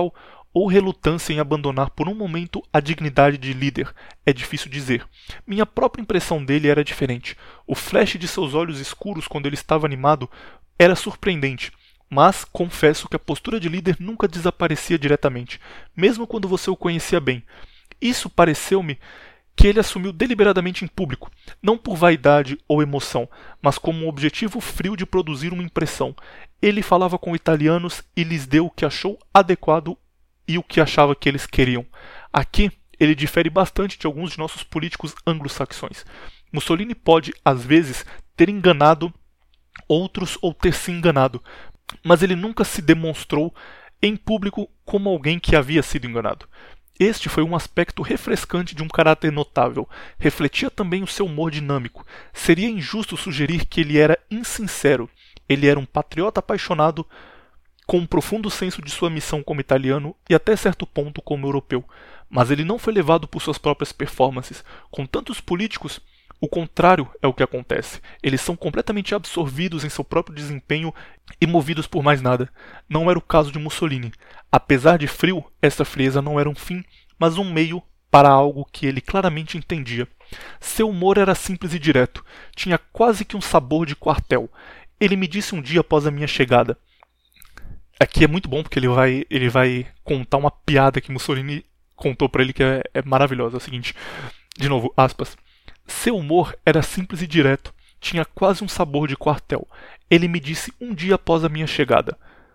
ou relutância em abandonar por um momento a dignidade de líder, é difícil dizer. Minha própria impressão dele era diferente. O flash de seus olhos escuros quando ele estava animado era surpreendente, mas confesso que a postura de líder nunca desaparecia diretamente, mesmo quando você o conhecia bem. Isso pareceu-me que ele assumiu deliberadamente em público, não por vaidade ou emoção, mas como um objetivo frio de produzir uma impressão. Ele falava com italianos e lhes deu o que achou adequado e o que achava que eles queriam. Aqui, ele difere bastante de alguns de nossos políticos anglo-saxões. Mussolini pode, às vezes, ter enganado outros ou ter se enganado, mas ele nunca se demonstrou em público como alguém que havia sido enganado. Este foi um aspecto refrescante de um caráter notável. Refletia também o seu humor dinâmico. Seria injusto sugerir que ele era insincero. Ele era um patriota apaixonado, com um profundo senso de sua missão como italiano e até certo ponto como europeu. Mas ele não foi levado por suas próprias performances. Com tantos políticos, o contrário é o que acontece. Eles são completamente absorvidos em seu próprio desempenho e movidos por mais nada. Não era o caso de Mussolini. Apesar de frio, essa frieza não era um fim, mas um meio para algo que ele claramente entendia. Seu humor era simples e direto. Tinha quase que um sabor de quartel. Ele me disse um dia após a minha chegada. Aqui é muito bom porque ele vai contar uma piada que Mussolini contou para ele que é maravilhosa. É o seguinte, de novo, aspas. Seu humor era simples e direto, tinha quase um sabor de quartel. Ele me disse um dia após a minha chegada.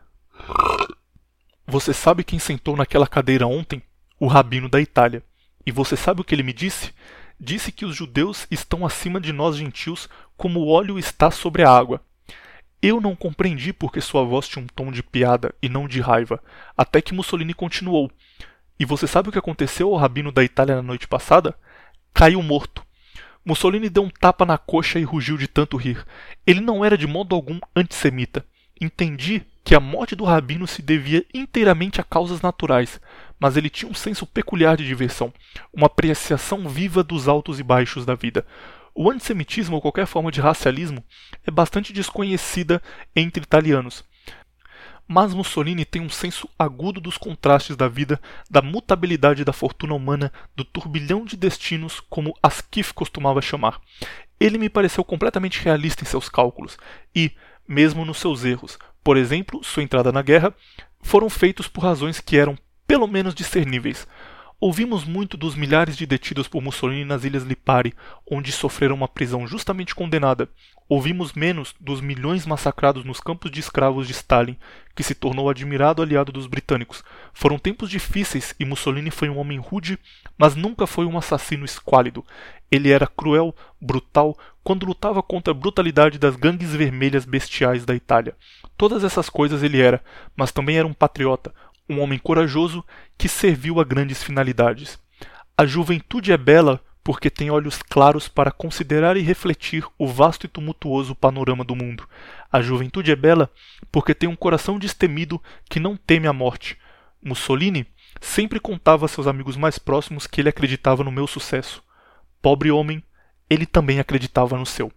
Você sabe quem sentou naquela cadeira ontem? O rabino da Itália. E você sabe o que ele me disse? Disse que os judeus estão acima de nós gentios como o óleo está sobre a água. Eu não compreendi porque sua voz tinha um tom de piada e não de raiva, até que Mussolini continuou. E você sabe o que aconteceu ao rabino da Itália na noite passada? Caiu morto. Mussolini deu um tapa na coxa e rugiu de tanto rir. Ele não era de modo algum antissemita. Entendi que a morte do rabino se devia inteiramente a causas naturais, mas ele tinha um senso peculiar de diversão, uma apreciação viva dos altos e baixos da vida. O antissemitismo ou qualquer forma de racialismo é bastante desconhecida entre italianos. Mas Mussolini tem um senso agudo dos contrastes da vida, da mutabilidade da fortuna humana, do turbilhão de destinos, como Asquith costumava chamar. Ele me pareceu completamente realista em seus cálculos e, mesmo nos seus erros, por exemplo, sua entrada na guerra, foram feitos por razões que eram, pelo menos, discerníveis. Ouvimos muito dos milhares de detidos por Mussolini nas Ilhas Lipari, onde sofreram uma prisão justamente condenada. Ouvimos menos dos milhões massacrados nos campos de escravos de Stalin, que se tornou admirado aliado dos britânicos. Foram tempos difíceis e Mussolini foi um homem rude, mas nunca foi um assassino esquálido. Ele era cruel, brutal, quando lutava contra a brutalidade das gangues vermelhas bestiais da Itália. Todas essas coisas ele era, mas também era um patriota, um homem corajoso que serviu a grandes finalidades. A juventude é bela porque tem olhos claros para considerar e refletir o vasto e tumultuoso panorama do mundo. A juventude é bela porque tem um coração destemido que não teme a morte. Mussolini sempre contava a seus amigos mais próximos que ele acreditava no meu sucesso. Pobre homem, ele também acreditava no seu.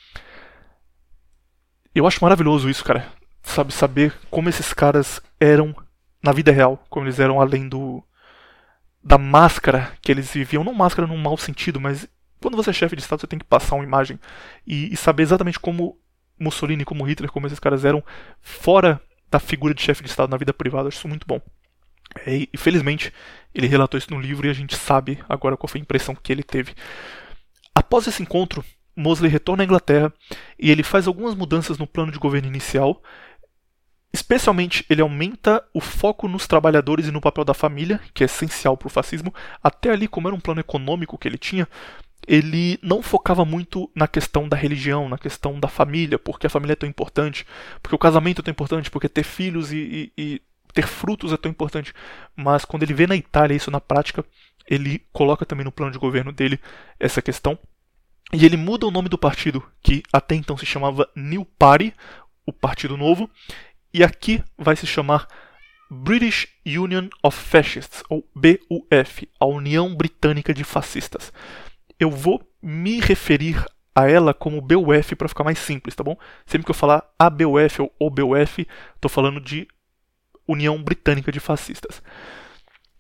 Eu acho maravilhoso isso, cara. Saber como esses caras eram na vida real, como eles eram além da máscara que eles viviam. Não máscara num mau sentido, mas quando você é chefe de Estado você tem que passar uma imagem e saber exatamente como Mussolini, como Hitler, como esses caras eram fora da figura de chefe de Estado na vida privada. Eu acho isso muito bom. E felizmente ele relatou isso no livro e a gente sabe agora qual foi a impressão que ele teve. Após esse encontro, Mosley retorna à Inglaterra e ele faz algumas mudanças no plano de governo inicial. Especialmente, ele aumenta o foco nos trabalhadores e no papel da família, que é essencial para o fascismo. Até ali, como era um plano econômico que ele tinha, ele não focava muito na questão da religião, na questão da família, porque a família é tão importante, porque o casamento é tão importante, porque ter filhos e ter frutos é tão importante. Mas quando ele vê na Itália isso na prática, ele coloca também no plano de governo dele essa questão. E ele muda o nome do partido, que até então se chamava New Party, o Partido Novo, e aqui vai se chamar British Union of Fascists, ou BUF, a União Britânica de Fascistas. Eu vou me referir a ela como BUF para ficar mais simples, tá bom? Sempre que eu falar a BUF ou o BUF, estou falando de União Britânica de Fascistas.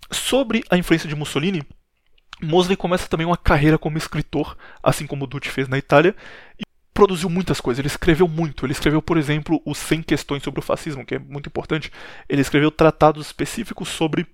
Sobre a influência de Mussolini, Mosley começa também uma carreira como escritor, assim como Dutti fez na Itália, e produziu muitas coisas. Ele escreveu muito. Ele escreveu, por exemplo, os 100 questões sobre o fascismo, que é muito importante. Ele escreveu tratados específicos sobre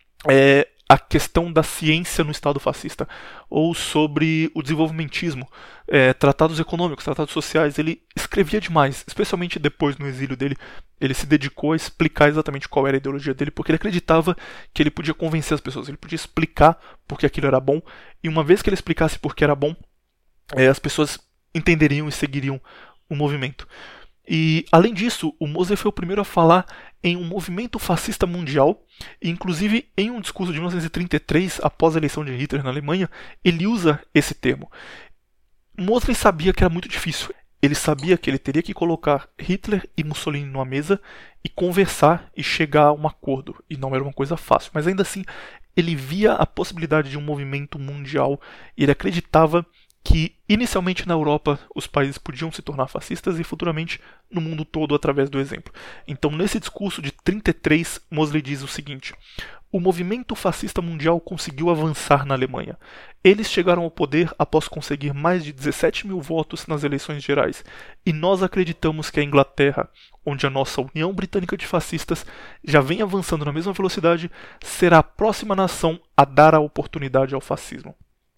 a questão da ciência no Estado fascista, ou sobre o desenvolvimentismo, tratados econômicos, tratados sociais. Ele escrevia demais, especialmente depois no exílio dele. Ele se dedicou a explicar exatamente qual era a ideologia dele, porque ele acreditava que ele podia convencer as pessoas, ele podia explicar porque aquilo era bom, e uma vez que ele explicasse porque era bom, as pessoas entenderiam e seguiriam o movimento. E, além disso, o Mosley foi o primeiro a falar em um movimento fascista mundial, e inclusive em um discurso de 1933, após a eleição de Hitler na Alemanha, ele usa esse termo. Mosley sabia que era muito difícil. Ele sabia que ele teria que colocar Hitler e Mussolini numa mesa e conversar e chegar a um acordo. E não era uma coisa fácil, mas ainda assim ele via a possibilidade de um movimento mundial e ele acreditava que inicialmente na Europa os países podiam se tornar fascistas e futuramente no mundo todo através do exemplo. Então, nesse discurso de 33, Mosley diz o seguinte: o movimento fascista mundial conseguiu avançar na Alemanha. Eles chegaram ao poder após conseguir mais de 17 mil votos nas eleições gerais, e nós acreditamos que a Inglaterra, onde a nossa União Britânica de Fascistas já vem avançando na mesma velocidade, será a próxima nação a dar a oportunidade ao fascismo.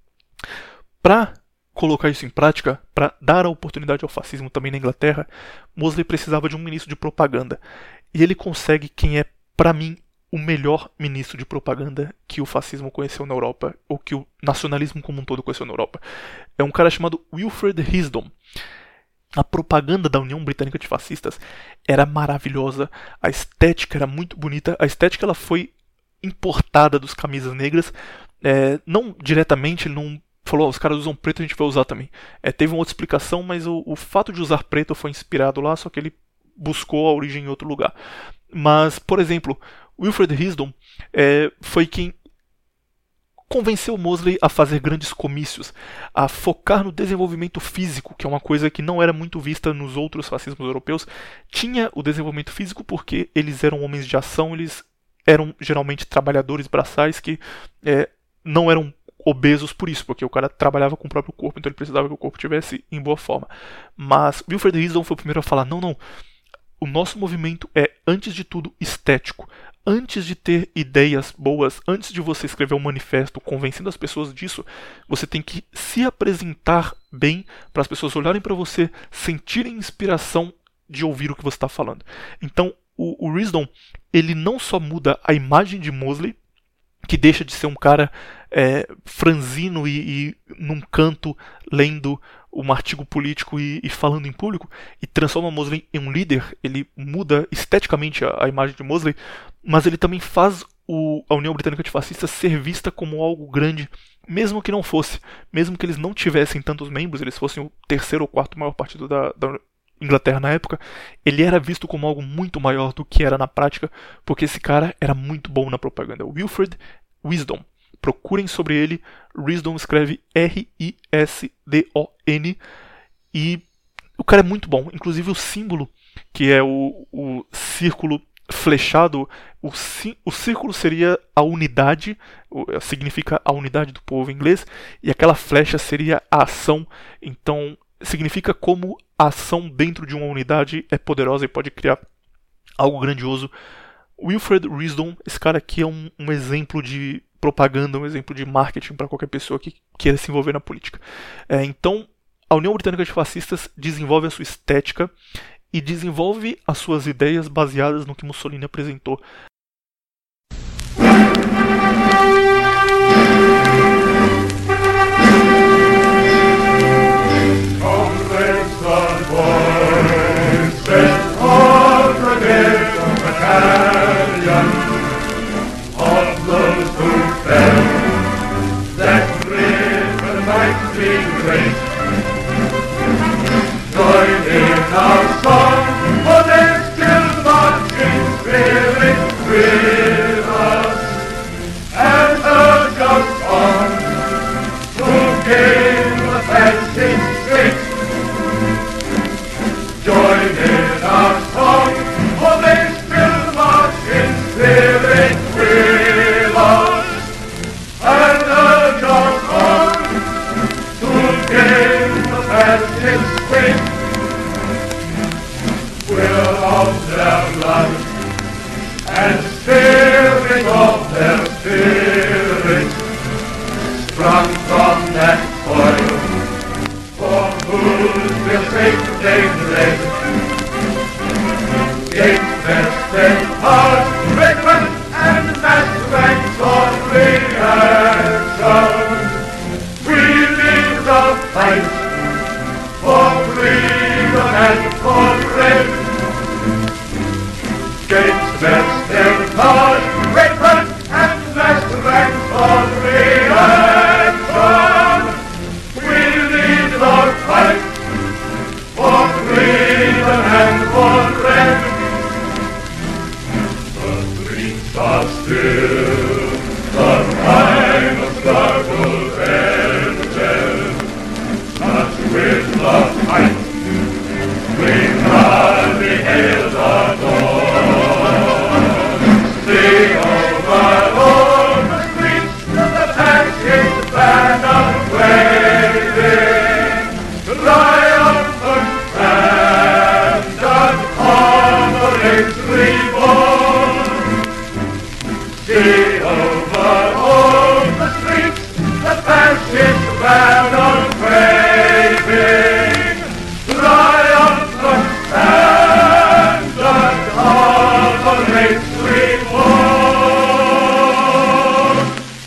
Para colocar isso em prática, para dar a oportunidade ao fascismo também na Inglaterra, Mosley precisava de um ministro de propaganda. E ele consegue quem é, para mim, o melhor ministro de propaganda que o fascismo conheceu na Europa, ou que o nacionalismo como um todo conheceu na Europa. É um cara chamado Wilfred Hisdom. A propaganda da União Britânica de Fascistas era maravilhosa, a estética era muito bonita, a estética ela foi importada dos camisas negras, não diretamente, ele não falou, os caras usam preto, a gente vai usar também. Teve uma outra explicação, mas o fato de usar preto foi inspirado lá, só que ele buscou a origem em outro lugar. Mas, por exemplo, Wilfred Hisdom foi quem convenceu Mosley a fazer grandes comícios, a focar no desenvolvimento físico, que é uma coisa que não era muito vista nos outros fascismos europeus. Tinha o desenvolvimento físico porque eles eram homens de ação, eles eram geralmente trabalhadores braçais que não eram obesos por isso, porque o cara trabalhava com o próprio corpo, então ele precisava que o corpo estivesse em boa forma. Mas Wilfred Hisdom foi o primeiro a falar, não, o nosso movimento é, antes de tudo, estético. Antes de ter ideias boas, antes de você escrever um manifesto convencendo as pessoas disso, você tem que se apresentar bem para as pessoas olharem para você, sentirem inspiração de ouvir o que você está falando. Então, o Hisdom, ele não só muda a imagem de Mosley, que deixa de ser um cara franzino e num canto lendo um artigo político e falando em público, e transforma Mosley em um líder. Ele muda esteticamente a imagem de Mosley, mas ele também faz a União Britânica de Fascistas ser vista como algo grande, mesmo que não fosse, mesmo que eles não tivessem tantos membros, eles fossem o terceiro ou quarto maior partido da Inglaterra na época, ele era visto como algo muito maior do que era na prática, porque esse cara era muito bom na propaganda. Wilfred Hisdom. Procurem sobre ele. Hisdom escreve R-I-S-D-O-N. E o cara é muito bom. Inclusive o símbolo, que é o círculo flechado, o círculo seria a unidade, significa a unidade do povo em inglês, e aquela flecha seria a ação. Então significa como a ação dentro de uma unidade é poderosa e pode criar algo grandioso. Wilfred Hisdom, esse cara aqui é um exemplo de propaganda, um exemplo de marketing para qualquer pessoa que queira se envolver na política. Então, a União Britânica de Fascistas desenvolve a sua estética e desenvolve as suas ideias baseadas no que Mussolini apresentou. Join in our song, for there's still marching spirit. sprung from that soil. For whose will sake they bled. Statesmen, steadfast, veteran, and master ranks on reaction. We lead the fight for freedom and for bread. Statesmen, steadfast, veteran, and master ranks on reaction. We lead the fight for freedom and for bread. The streets are still, the time of struggle ended. But with the fight, we proudly hail the dawn. See over all the streets, the package banner waving, triumphant and honoring reborn. See over all the streets, the fascist banner waving, triumphant and honoring reborn.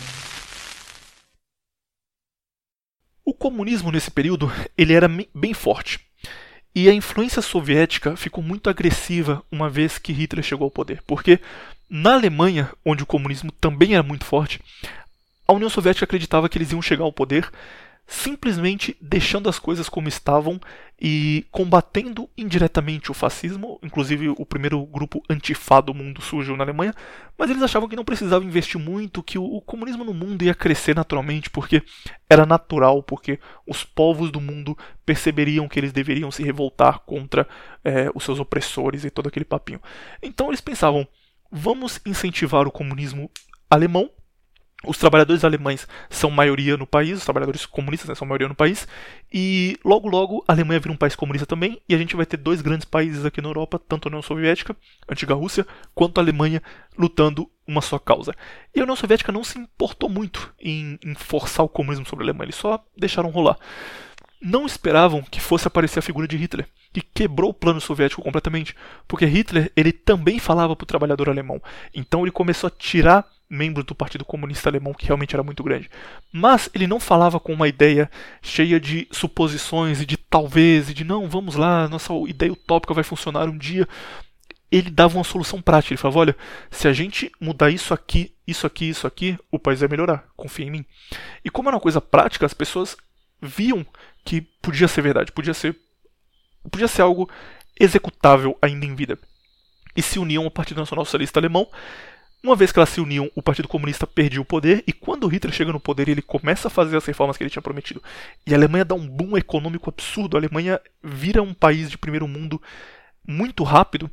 O comunismo nesse período ele era bem forte. E a influência soviética ficou muito agressiva uma vez que Hitler chegou ao poder. Porque na Alemanha, onde o comunismo também era muito forte, a União Soviética acreditava que eles iam chegar ao poder simplesmente deixando as coisas como estavam e combatendo indiretamente o fascismo. Inclusive o primeiro grupo Antifa do mundo surgiu na Alemanha, mas eles achavam que não precisavam investir muito, que o comunismo no mundo ia crescer naturalmente, porque era natural, porque os povos do mundo perceberiam que eles deveriam se revoltar contra os seus opressores e todo aquele papinho. Então eles pensavam, vamos incentivar o comunismo alemão. Os trabalhadores alemães são maioria no país, os trabalhadores comunistas são maioria no país, e logo logo a Alemanha vira um país comunista também, e a gente vai ter dois grandes países aqui na Europa, tanto a União Soviética, a antiga Rússia, quanto a Alemanha lutando uma só causa. E a União Soviética não se importou muito em forçar o comunismo sobre a Alemanha, eles só deixaram rolar. Não esperavam que fosse aparecer a figura de Hitler, que quebrou o plano soviético completamente, porque Hitler ele também falava para o trabalhador alemão, então ele começou a tirar membros do Partido Comunista Alemão, que realmente era muito grande. Mas ele não falava com uma ideia cheia de suposições e de talvez, e de não, vamos lá, nossa ideia utópica vai funcionar um dia. Ele dava uma solução prática, ele falava, olha, se a gente mudar isso aqui, isso aqui, isso aqui, o país vai melhorar, confia em mim. E como era uma coisa prática, as pessoas viam que podia ser verdade, podia ser algo executável ainda em vida. E se uniam ao Partido Nacional Socialista Alemão. Uma vez que elas se uniam, o Partido Comunista perdia o poder, e quando Hitler chega no poder, ele começa a fazer as reformas que ele tinha prometido. E a Alemanha dá um boom econômico absurdo, a Alemanha vira um país de primeiro mundo muito rápido.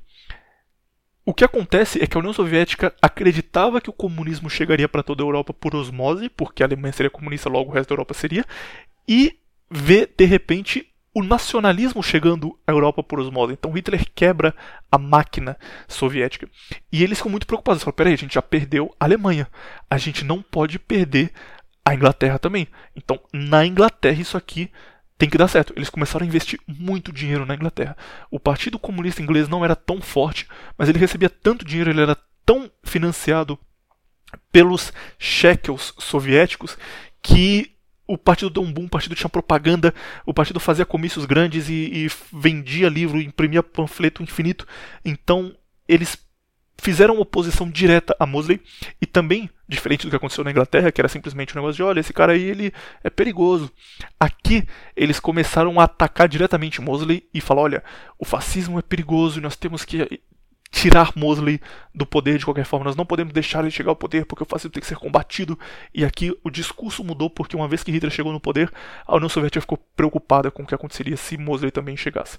O que acontece é que a União Soviética acreditava que o comunismo chegaria para toda a Europa por osmose, porque a Alemanha seria comunista, logo o resto da Europa seria, e vê, de repente, o nacionalismo chegando à Europa por osmose. Então Hitler quebra a máquina soviética. E eles ficam muito preocupados. Eles falam, peraí, a gente já perdeu a Alemanha. A gente não pode perder a Inglaterra também. Então, na Inglaterra, isso aqui tem que dar certo. Eles começaram a investir muito dinheiro na Inglaterra. O Partido Comunista Inglês não era tão forte, mas ele recebia tanto dinheiro, ele era tão financiado pelos shekels soviéticos, que o partido deu um boom, o partido tinha propaganda, o partido fazia comícios grandes e vendia livro, imprimia panfleto infinito. Então eles fizeram uma oposição direta a Mosley, e também, diferente do que aconteceu na Inglaterra, que era simplesmente um negócio de, olha, esse cara aí ele é perigoso. Aqui eles começaram a atacar diretamente Mosley e falar, olha, o fascismo é perigoso e nós temos que tirar Mosley do poder de qualquer forma, nós não podemos deixar ele chegar ao poder porque o fascismo tem que ser combatido. E aqui o discurso mudou, porque uma vez que Hitler chegou no poder, a União Soviética ficou preocupada com o que aconteceria se Mosley também chegasse.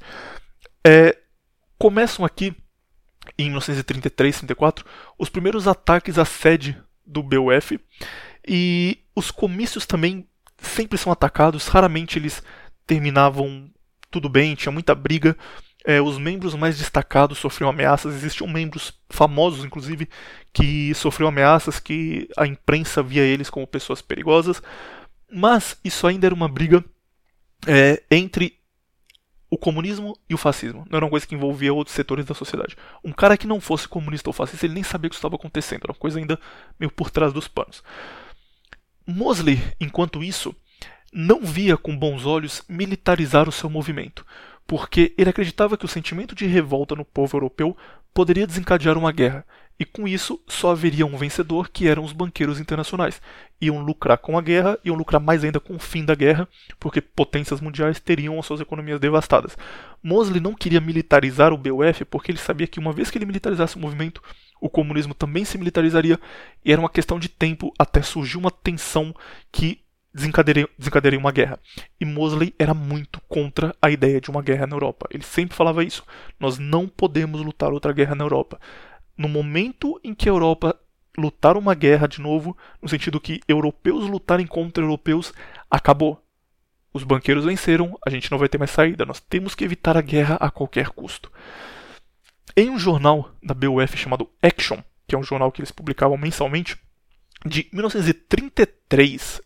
Começam aqui, em 1933, 34, os primeiros ataques à sede do BUF, e os comícios também sempre são atacados, raramente eles terminavam tudo bem, tinha muita briga. Os membros mais destacados sofriam ameaças, existiam membros famosos, inclusive, que sofriam ameaças, que a imprensa via eles como pessoas perigosas. Mas isso ainda era uma briga entre o comunismo e o fascismo. Não era uma coisa que envolvia outros setores da sociedade. Um cara que não fosse comunista ou fascista, ele nem sabia o que estava acontecendo. Era uma coisa ainda meio por trás dos panos. Mosley, enquanto isso, não via com bons olhos militarizar o seu movimento, porque ele acreditava que o sentimento de revolta no povo europeu poderia desencadear uma guerra, e com isso só haveria um vencedor, que eram os banqueiros internacionais. Iam lucrar com a guerra, iam lucrar mais ainda com o fim da guerra, porque potências mundiais teriam as suas economias devastadas. Mosley não queria militarizar o BOF, porque ele sabia que uma vez que ele militarizasse o movimento, o comunismo também se militarizaria, e era uma questão de tempo até surgir uma tensão que desencadearia uma guerra. E Mosley era muito contra a ideia de uma guerra na Europa. Ele sempre falava isso. Nós não podemos lutar outra guerra na Europa. No momento em que a Europa lutar uma guerra de novo, no sentido que europeus lutarem contra europeus, acabou. Os banqueiros venceram, a gente não vai ter mais saída. Nós temos que evitar a guerra a qualquer custo. Em um jornal da BOF chamado Action, que é um jornal que eles publicavam mensalmente, de 1933,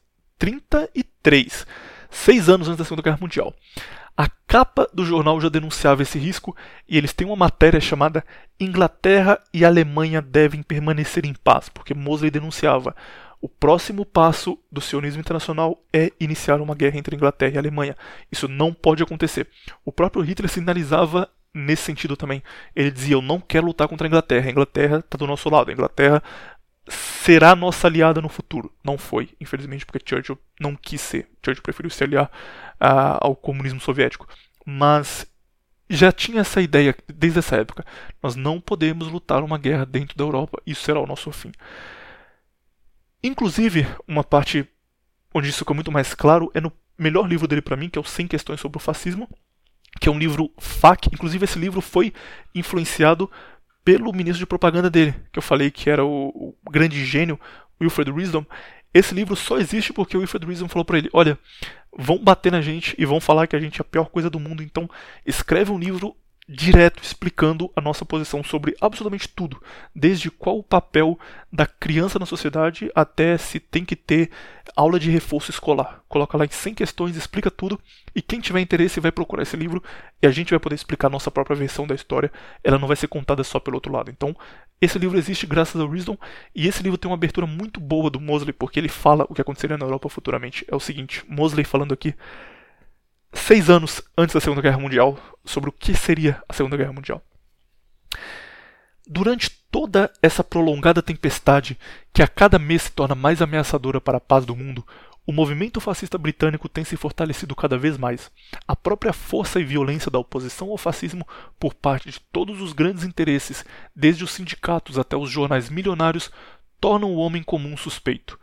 6 anos antes da Segunda Guerra Mundial. A capa do jornal já denunciava esse risco e eles têm uma matéria chamada Inglaterra e Alemanha devem permanecer em paz, porque Mosley denunciava: o próximo passo do sionismo internacional é iniciar uma guerra entre Inglaterra e Alemanha. Isso não pode acontecer. O próprio Hitler sinalizava nesse sentido também. Ele dizia: eu não quero lutar contra a Inglaterra está do nosso lado, a Inglaterra será nossa aliada no futuro. Não foi, infelizmente, porque Churchill não quis ser. Churchill preferiu se aliar ao comunismo soviético. Mas já tinha essa ideia desde essa época. Nós não podemos lutar uma guerra dentro da Europa. Isso será o nosso fim. Inclusive, uma parte onde isso fica muito mais claro é no melhor livro dele para mim, que é o 100 Questões sobre o Fascismo, que é um livro FAQ. Inclusive, esse livro foi influenciado pelo ministro de propaganda dele, que eu falei que era o grande gênio, Wilfred Wisdom. Esse livro só existe porque o Wilfred Wisdom falou para ele: olha, vão bater na gente e vão falar que a gente é a pior coisa do mundo, então escreve um livro direto explicando a nossa posição sobre absolutamente tudo, desde qual o papel da criança na sociedade até se tem que ter aula de reforço escolar. Coloca lá em 100 questões, explica tudo, e quem tiver interesse vai procurar esse livro e a gente vai poder explicar a nossa própria versão da história. Ela não vai ser contada só pelo outro lado. Então, esse livro existe graças ao Wisdom, e esse livro tem uma abertura muito boa do Mosley, porque ele fala o que aconteceria na Europa futuramente. É o seguinte, Mosley falando aqui 6 anos antes da Segunda Guerra Mundial, sobre o que seria a Segunda Guerra Mundial. Durante toda essa prolongada tempestade, que a cada mês se torna mais ameaçadora para a paz do mundo, o movimento fascista britânico tem se fortalecido cada vez mais. A própria força e violência da oposição ao fascismo por parte de todos os grandes interesses, desde os sindicatos até os jornais milionários, tornam o homem comum suspeito.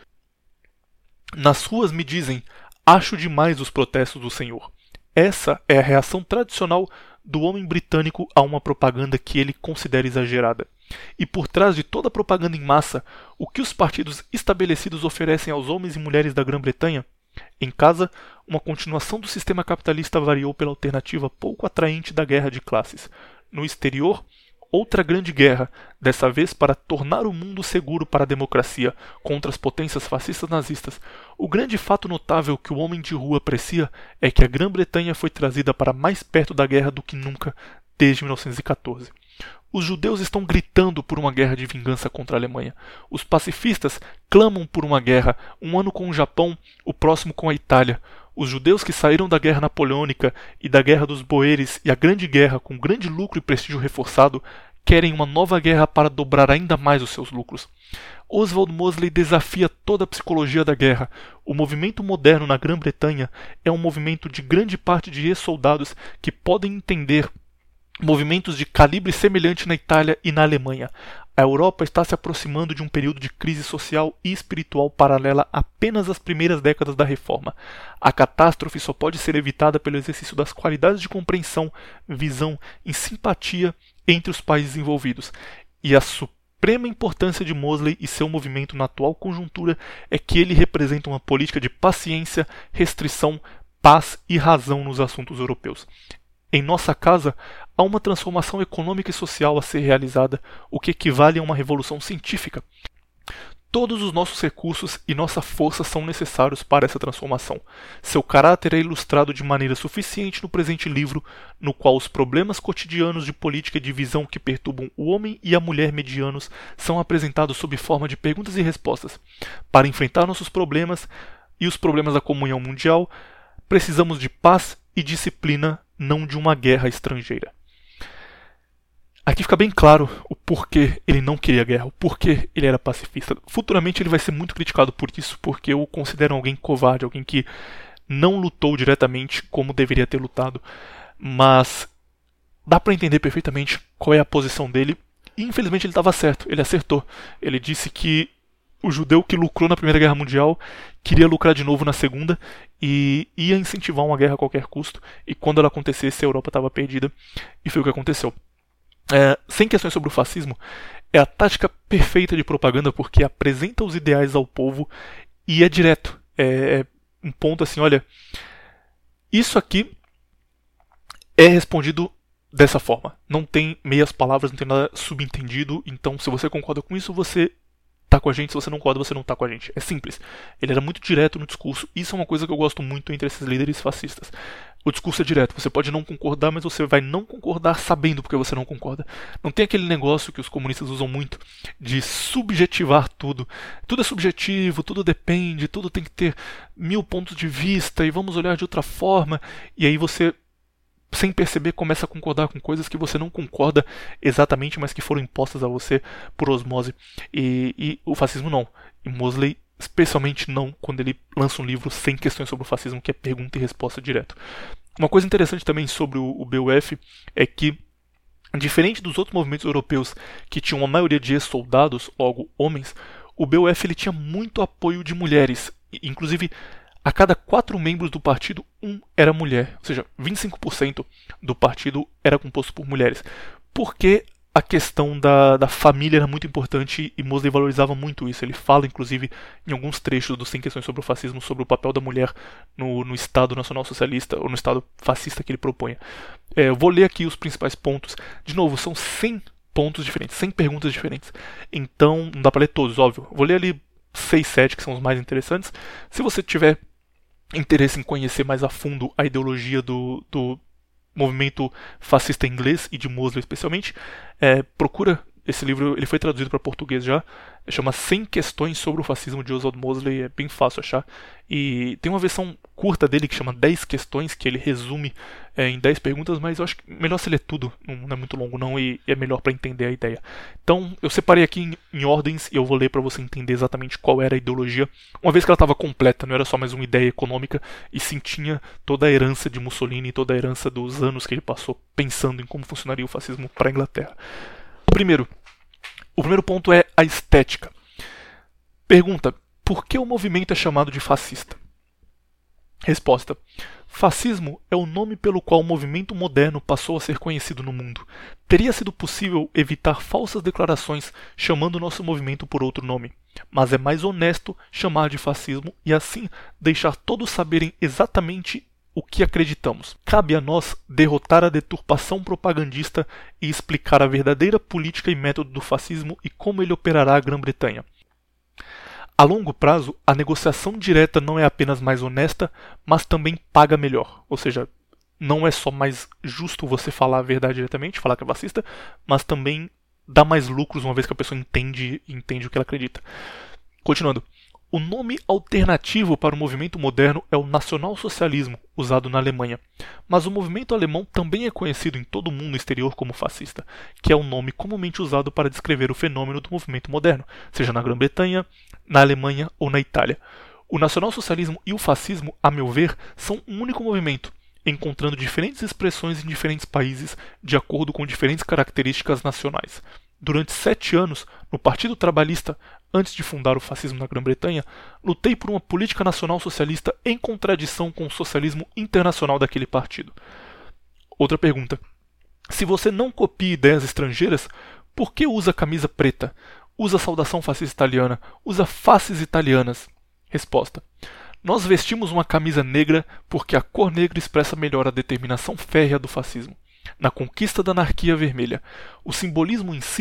Nas ruas me dizem: acho demais os protestos do senhor. Essa é a reação tradicional do homem britânico a uma propaganda que ele considera exagerada. E por trás de toda a propaganda em massa, o que os partidos estabelecidos oferecem aos homens e mulheres da Grã-Bretanha? Em casa, uma continuação do sistema capitalista variou pela alternativa pouco atraente da guerra de classes. No exterior, outra grande guerra, dessa vez para tornar o mundo seguro para a democracia contra as potências fascistas nazistas. O grande fato notável que o homem de rua aprecia é que a Grã-Bretanha foi trazida para mais perto da guerra do que nunca desde 1914. Os judeus estão gritando por uma guerra de vingança contra a Alemanha. Os pacifistas clamam por uma guerra, um ano com o Japão, o próximo com a Itália. Os judeus que saíram da Guerra Napoleônica e da Guerra dos Boeres e a Grande Guerra com grande lucro e prestígio reforçado querem uma nova guerra para dobrar ainda mais os seus lucros. Oswald Mosley desafia toda a psicologia da guerra. O movimento moderno na Grã-Bretanha é um movimento de grande parte de ex-soldados que podem entender movimentos de calibre semelhante na Itália e na Alemanha. A Europa está se aproximando de um período de crise social e espiritual paralela apenas às primeiras décadas da Reforma. A catástrofe só pode ser evitada pelo exercício das qualidades de compreensão, visão e simpatia entre os países envolvidos. E a suprema importância de Mosley e seu movimento na atual conjuntura é que ele representa uma política de paciência, restrição, paz e razão nos assuntos europeus. Em nossa casa, há uma transformação econômica e social a ser realizada, o que equivale a uma revolução científica. Todos os nossos recursos e nossa força são necessários para essa transformação. Seu caráter é ilustrado de maneira suficiente no presente livro, no qual os problemas cotidianos de política e divisão que perturbam o homem e a mulher medianos são apresentados sob forma de perguntas e respostas. Para enfrentar nossos problemas e os problemas da comunhão mundial, precisamos de paz e disciplina, não de uma guerra estrangeira. Aqui fica bem claro o porquê ele não queria guerra, o porquê ele era pacifista. Futuramente ele vai ser muito criticado por isso, porque o consideram alguém covarde, alguém que não lutou diretamente como deveria ter lutado. Mas dá pra entender perfeitamente qual é a posição dele, e infelizmente ele estava certo, ele acertou. Ele disse que o judeu que lucrou na Primeira Guerra Mundial queria lucrar de novo na Segunda e ia incentivar uma guerra a qualquer custo, e quando ela acontecesse a Europa estava perdida, e foi o que aconteceu. Sem questões sobre o fascismo, é a tática perfeita de propaganda porque apresenta os ideais ao povo e é direto. É um ponto assim, olha, isso aqui é respondido dessa forma. Não tem meias palavras, não tem nada subentendido, então se você concorda com isso, você tá com a gente, se você não concorda, você não tá com a gente. É simples. Ele era muito direto no discurso, isso é uma coisa que eu gosto muito entre esses líderes fascistas. O discurso é direto, você pode não concordar, mas você vai não concordar sabendo porque você não concorda. Não tem aquele negócio que os comunistas usam muito de subjetivar tudo. Tudo é subjetivo, tudo depende, tudo tem que ter 1000 pontos de vista e vamos olhar de outra forma. E aí você, sem perceber, começa a concordar com coisas que você não concorda exatamente, mas que foram impostas a você por osmose. E o fascismo não. E Mosley especialmente não quando ele lança um livro sem questões sobre o fascismo, que é pergunta e resposta direto. Uma coisa interessante também sobre o BUF é que, diferente dos outros movimentos europeus que tinham uma maioria de ex-soldados, logo homens, o BUF ele tinha muito apoio de mulheres. Inclusive, a cada 4 membros do partido, 1 era mulher. Ou seja, 25% do partido era composto por mulheres. Porque a questão da família era muito importante e Mosley valorizava muito isso. Ele fala, inclusive, em alguns trechos do Sem Questões sobre o Fascismo, sobre o papel da mulher no Estado Nacional Socialista, ou no Estado fascista que ele propunha. Eu vou ler aqui os principais pontos. De novo, são 100 pontos diferentes, 100 perguntas diferentes. Então, não dá para ler todos, óbvio. Vou ler ali 6, 7, que são os mais interessantes. Se você tiver interesse em conhecer mais a fundo a ideologia do movimento fascista inglês e de Mosley especialmente, procura esse livro. Ele foi traduzido para português já, chama 100 Questões sobre o Fascismo, de Oswald Mosley. É bem fácil achar, e tem uma versão curta dele que chama 10 questões, que ele resume em 10 perguntas, mas eu acho que melhor se ler tudo, não é muito longo não, e é melhor para entender a ideia. Então eu separei aqui em ordens e eu vou ler para você entender exatamente qual era a ideologia, uma vez que ela estava completa, não era só mais uma ideia econômica, e sim tinha toda a herança de Mussolini, toda a herança dos anos que ele passou pensando em como funcionaria o fascismo para a Inglaterra. O primeiro ponto é a estética. Pergunta: por que o movimento é chamado de fascista? Resposta: fascismo é o nome pelo qual o movimento moderno passou a ser conhecido no mundo. Teria sido possível evitar falsas declarações chamando nosso movimento por outro nome, mas é mais honesto chamar de fascismo e assim deixar todos saberem exatamente o que acreditamos. Cabe a nós derrotar a deturpação propagandista e explicar a verdadeira política e método do fascismo e como ele operará a Grã-Bretanha. A longo prazo, a negociação direta não é apenas mais honesta, mas também paga melhor. Ou seja, não é só mais justo você falar a verdade diretamente, falar que é fascista, mas também dá mais lucros uma vez que a pessoa entende o que ela acredita. Continuando. O nome alternativo para o movimento moderno é o nacionalsocialismo, usado na Alemanha. Mas o movimento alemão também é conhecido em todo o mundo exterior como fascista, que é o nome comumente usado para descrever o fenômeno do movimento moderno, seja na Grã-Bretanha, na Alemanha ou na Itália. O nacionalsocialismo e o fascismo, a meu ver, são um único movimento, encontrando diferentes expressões em diferentes países de acordo com diferentes características nacionais. Durante 7 anos, no Partido Trabalhista, antes de fundar o fascismo na Grã-Bretanha, lutei por uma política nacional socialista em contradição com o socialismo internacional daquele partido. Outra pergunta. Se você não copia ideias estrangeiras, por que usa camisa preta? Usa saudação fascista italiana? Usa faces italianas? Resposta. Nós vestimos uma camisa negra porque a cor negra expressa melhor a determinação férrea do fascismo. Na conquista da anarquia vermelha, o simbolismo em si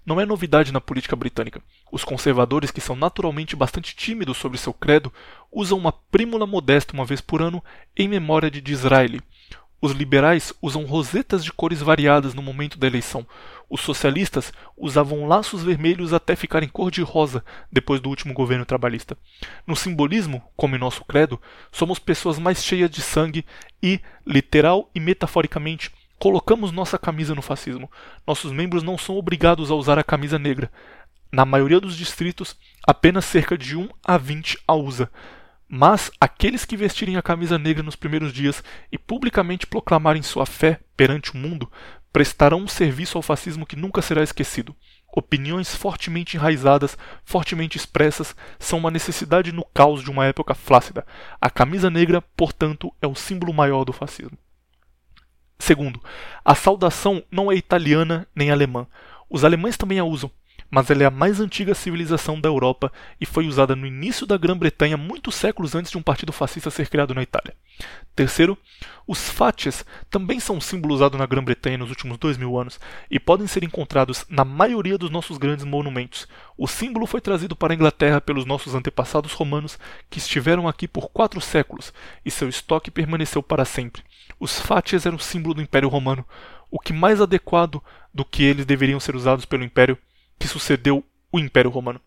não é novidade na política britânica. Os conservadores, que são naturalmente bastante tímidos sobre seu credo, usam uma prímula modesta uma vez por ano em memória de Disraeli. Os liberais usam rosetas de cores variadas no momento da eleição. Os socialistas usavam laços vermelhos até ficarem cor-de-rosa depois do último governo trabalhista. No simbolismo, como em nosso credo, somos pessoas mais cheias de sangue e, literal e metaforicamente, colocamos nossa camisa no fascismo. Nossos membros não são obrigados a usar a camisa negra. Na maioria dos distritos, apenas cerca de 1 a 20 a usa. Mas aqueles que vestirem a camisa negra nos primeiros dias e publicamente proclamarem sua fé perante o mundo, prestarão um serviço ao fascismo que nunca será esquecido. Opiniões fortemente enraizadas, fortemente expressas, são uma necessidade no caos de uma época flácida. A camisa negra, portanto, é o símbolo maior do fascismo. Segundo, a saudação não é italiana nem alemã. Os alemães também a usam, mas ela é a mais antiga civilização da Europa e foi usada no início da Grã-Bretanha muitos séculos antes de um partido fascista ser criado na Itália. Terceiro, os facies também são um símbolo usado na Grã-Bretanha nos últimos 2000 anos e podem ser encontrados na maioria dos nossos grandes monumentos. O símbolo foi trazido para a Inglaterra pelos nossos antepassados romanos que estiveram aqui por 4 séculos e seu estoque permaneceu para sempre. Os facies eram o símbolo do Império Romano, o que mais adequado do que eles deveriam ser usados pelo Império que sucedeu o Império Romano.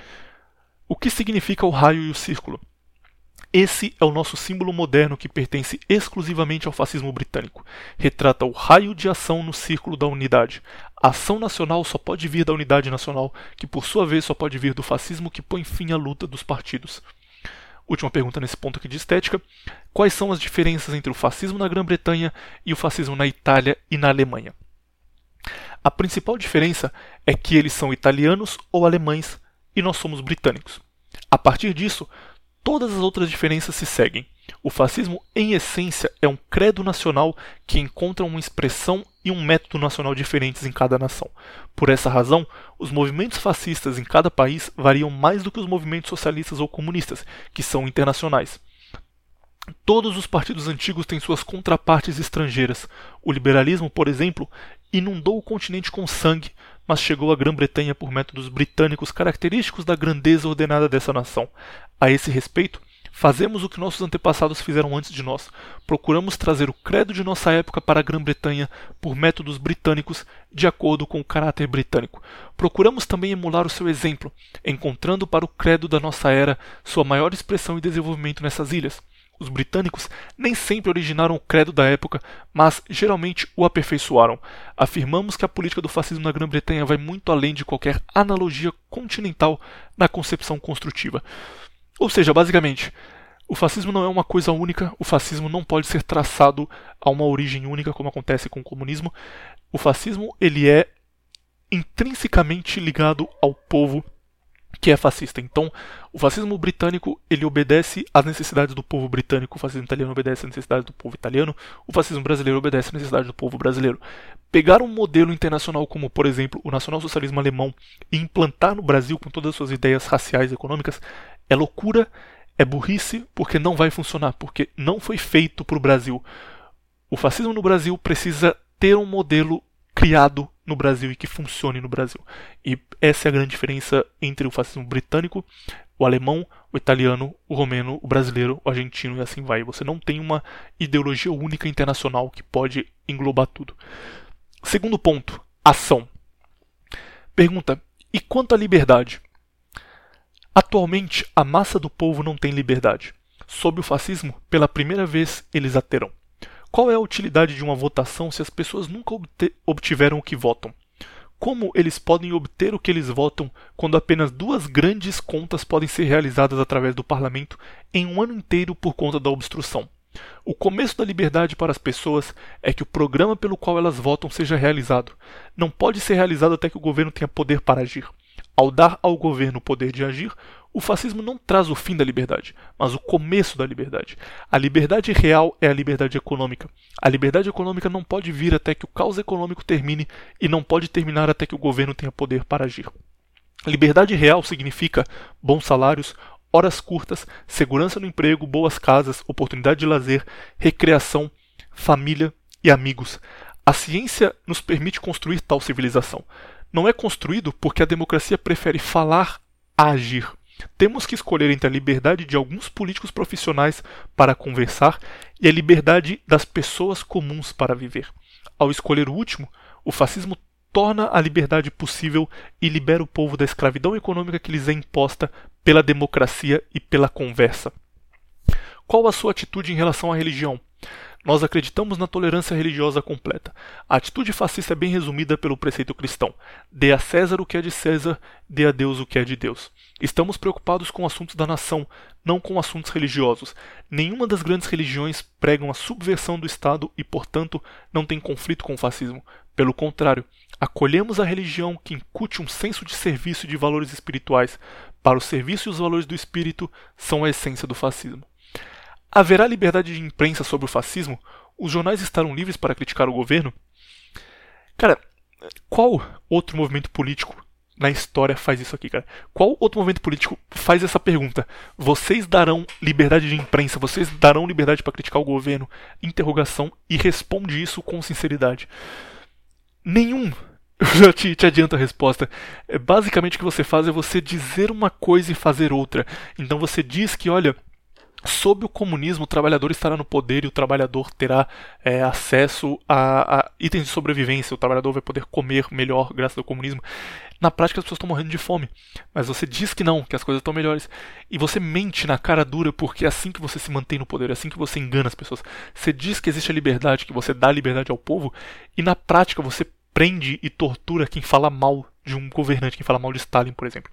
O que significa o raio e o círculo? Esse é o nosso símbolo moderno que pertence exclusivamente ao fascismo britânico. Retrata o raio de ação no círculo da unidade. A ação nacional só pode vir da unidade nacional, que por sua vez só pode vir do fascismo que põe fim à luta dos partidos. Última pergunta nesse ponto aqui de estética. Quais são as diferenças entre o fascismo na Grã-Bretanha e o fascismo na Itália e na Alemanha? A principal diferença é que eles são italianos ou alemães e nós somos britânicos. A partir disso, todas as outras diferenças se seguem. O fascismo, em essência, é um credo nacional que encontra uma expressão e um método nacional diferentes em cada nação. Por essa razão, os movimentos fascistas em cada país variam mais do que os movimentos socialistas ou comunistas, que são internacionais. Todos os partidos antigos têm suas contrapartes estrangeiras. O liberalismo, por exemplo, inundou o continente com sangue, mas chegou à Grã-Bretanha por métodos britânicos característicos da grandeza ordenada dessa nação. A esse respeito, fazemos o que nossos antepassados fizeram antes de nós. Procuramos trazer o credo de nossa época para a Grã-Bretanha por métodos britânicos de acordo com o caráter britânico. Procuramos também emular o seu exemplo, encontrando para o credo da nossa era sua maior expressão e desenvolvimento nessas ilhas. Os britânicos nem sempre originaram o credo da época, mas geralmente o aperfeiçoaram. Afirmamos que a política do fascismo na Grã-Bretanha vai muito além de qualquer analogia continental na concepção construtiva. Ou seja, basicamente, o fascismo não é uma coisa única, o fascismo não pode ser traçado a uma origem única como acontece com o comunismo. O fascismo ele é intrinsecamente ligado ao povo que é fascista. Então, o fascismo britânico ele obedece às necessidades do povo britânico, o fascismo italiano obedece às necessidades do povo italiano, o fascismo brasileiro obedece às necessidades do povo brasileiro. Pegar um modelo internacional como, por exemplo, o nacionalsocialismo alemão e implantar no Brasil com todas as suas ideias raciais e econômicas é loucura, é burrice, porque não vai funcionar, porque não foi feito para o Brasil. O fascismo no Brasil precisa ter um modelo criado no Brasil e que funcione no Brasil. E essa é a grande diferença entre o fascismo britânico, o alemão, o italiano, o romeno, o brasileiro, o argentino e assim vai. Você não tem uma ideologia única internacional que pode englobar tudo. Segundo ponto, ação. Pergunta, e quanto à liberdade? Atualmente, a massa do povo não tem liberdade. Sob o fascismo, pela primeira vez, eles a terão. Qual é a utilidade de uma votação se as pessoas nunca obtiveram o que votam? Como eles podem obter o que eles votam quando apenas 2 grandes contas podem ser realizadas através do parlamento em um ano inteiro por conta da obstrução? O começo da liberdade para as pessoas é que o programa pelo qual elas votam seja realizado. Não pode ser realizado até que o governo tenha poder para agir. Ao dar ao governo o poder de agir, o fascismo não traz o fim da liberdade, mas o começo da liberdade. A liberdade real é a liberdade econômica. A liberdade econômica não pode vir até que o caos econômico termine e não pode terminar até que o governo tenha poder para agir. Liberdade real significa bons salários, horas curtas, segurança no emprego, boas casas, oportunidade de lazer, recreação, família e amigos. A ciência nos permite construir tal civilização. não é construído porque a democracia prefere falar a agir. Temos que escolher entre a liberdade de alguns políticos profissionais para conversar e a liberdade das pessoas comuns para viver. Ao escolher o último, o fascismo torna a liberdade possível e libera o povo da escravidão econômica que lhes é imposta pela democracia e pela conversa. Qual a sua atitude em relação à religião? Nós acreditamos na tolerância religiosa completa. A atitude fascista é bem resumida pelo preceito cristão: dê a César o que é de César, dê a Deus o que é de Deus. Estamos preocupados com assuntos da nação, não com assuntos religiosos. Nenhuma das grandes religiões pregam a subversão do Estado e, portanto, não tem conflito com o fascismo. Pelo contrário, acolhemos a religião que incute um senso de serviço e de valores espirituais. Para o serviço e os valores do espírito são a essência do fascismo. Haverá liberdade de imprensa sobre o fascismo? Os jornais estarão livres para criticar o governo? Cara, qual outro movimento político na história faz isso aqui, cara? Qual outro movimento político faz essa pergunta? Vocês darão liberdade de imprensa? Vocês darão liberdade para criticar o governo? Interrogação, e responde isso com sinceridade. Nenhum. Eu já te adianto a resposta. Basicamente o que você faz é você dizer uma coisa e fazer outra. Então você diz que, olha, sob o comunismo, o trabalhador estará no poder e o trabalhador terá acesso a itens de sobrevivência. O trabalhador vai poder comer melhor graças ao comunismo. Na prática, as pessoas estão morrendo de fome. Mas você diz que não, que as coisas estão melhores. E você mente na cara dura porque é assim que você se mantém no poder, é assim que você engana as pessoas. Você diz que existe a liberdade, que você dá liberdade ao povo, e na prática você prende e tortura quem fala mal de um governante, quem fala mal de Stalin, por exemplo.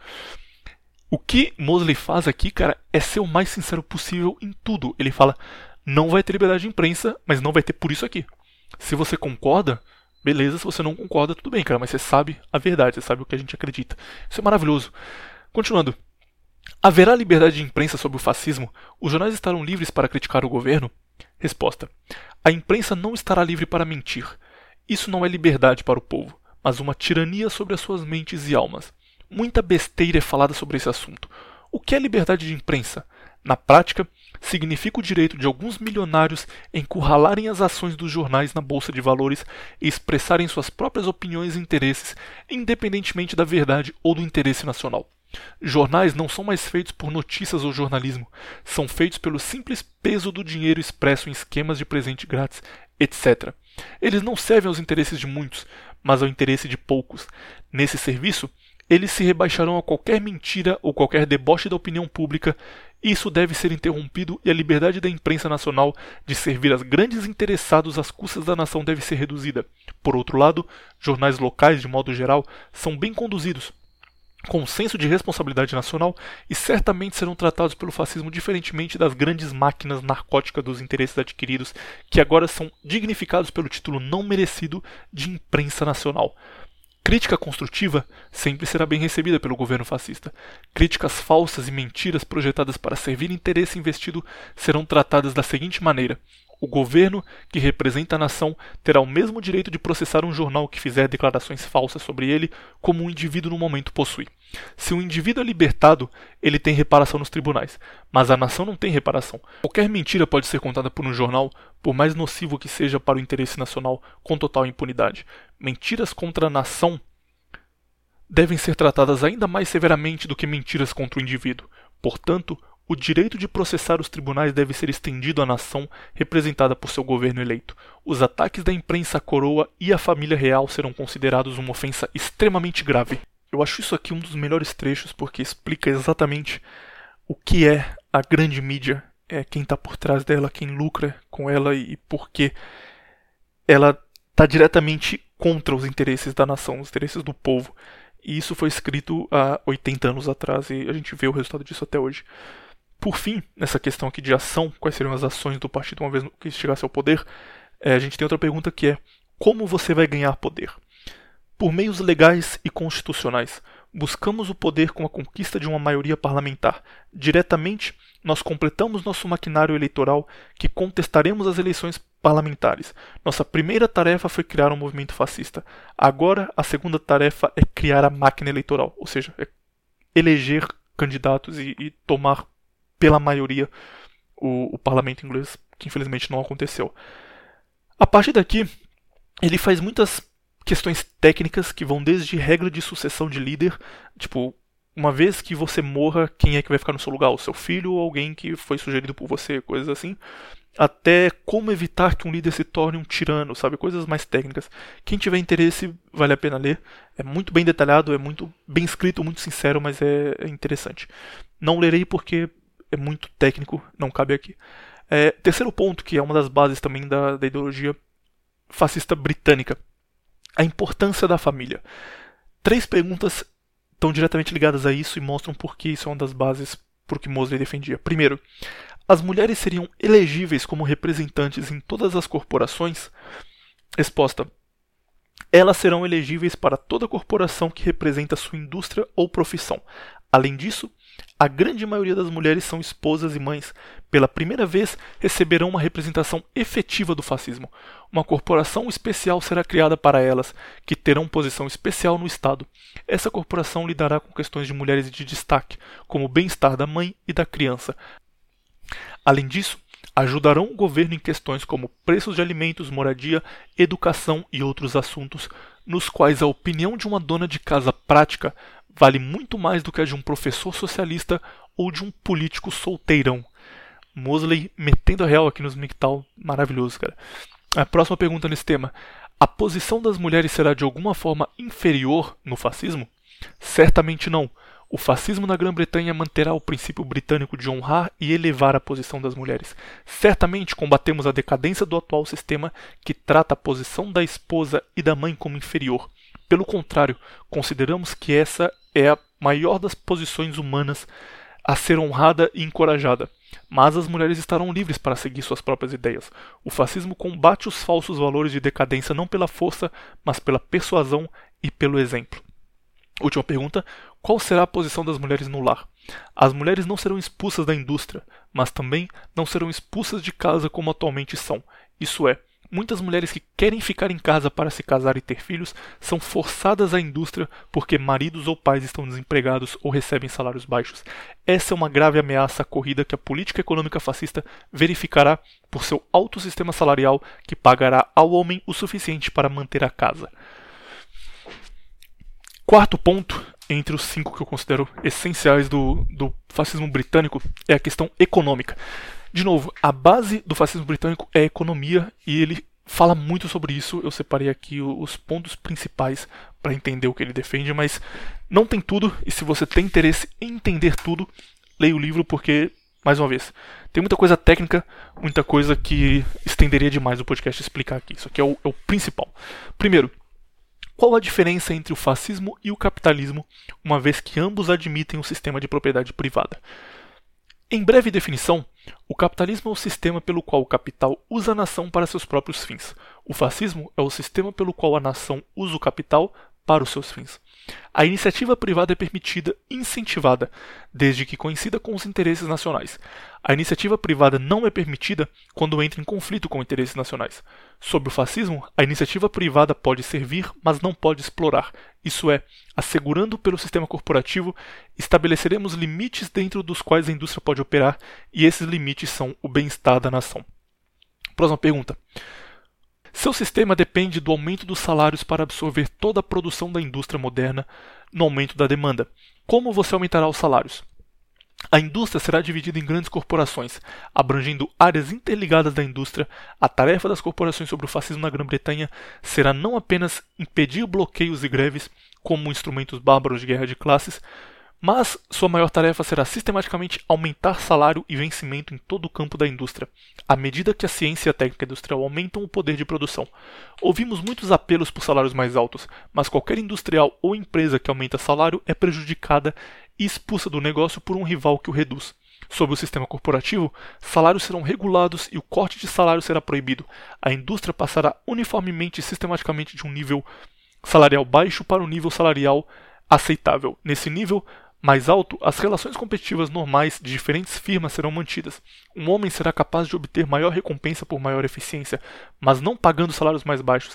O que Mosley faz aqui, cara, é ser o mais sincero possível em tudo. Ele fala, não vai ter liberdade de imprensa, mas não vai ter por isso aqui. Se você concorda, beleza. Se você não concorda, tudo bem, cara, mas você sabe a verdade, você sabe o que a gente acredita. Isso é maravilhoso. Continuando. Haverá liberdade de imprensa sobre o fascismo? Os jornais estarão livres para criticar o governo? Resposta. A imprensa não estará livre para mentir. Isso não é liberdade para o povo, mas uma tirania sobre as suas mentes e almas. Muita besteira é falada sobre esse assunto. O que é liberdade de imprensa? Na prática, significa o direito de alguns milionários encurralarem as ações dos jornais na bolsa de valores e expressarem suas próprias opiniões e interesses, independentemente da verdade ou do interesse nacional. Jornais não são mais feitos por notícias ou jornalismo, são feitos pelo simples peso do dinheiro expresso em esquemas de presente grátis, etc. Eles não servem aos interesses de muitos, mas ao interesse de poucos. Nesse serviço, eles se rebaixarão a qualquer mentira ou qualquer deboche da opinião pública. Isso deve ser interrompido e a liberdade da imprensa nacional de servir aos grandes interessados às custas da nação deve ser reduzida. Por outro lado, jornais locais, de modo geral, são bem conduzidos, com senso de responsabilidade nacional, e certamente serão tratados pelo fascismo diferentemente das grandes máquinas narcóticas dos interesses adquiridos, que agora são dignificados pelo título não merecido de imprensa nacional. Crítica construtiva sempre será bem recebida pelo governo fascista. Críticas falsas e mentiras projetadas para servir interesse investido serão tratadas da seguinte maneira: o governo, que representa a nação, terá o mesmo direito de processar um jornal que fizer declarações falsas sobre ele, como um indivíduo no momento possui. Se um indivíduo é libertado, ele tem reparação nos tribunais, mas a nação não tem reparação. Qualquer mentira pode ser contada por um jornal, por mais nocivo que seja para o interesse nacional, com total impunidade. Mentiras contra a nação devem ser tratadas ainda mais severamente do que mentiras contra o indivíduo. Portanto, o direito de processar os tribunais deve ser estendido à nação representada por seu governo eleito. Os ataques da imprensa à coroa e à família real serão considerados uma ofensa extremamente grave. Eu acho isso aqui um dos melhores trechos porque explica exatamente o que é a grande mídia, quem está por trás dela, quem lucra com ela e por que ela está diretamente contra os interesses da nação, os interesses do povo. E isso foi escrito há 80 anos atrás e a gente vê o resultado disso até hoje. Por fim, nessa questão aqui de ação, quais seriam as ações do partido uma vez que chegasse ao poder, a gente tem outra pergunta que é: como você vai ganhar poder? Por meios legais e constitucionais. Buscamos o poder com a conquista de uma maioria parlamentar. Diretamente, nós completamos nosso maquinário eleitoral que contestaremos as eleições parlamentares. Nossa primeira tarefa foi criar um movimento fascista. Agora, a segunda tarefa é criar a máquina eleitoral, ou seja, é eleger candidatos e tomar pela maioria o parlamento inglês, que infelizmente não aconteceu. A partir daqui, ele faz muitas questões técnicas que vão desde regra de sucessão de líder, tipo, uma vez que você morra, quem é que vai ficar no seu lugar? O seu filho ou alguém que foi sugerido por você, coisas assim, até como evitar que um líder se torne um tirano, sabe? Coisas mais técnicas. Quem tiver interesse, vale a pena ler. É muito bem detalhado, é muito bem escrito, muito sincero, mas é interessante. Não lerei porque é muito técnico, não cabe aqui. Terceiro ponto, que é uma das bases também da ideologia fascista britânica. A importância da família. 3 perguntas estão diretamente ligadas a isso e mostram por que isso é uma das bases por que Mosley defendia. Primeiro, as mulheres seriam elegíveis como representantes em todas as corporações? Resposta: elas serão elegíveis para toda corporação que representa sua indústria ou profissão. Além disso, a grande maioria das mulheres são esposas e mães. Pela primeira vez, receberão uma representação efetiva do fascismo. Uma corporação especial será criada para elas, que terão posição especial no Estado. Essa corporação lidará com questões de mulheres de destaque, como o bem-estar da mãe e da criança. Além disso, ajudarão o governo em questões como preços de alimentos, moradia, educação e outros assuntos, nos quais a opinião de uma dona de casa prática vale muito mais do que a de um professor socialista ou de um político solteirão. Mosley metendo a real aqui nos MGTOW, maravilhoso, cara. A próxima pergunta nesse tema: a posição das mulheres será de alguma forma inferior no fascismo? Certamente não. O fascismo na Grã-Bretanha manterá o princípio britânico de honrar e elevar a posição das mulheres. Certamente combatemos a decadência do atual sistema que trata a posição da esposa e da mãe como inferior. Pelo contrário, consideramos que essa é a maior das posições humanas a ser honrada e encorajada. Mas as mulheres estarão livres para seguir suas próprias ideias. O fascismo combate os falsos valores de decadência não pela força, mas pela persuasão e pelo exemplo. Última pergunta: qual será a posição das mulheres no lar? As mulheres não serão expulsas da indústria, mas também não serão expulsas de casa como atualmente são. Isso é, muitas mulheres que querem ficar em casa para se casar e ter filhos são forçadas à indústria porque maridos ou pais estão desempregados ou recebem salários baixos. Essa é uma grave ameaça acorrida que a política econômica fascista verificará por seu alto sistema salarial que pagará ao homem o suficiente para manter a casa. Quarto ponto, entre os 5 que eu considero essenciais do fascismo britânico, é a questão econômica. De novo, a base do fascismo britânico é a economia e ele fala muito sobre isso. Eu separei aqui os pontos principais para entender o que ele defende, mas não tem tudo, e se você tem interesse em entender tudo, leia o livro porque, mais uma vez, tem muita coisa técnica, muita coisa que estenderia demais o podcast explicar aqui. Isso aqui é o principal. Primeiro, qual a diferença entre o fascismo e o capitalismo, uma vez que ambos admitem um sistema de propriedade privada? Em breve definição, o capitalismo é o sistema pelo qual o capital usa a nação para seus próprios fins. O fascismo é o sistema pelo qual a nação usa o capital para os seus fins. A iniciativa privada é permitida e incentivada, desde que coincida com os interesses nacionais. A iniciativa privada não é permitida quando entra em conflito com interesses nacionais. Sob o fascismo, a iniciativa privada pode servir, mas não pode explorar. Isso é, assegurando pelo sistema corporativo, estabeleceremos limites dentro dos quais a indústria pode operar, e esses limites são o bem-estar da nação. Próxima pergunta. Seu sistema depende do aumento dos salários para absorver toda a produção da indústria moderna no aumento da demanda. Como você aumentará os salários? A indústria será dividida em grandes corporações, abrangendo áreas interligadas da indústria. A tarefa das corporações sobre o fascismo na Grã-Bretanha será não apenas impedir bloqueios e greves como instrumentos bárbaros de guerra de classes, mas sua maior tarefa será sistematicamente aumentar salário e vencimento em todo o campo da indústria, à medida que a ciência e a técnica industrial aumentam o poder de produção. Ouvimos muitos apelos por salários mais altos, mas qualquer industrial ou empresa que aumenta salário é prejudicada e expulsa do negócio por um rival que o reduz. Sob o sistema corporativo, salários serão regulados e o corte de salário será proibido. A indústria passará uniformemente e sistematicamente de um nível salarial baixo para um nível salarial aceitável. Nesse nível mais alto, as relações competitivas normais de diferentes firmas serão mantidas. Um homem será capaz de obter maior recompensa por maior eficiência, mas não pagando salários mais baixos.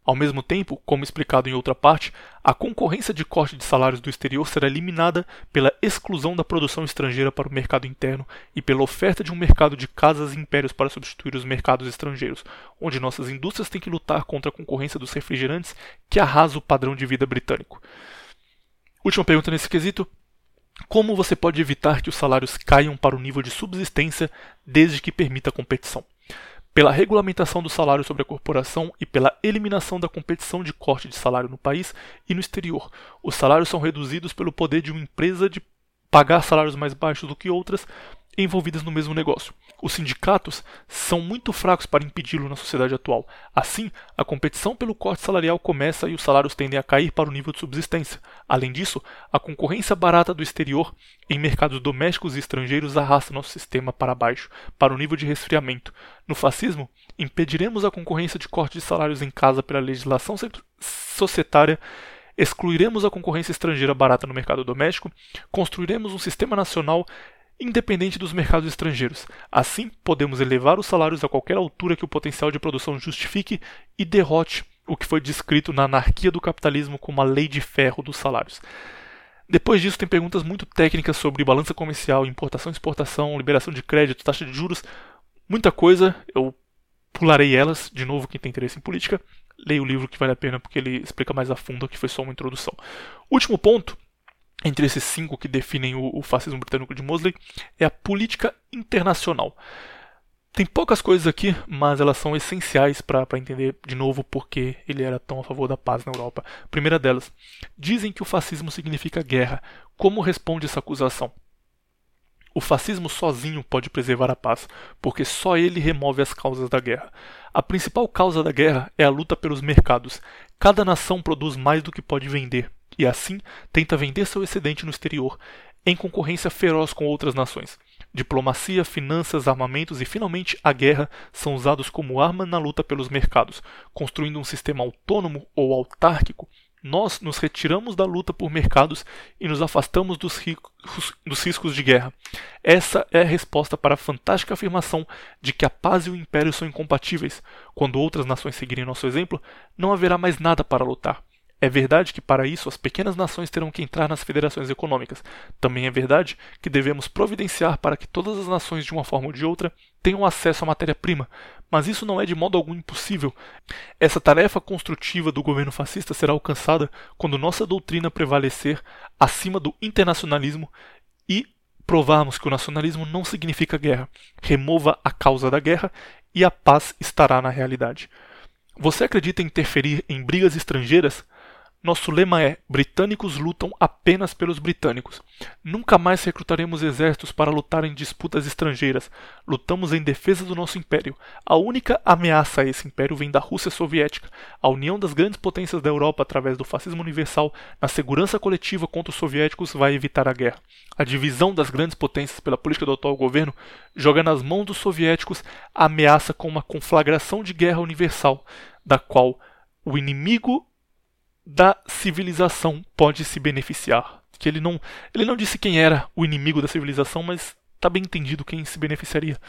Ao mesmo tempo, como explicado em outra parte, a concorrência de corte de salários do exterior será eliminada pela exclusão da produção estrangeira para o mercado interno e pela oferta de um mercado de casas e impérios para substituir os mercados estrangeiros, onde nossas indústrias têm que lutar contra a concorrência dos refrigerantes que arrasa o padrão de vida britânico. Última pergunta nesse quesito. Como você pode evitar que os salários caiam para o nível de subsistência desde que permita a competição? Pela regulamentação do salário sobre a corporação e pela eliminação da competição de corte de salário no país e no exterior. Os salários são reduzidos pelo poder de uma empresa de pagar salários mais baixos do que outras envolvidas no mesmo negócio. Os sindicatos são muito fracos para impedi-lo na sociedade atual. Assim, a competição pelo corte salarial começa e os salários tendem a cair para o nível de subsistência. Além disso, a concorrência barata do exterior em mercados domésticos e estrangeiros arrasta nosso sistema para baixo, para o nível de resfriamento. No fascismo, impediremos a concorrência de corte de salários em casa pela legislação societária, excluiremos a concorrência estrangeira barata no mercado doméstico, construiremos um sistema nacional independente dos mercados estrangeiros. Assim, podemos elevar os salários a qualquer altura que o potencial de produção justifique e derrote o que foi descrito na anarquia do capitalismo como a lei de ferro dos salários. Depois disso, tem perguntas muito técnicas sobre balança comercial, importação e exportação, liberação de crédito, taxa de juros, muita coisa. Eu pularei elas. De novo, quem tem interesse em política, leia o livro que vale a pena porque ele explica mais a fundo, que foi só uma introdução. Último ponto, entre esses 5 que definem o fascismo britânico de Mosley, é a política internacional. Tem poucas coisas aqui, mas elas são essenciais para entender de novo por que ele era tão a favor da paz na Europa. Primeira delas, dizem que o fascismo significa guerra. Como responde essa acusação? O fascismo sozinho pode preservar a paz, porque só ele remove as causas da guerra. A principal causa da guerra é a luta pelos mercados. Cada nação produz mais do que pode vender, e assim tenta vender seu excedente no exterior, em concorrência feroz com outras nações. Diplomacia, finanças, armamentos e finalmente a guerra são usados como arma na luta pelos mercados. Construindo um sistema autônomo ou autárquico, nós nos retiramos da luta por mercados e nos afastamos dos riscos de guerra. Essa é a resposta para a fantástica afirmação de que a paz e o império são incompatíveis. Quando outras nações seguirem nosso exemplo, não haverá mais nada para lutar. É verdade que para isso as pequenas nações terão que entrar nas federações econômicas. Também é verdade que devemos providenciar para que todas as nações de uma forma ou de outra tenham acesso à matéria-prima, mas isso não é de modo algum impossível. Essa tarefa construtiva do governo fascista será alcançada quando nossa doutrina prevalecer acima do internacionalismo e provarmos que o nacionalismo não significa guerra. Remova a causa da guerra e a paz estará na realidade. Você acredita em interferir em brigas estrangeiras? Nosso lema é: britânicos lutam apenas pelos britânicos. Nunca mais recrutaremos exércitos para lutar em disputas estrangeiras. Lutamos em defesa do nosso império. A única ameaça a esse império vem da Rússia soviética. A união das grandes potências da Europa através do fascismo universal na segurança coletiva contra os soviéticos vai evitar a guerra. A divisão das grandes potências pela política do atual governo joga nas mãos dos soviéticos a ameaça com uma conflagração de guerra universal, da qual o inimigo da civilização pode se beneficiar. Que ele não disse quem era o inimigo da civilização, mas está bem entendido quem se beneficiaria.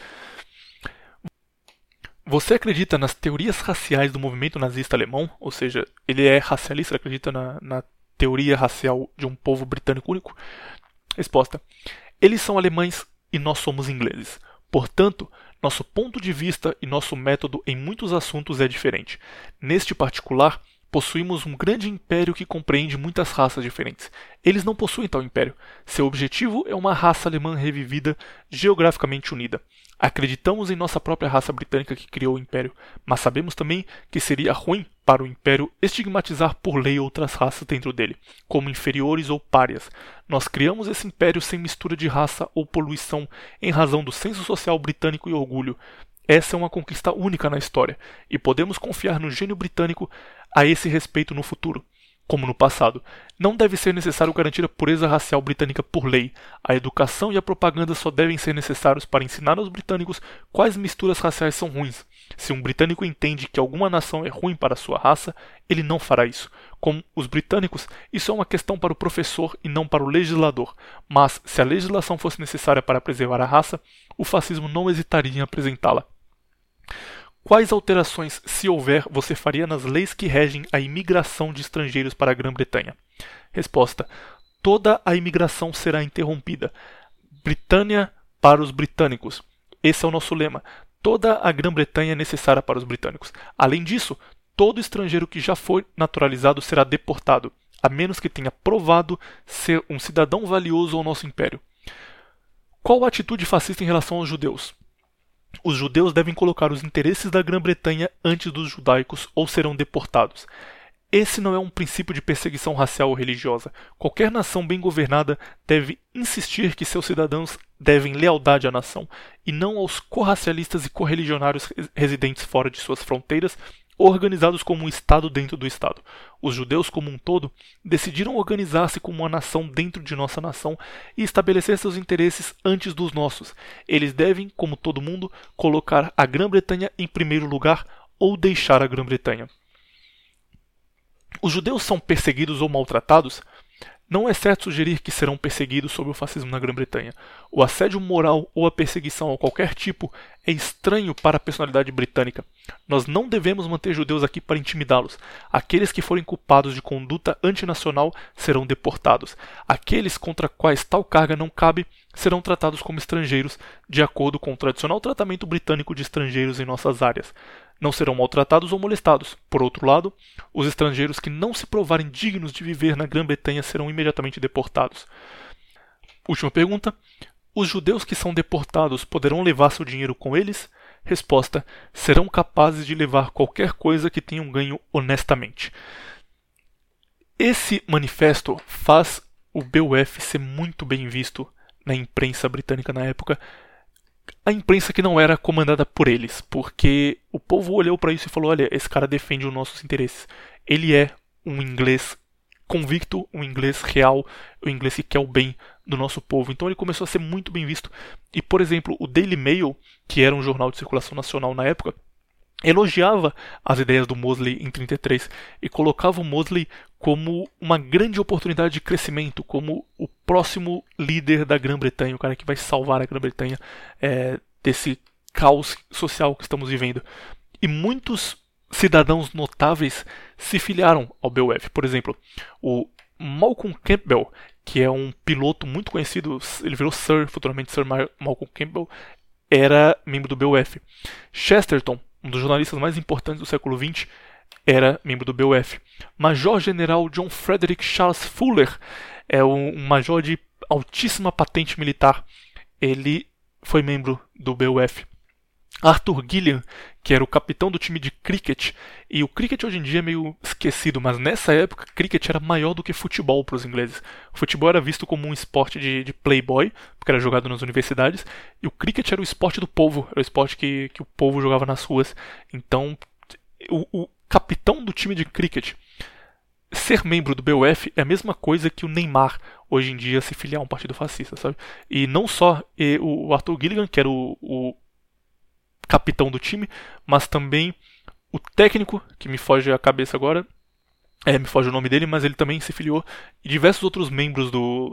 Você acredita nas teorias raciais do movimento nazista alemão? Ou seja, ele é racialista, ele acredita na teoria racial de um povo britânico único? Resposta: eles são alemães e nós somos ingleses. Portanto, nosso ponto de vista e nosso método em muitos assuntos é diferente. Neste particular, possuímos um grande império que compreende muitas raças diferentes. Eles não possuem tal império. Seu objetivo é uma raça alemã revivida, geograficamente unida. Acreditamos em nossa própria raça britânica que criou o império, mas sabemos também que seria ruim para o império estigmatizar por lei outras raças dentro dele, como inferiores ou párias. Nós criamos esse império sem mistura de raça ou poluição, em razão do senso social britânico e orgulho. Essa é uma conquista única na história, e podemos confiar no gênio britânico a esse respeito no futuro. Como no passado, não deve ser necessário garantir a pureza racial britânica por lei. A educação e a propaganda só devem ser necessários para ensinar aos britânicos quais misturas raciais são ruins. Se um britânico entende que alguma nação é ruim para sua raça, ele não fará isso. Como os britânicos, isso é uma questão para o professor e não para o legislador. Mas, se a legislação fosse necessária para preservar a raça, o fascismo não hesitaria em apresentá-la. Quais alterações, se houver, você faria nas leis que regem a imigração de estrangeiros para a Grã-Bretanha? Resposta: toda a imigração será interrompida. Britânia para os britânicos. Esse é o nosso lema. Toda a Grã-Bretanha é necessária para os britânicos. Além disso, todo estrangeiro que já foi naturalizado será deportado, a menos que tenha provado ser um cidadão valioso ao nosso império. Qual a atitude fascista em relação aos judeus? Os judeus devem colocar os interesses da Grã-Bretanha antes dos judaicos ou serão deportados. Esse não é um princípio de perseguição racial ou religiosa. Qualquer nação bem governada deve insistir que seus cidadãos devem lealdade à nação, e não aos corracialistas e correligionários residentes fora de suas fronteiras, organizados como um Estado dentro do Estado. Os judeus, como um todo, decidiram organizar-se como uma nação dentro de nossa nação e estabelecer seus interesses antes dos nossos. Eles devem, como todo mundo, colocar a Grã-Bretanha em primeiro lugar ou deixar a Grã-Bretanha. Os judeus são perseguidos ou maltratados? Não é certo sugerir que serão perseguidos sob o fascismo na Grã-Bretanha. O assédio moral ou a perseguição a qualquer tipo é estranho para a personalidade britânica. Nós não devemos manter judeus aqui para intimidá-los. Aqueles que forem culpados de conduta antinacional serão deportados. Aqueles contra quais tal carga não cabe serão tratados como estrangeiros, de acordo com o tradicional tratamento britânico de estrangeiros em nossas áreas. Não serão maltratados ou molestados. Por outro lado, os estrangeiros que não se provarem dignos de viver na Grã-Bretanha serão imediatamente deportados. Última pergunta. Os judeus que são deportados poderão levar seu dinheiro com eles? Resposta: serão capazes de levar qualquer coisa que tenham ganho honestamente. Esse manifesto faz o BUF ser muito bem visto na imprensa britânica na época. A imprensa que não era comandada por eles, porque o povo olhou para isso e falou: olha, esse cara defende os nossos interesses. Ele é um inglês convicto, um inglês real, um inglês que quer o bem do nosso povo. Então ele começou a ser muito bem visto. E, por exemplo, o Daily Mail, que era um jornal de circulação nacional na época, elogiava as ideias do Mosley em 1933 e colocava o Mosley como uma grande oportunidade de crescimento, como o próximo líder da Grã-Bretanha, o cara que vai salvar a Grã-Bretanha desse caos social que estamos vivendo. E muitos cidadãos notáveis se filiaram ao BUF. Por exemplo, o Malcolm Campbell, que é um piloto muito conhecido, ele virou Sir, futuramente Sir Malcolm Campbell, era membro do BUF. Chesterton, um dos jornalistas mais importantes do século XX, era membro do BUF. Major-General John Frederick Charles Fuller é um major de altíssima patente militar. Ele foi membro do BUF. Arthur Gilliam, que era o capitão do time de cricket, e o cricket hoje em dia é meio esquecido, mas nessa época cricket era maior do que futebol para os ingleses. O futebol era visto como um esporte de playboy, porque era jogado nas universidades, e o cricket era o esporte do povo, era o esporte que o povo jogava nas ruas. Então, o capitão do time de cricket ser membro do BUF é a mesma coisa que o Neymar hoje em dia se filiar a um partido fascista, sabe? E não só o Arthur Gilligan, que era o capitão do time, mas também o técnico, que me foge a cabeça agora, me foge o nome dele, mas ele também se filiou, e diversos outros membros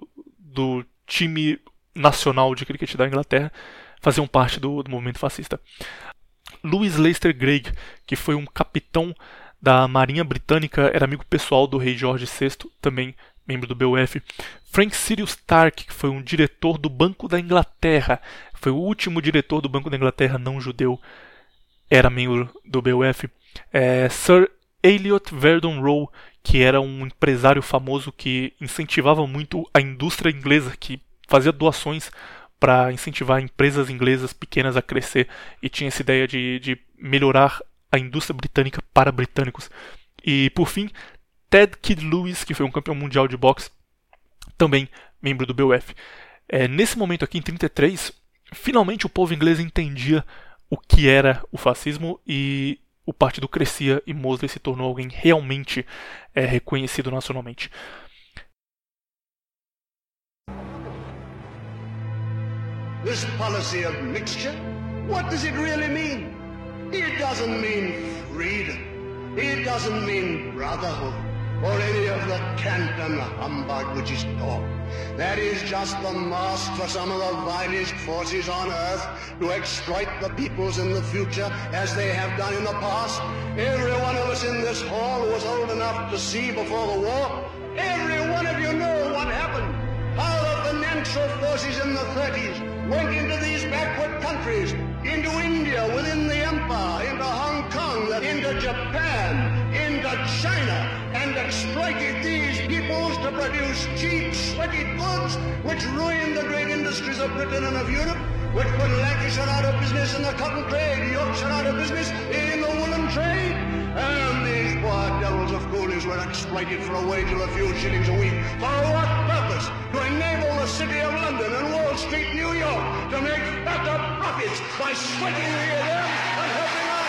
do time nacional de cricket da Inglaterra faziam parte do movimento fascista. Louis Leicester Grigg, que foi um capitão da Marinha Britânica, era amigo pessoal do rei George VI, também membro do BUF. Frank Sirius Stark, que foi um diretor do Banco da Inglaterra, foi o último diretor do Banco da Inglaterra não judeu, era membro do BUF. Sir Elliot Verdon Roe, que era um empresário famoso que incentivava muito a indústria inglesa, que fazia doações para incentivar empresas inglesas pequenas a crescer, e tinha essa ideia de melhorar a indústria britânica para britânicos. E, por fim, Ted Kid Lewis, que foi um campeão mundial de boxe, também membro do BUF. Nesse momento aqui, em 1933, finalmente o povo inglês entendia o que era o fascismo e o partido crescia e Mosley se tornou alguém realmente reconhecido nacionalmente. This policy of mixture, what does it really mean? It doesn't mean freedom. It doesn't mean brotherhood or any of the cant and humbug which is taught. That is just the mask for some of the vilest forces on earth to exploit the peoples in the future as they have done in the past. Every one of us in this hall was old enough to see before the war. Every one of you know what happened. How the financial forces in the 30s went into these backward countries, into India within the empire, into Hong Kong, into Japan, into China, and exploited these peoples to produce cheap, sweaty goods which ruined the great industries of Britain and of Europe, which put Lancashire out of business in the cotton trade, Yorkshire out of business in the woolen trade. And these poor devils of coolies were exploited for a wage of a few shillings a week. For what purpose? To enable the City of London and Wall Street, New York, to make fatter profits by sweating the air and helping us.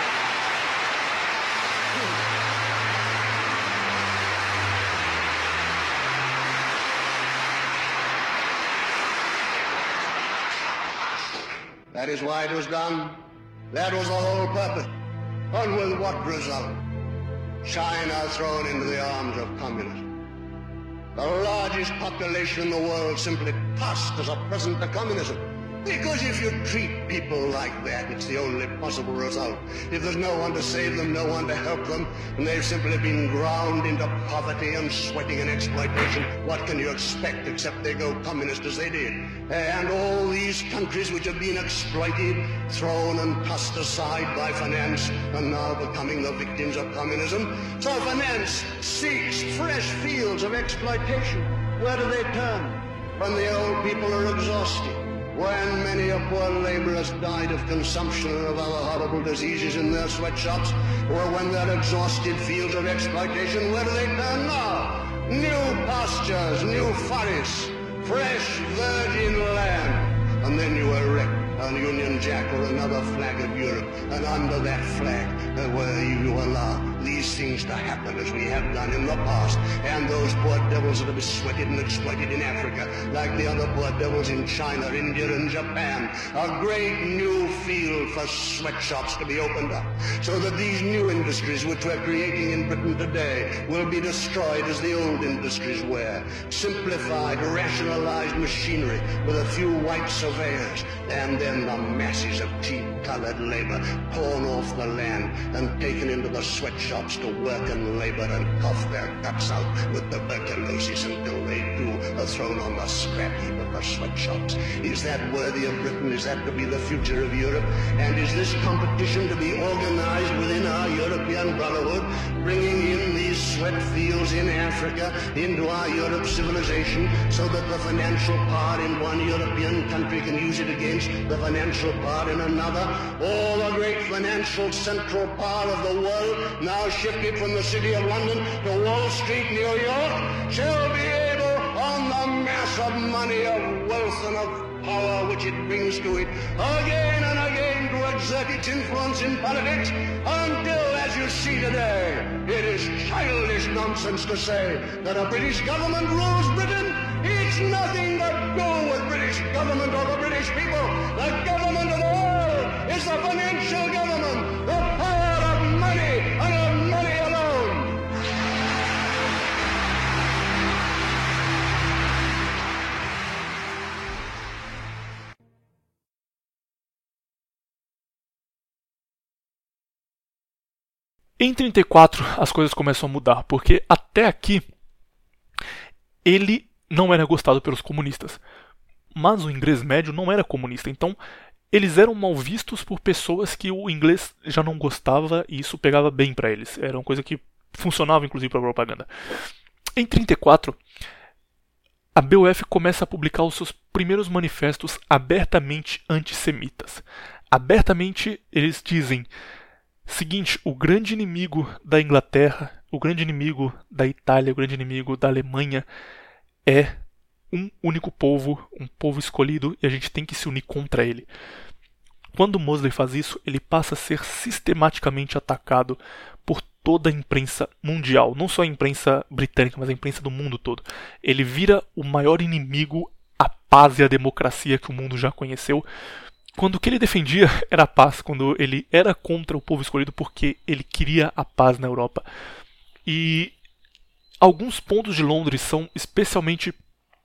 That is why it was done. That was the whole purpose. And with what result? China thrown into the arms of communism. The largest population in the world simply tossed as a present to communism. Because if you treat people like that, it's the only possible result. If there's no one to save them, no one to help them, and they've simply been ground into poverty and sweating and exploitation, what can you expect except they go communist as they did? And all these countries which have been exploited, thrown and tossed aside by finance, are now becoming the victims of communism. So finance seeks fresh fields of exploitation. Where do they turn? When the old people are exhausted. When many a poor laborer has died of consumption and of other horrible diseases in their sweatshops, or when they're exhausted fields of exploitation, where do they turn now? New pastures, new forests, fresh virgin land. And then you erect a Union Jack or another flag of Europe, and under that flag, where you allow these things to happen as we have done in the past, and those poor devils that have been sweated and exploited in Africa, like the other poor devils in China, India, and Japan, a great new field for sweatshops to be opened up, so that these new industries which we're creating in Britain today will be destroyed as the old industries were. Simplified, rationalized machinery with a few white surveyors, and then the masses of cheap-colored labor torn off the land and taken into the sweatshops to work and labor and cough their guts out with tuberculosis until they too are thrown on the scrap heap of the sweatshops. Is that worthy of Britain? Is that to be the future of Europe? And is this competition to be organized within our European Brotherhood, bringing in these sweat fields in Africa into our Europe civilization, so that the financial power in one European country can use it against the financial power in another? All the great financial central power of the world, now shifted from the City of London to Wall Street, New York, shall be able, on the mass of money, of wealth, and of power which it brings to it, again and again to exert its influence in politics, until, as you see today, it is childish nonsense to say that a British government rules Britain. It's nothing to do with British government or the British people. The government of the world is the financial government, the power of money and of money alone. Em 34 as coisas começam a mudar, porque até aqui ele não era gostado pelos comunistas. Mas o inglês médio não era comunista, então eles eram mal vistos por pessoas que o inglês já não gostava e isso pegava bem para eles. Era uma coisa que funcionava inclusive para a propaganda. Em 34, a BOF começa a publicar os seus primeiros manifestos abertamente antissemitas. Abertamente eles dizem: seguinte, o grande inimigo da Inglaterra, o grande inimigo da Itália, o grande inimigo da Alemanha é um único povo, um povo escolhido, e a gente tem que se unir contra ele. Quando Mosley faz isso, ele passa a ser sistematicamente atacado por toda a imprensa mundial, não só a imprensa britânica, mas a imprensa do mundo todo. Ele vira o maior inimigo à paz e à democracia que o mundo já conheceu, quando o que ele defendia era a paz, quando ele era contra o povo escolhido porque ele queria a paz na Europa. E alguns pontos de Londres são especialmente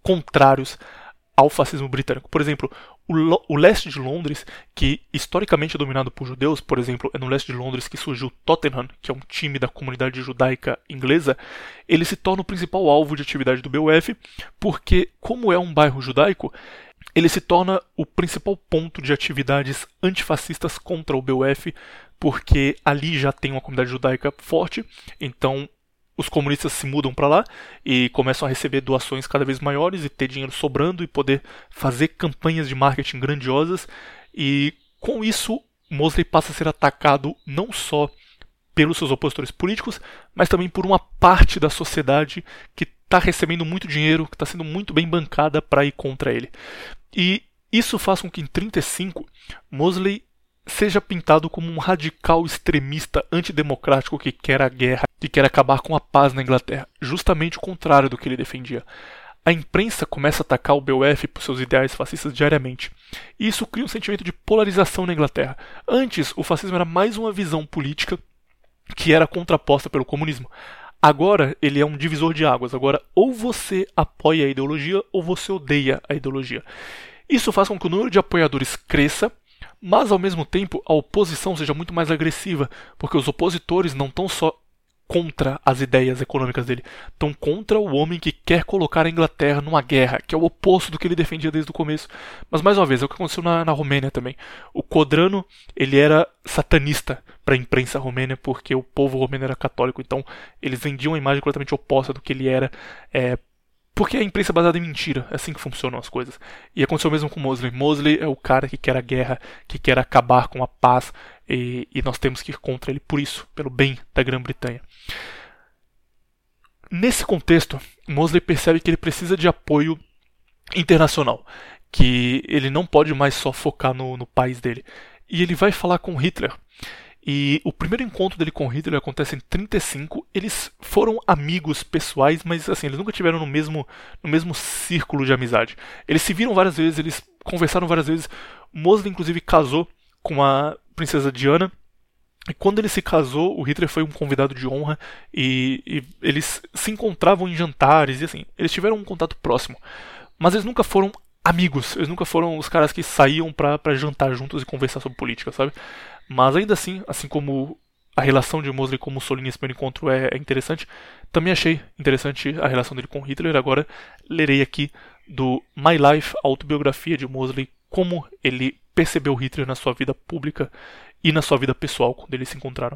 contrários ao fascismo britânico. Por exemplo, o leste de Londres, que historicamente é dominado por judeus, por exemplo, é no leste de Londres que surgiu Tottenham, que é um time da comunidade judaica inglesa, ele se torna o principal alvo de atividade do BOF, porque, como é um bairro judaico, ele se torna o principal ponto de atividades antifascistas contra o BOF, porque ali já tem uma comunidade judaica forte, então os comunistas se mudam para lá e começam a receber doações cada vez maiores e ter dinheiro sobrando e poder fazer campanhas de marketing grandiosas. E com isso, Mosley passa a ser atacado não só pelos seus opositores políticos, mas também por uma parte da sociedade que está recebendo muito dinheiro, que está sendo muito bem bancada para ir contra ele. E isso faz com que em 1935 Mosley seja pintado como um radical extremista antidemocrático que quer a guerra, que quer acabar com a paz na Inglaterra, justamente o contrário do que ele defendia. A imprensa começa a atacar o BOF por seus ideais fascistas diariamente, e isso cria um sentimento de polarização na Inglaterra. Antes, o fascismo era mais uma visão política que era contraposta pelo comunismo. Agora, ele é um divisor de águas. Agora, ou você apoia a ideologia, ou você odeia a ideologia. Isso faz com que o número de apoiadores cresça, mas ao mesmo tempo a oposição seja muito mais agressiva, porque os opositores não estão só contra as ideias econômicas dele, estão contra o homem que quer colocar a Inglaterra numa guerra, que é o oposto do que ele defendia desde o começo. Mas mais uma vez, é o que aconteceu na Romênia também. O Codrano, ele era satanista para a imprensa romênia, porque o povo romeno era católico, então eles vendiam uma imagem completamente oposta do que ele era, porque a imprensa é baseada em mentira, é assim que funcionam as coisas. E aconteceu mesmo com Mosley. Mosley é o cara que quer a guerra, que quer acabar com a paz, e nós temos que ir contra ele por isso, pelo bem da Grã-Bretanha. Nesse contexto, Mosley percebe que ele precisa de apoio internacional, que ele não pode mais só focar no país dele. E ele vai falar com Hitler. E o primeiro encontro dele com Hitler acontece em 1935. Eles foram amigos pessoais, mas assim, eles nunca tiveram no mesmo círculo de amizade. Eles se viram várias vezes, eles conversaram várias vezes. Mosley, inclusive, casou com a princesa Diana. E quando ele se casou, o Hitler foi um convidado de honra e eles se encontravam em jantares e assim, eles tiveram um contato próximo. Mas eles nunca foram amigos, eles nunca foram os caras que saíam pra jantar juntos e conversar sobre política, sabe? Mas ainda assim como a relação de Mosley com Mussolini nesse primeiro encontro é interessante, também achei interessante a relação dele com Hitler. Agora lerei aqui do My Life, a autobiografia de Mosley, como ele percebeu Hitler na sua vida pública e na sua vida pessoal, quando eles se encontraram.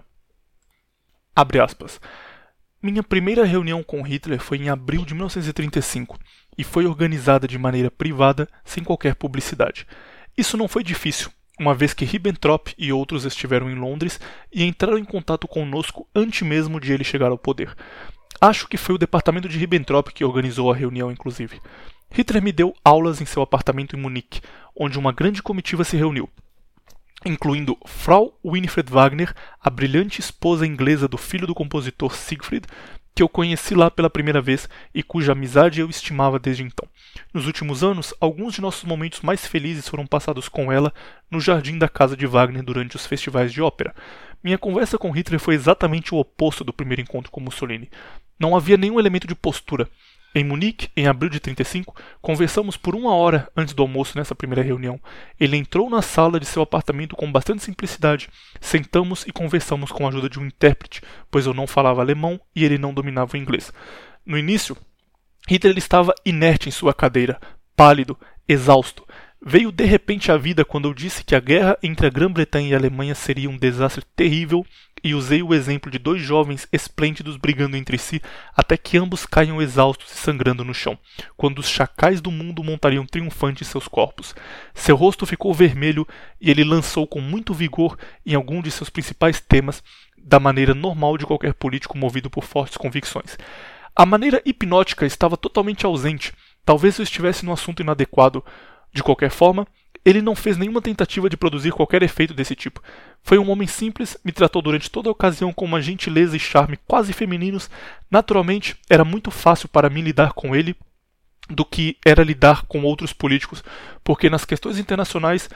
Abre aspas. Minha primeira reunião com Hitler foi em abril de 1935 e foi organizada de maneira privada, sem qualquer publicidade. Isso não foi difícil, uma vez que Ribbentrop e outros estiveram em Londres e entraram em contato conosco antes mesmo de ele chegar ao poder. Acho que foi o departamento de Ribbentrop que organizou a reunião, inclusive. Hitler me deu aulas em seu apartamento em Munique, onde uma grande comitiva se reuniu, incluindo Frau Winifred Wagner, a brilhante esposa inglesa do filho do compositor Siegfried, que eu conheci lá pela primeira vez e cuja amizade eu estimava desde então. Nos últimos anos, alguns de nossos momentos mais felizes foram passados com ela no jardim da casa de Wagner durante os festivais de ópera. Minha conversa com Hitler foi exatamente o oposto do primeiro encontro com Mussolini. Não havia nenhum elemento de postura. Em Munique, em abril de 1935, conversamos por 1 hora antes do almoço nessa primeira reunião. Ele entrou na sala de seu apartamento com bastante simplicidade. Sentamos e conversamos com a ajuda de um intérprete, pois eu não falava alemão e ele não dominava o inglês. No início, Hitler estava inerte em sua cadeira, pálido, exausto. Veio de repente à vida quando eu disse que a guerra entre a Grã-Bretanha e a Alemanha seria um desastre terrível e usei o exemplo de 2 jovens esplêndidos brigando entre si até que ambos caiam exaustos e sangrando no chão, quando os chacais do mundo montariam triunfantes seus corpos. Seu rosto ficou vermelho e ele lançou com muito vigor em algum de seus principais temas, da maneira normal de qualquer político movido por fortes convicções. A maneira hipnótica estava totalmente ausente, talvez eu estivesse num assunto inadequado. De qualquer forma, ele não fez nenhuma tentativa de produzir qualquer efeito desse tipo. Foi um homem simples, me tratou durante toda a ocasião com uma gentileza e charme quase femininos. Naturalmente, era muito fácil para mim lidar com ele do que era lidar com outros políticos, porque nas questões internacionais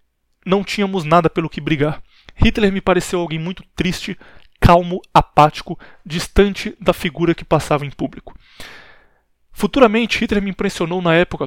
não tínhamos nada pelo que brigar. Hitler me pareceu alguém muito triste, calmo, apático, distante da figura que passava em público. Futuramente, Hitler me impressionou na época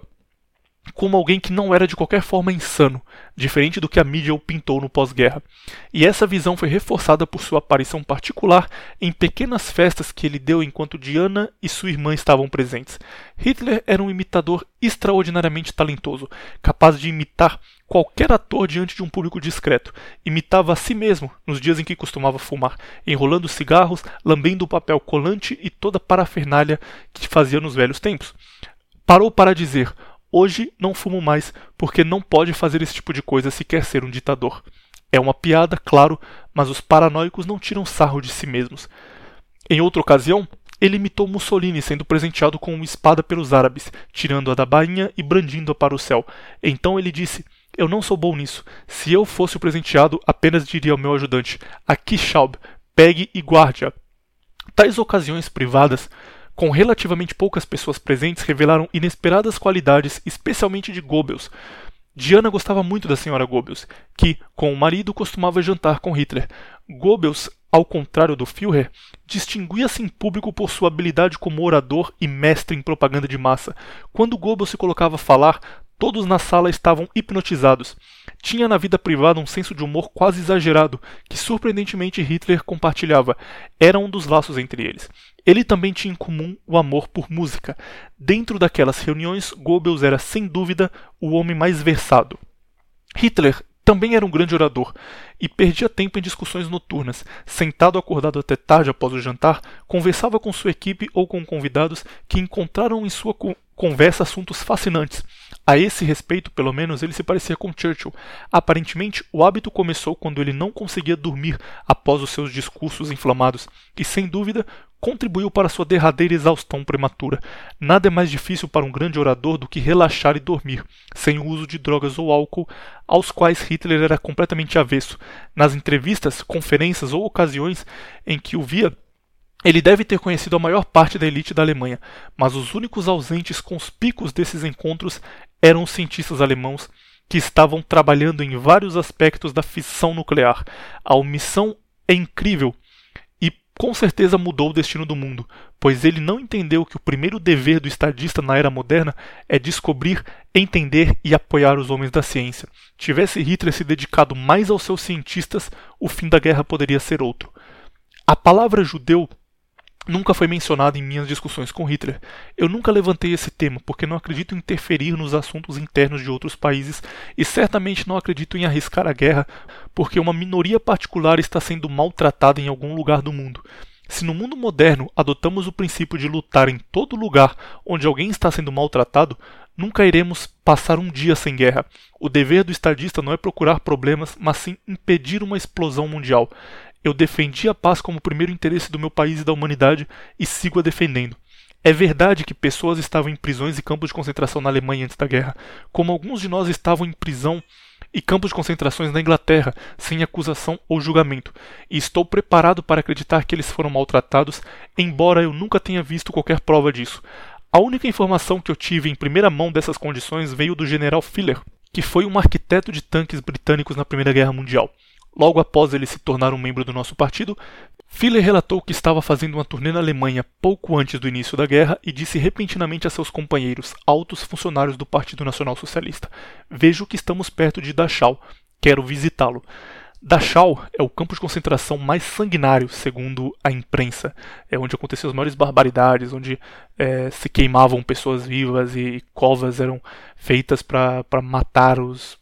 como alguém que não era de qualquer forma insano, diferente do que a mídia o pintou no pós-guerra. E essa visão foi reforçada por sua aparição particular em pequenas festas que ele deu enquanto Diana e sua irmã estavam presentes. Hitler era um imitador extraordinariamente talentoso, capaz de imitar qualquer ator diante de um público discreto. Imitava a si mesmo nos dias em que costumava fumar, enrolando cigarros, lambendo o papel colante e toda a parafernália que fazia nos velhos tempos. Parou para dizer: hoje não fumo mais, porque não pode fazer esse tipo de coisa se quer ser um ditador. É uma piada, claro, mas os paranoicos não tiram sarro de si mesmos. Em outra ocasião, ele imitou Mussolini sendo presenteado com uma espada pelos árabes, tirando-a da bainha e brandindo-a para o céu. Então ele disse: eu não sou bom nisso. Se eu fosse o presenteado, apenas diria ao meu ajudante: aqui, Schaub, pegue e guarde-a. Tais ocasiões privadas, com relativamente poucas pessoas presentes, revelaram inesperadas qualidades, especialmente de Goebbels. Diana gostava muito da senhora Goebbels, que, com o marido, costumava jantar com Hitler. Goebbels, ao contrário do Führer, distinguia-se em público por sua habilidade como orador e mestre em propaganda de massa. Quando Goebbels se colocava a falar, todos na sala estavam hipnotizados. Tinha na vida privada um senso de humor quase exagerado, que surpreendentemente Hitler compartilhava. Era um dos laços entre eles. Ele também tinha em comum o amor por música. Dentro daquelas reuniões, Goebbels era, sem dúvida, o homem mais versado. Hitler também era um grande orador e perdia tempo em discussões noturnas. Sentado acordado até tarde após o jantar, conversava com sua equipe ou com convidados que encontraram em sua conversa assuntos fascinantes. A esse respeito, pelo menos, ele se parecia com Churchill. Aparentemente, o hábito começou quando ele não conseguia dormir após os seus discursos inflamados e, sem dúvida, contribuiu para sua derradeira exaustão prematura. Nada é mais difícil para um grande orador do que relaxar e dormir, sem o uso de drogas ou álcool, aos quais Hitler era completamente avesso. Nas entrevistas, conferências ou ocasiões em que o via, ele deve ter conhecido a maior parte da elite da Alemanha, mas os únicos ausentes conspícuos desses encontros eram os cientistas alemãos que estavam trabalhando em vários aspectos da fissão nuclear. A omissão é incrível e com certeza mudou o destino do mundo, pois ele não entendeu que o primeiro dever do estadista na era moderna é descobrir, entender e apoiar os homens da ciência. Tivesse Hitler se dedicado mais aos seus cientistas, o fim da guerra poderia ser outro. A palavra judeu nunca foi mencionado em minhas discussões com Hitler. Eu nunca levantei esse tema, porque não acredito em interferir nos assuntos internos de outros países e certamente não acredito em arriscar a guerra, porque uma minoria particular está sendo maltratada em algum lugar do mundo. Se no mundo moderno adotamos o princípio de lutar em todo lugar onde alguém está sendo maltratado, nunca iremos passar um dia sem guerra. O dever do estadista não é procurar problemas, mas sim impedir uma explosão mundial. Eu defendi a paz como o primeiro interesse do meu país e da humanidade e sigo a defendendo. É verdade que pessoas estavam em prisões e campos de concentração na Alemanha antes da guerra, como alguns de nós estavam em prisão e campos de concentrações na Inglaterra, sem acusação ou julgamento, e estou preparado para acreditar que eles foram maltratados, embora eu nunca tenha visto qualquer prova disso. A única informação que eu tive em primeira mão dessas condições veio do general Führer, que foi um arquiteto de tanques britânicos na Primeira Guerra Mundial. Logo após ele se tornar um membro do nosso partido, Führer relatou que estava fazendo uma turnê na Alemanha pouco antes do início da guerra e disse repentinamente a seus companheiros, altos funcionários do Partido Nacional Socialista: "Vejo que estamos perto de Dachau. Quero visitá-lo." Dachau é o campo de concentração mais sanguinário, segundo a imprensa. É onde aconteciam as maiores barbaridades, onde se queimavam pessoas vivas e covas eram feitas para matar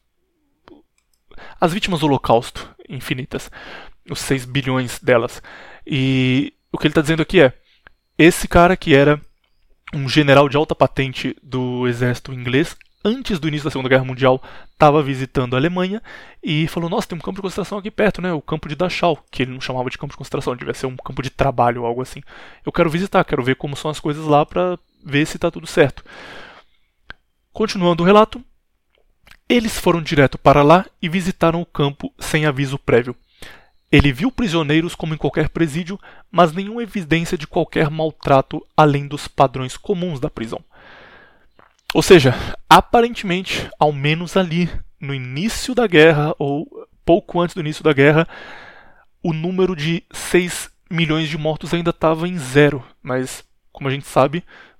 as vítimas do Holocausto, infinitas, os 6 bilhões delas. E o que ele está dizendo aqui é: esse cara que era um general de alta patente do exército inglês, antes do início da Segunda Guerra Mundial, estava visitando a Alemanha e falou: nossa, tem um campo de concentração aqui perto, né? O campo de Dachau, que ele não chamava de campo de concentração, devia ser um campo de trabalho ou algo assim. Eu quero visitar, quero ver como são as coisas lá para ver se está tudo certo. Continuando o relato, eles foram direto para lá e visitaram o campo sem aviso prévio. Ele viu prisioneiros como em qualquer presídio, mas nenhuma evidência de qualquer maltrato além dos padrões comuns da prisão. Ou seja, aparentemente, ao menos ali, no início da guerra, ou pouco antes do início da guerra, o número de 6 milhões de mortos ainda estava em zero, mas, como a gente sabe,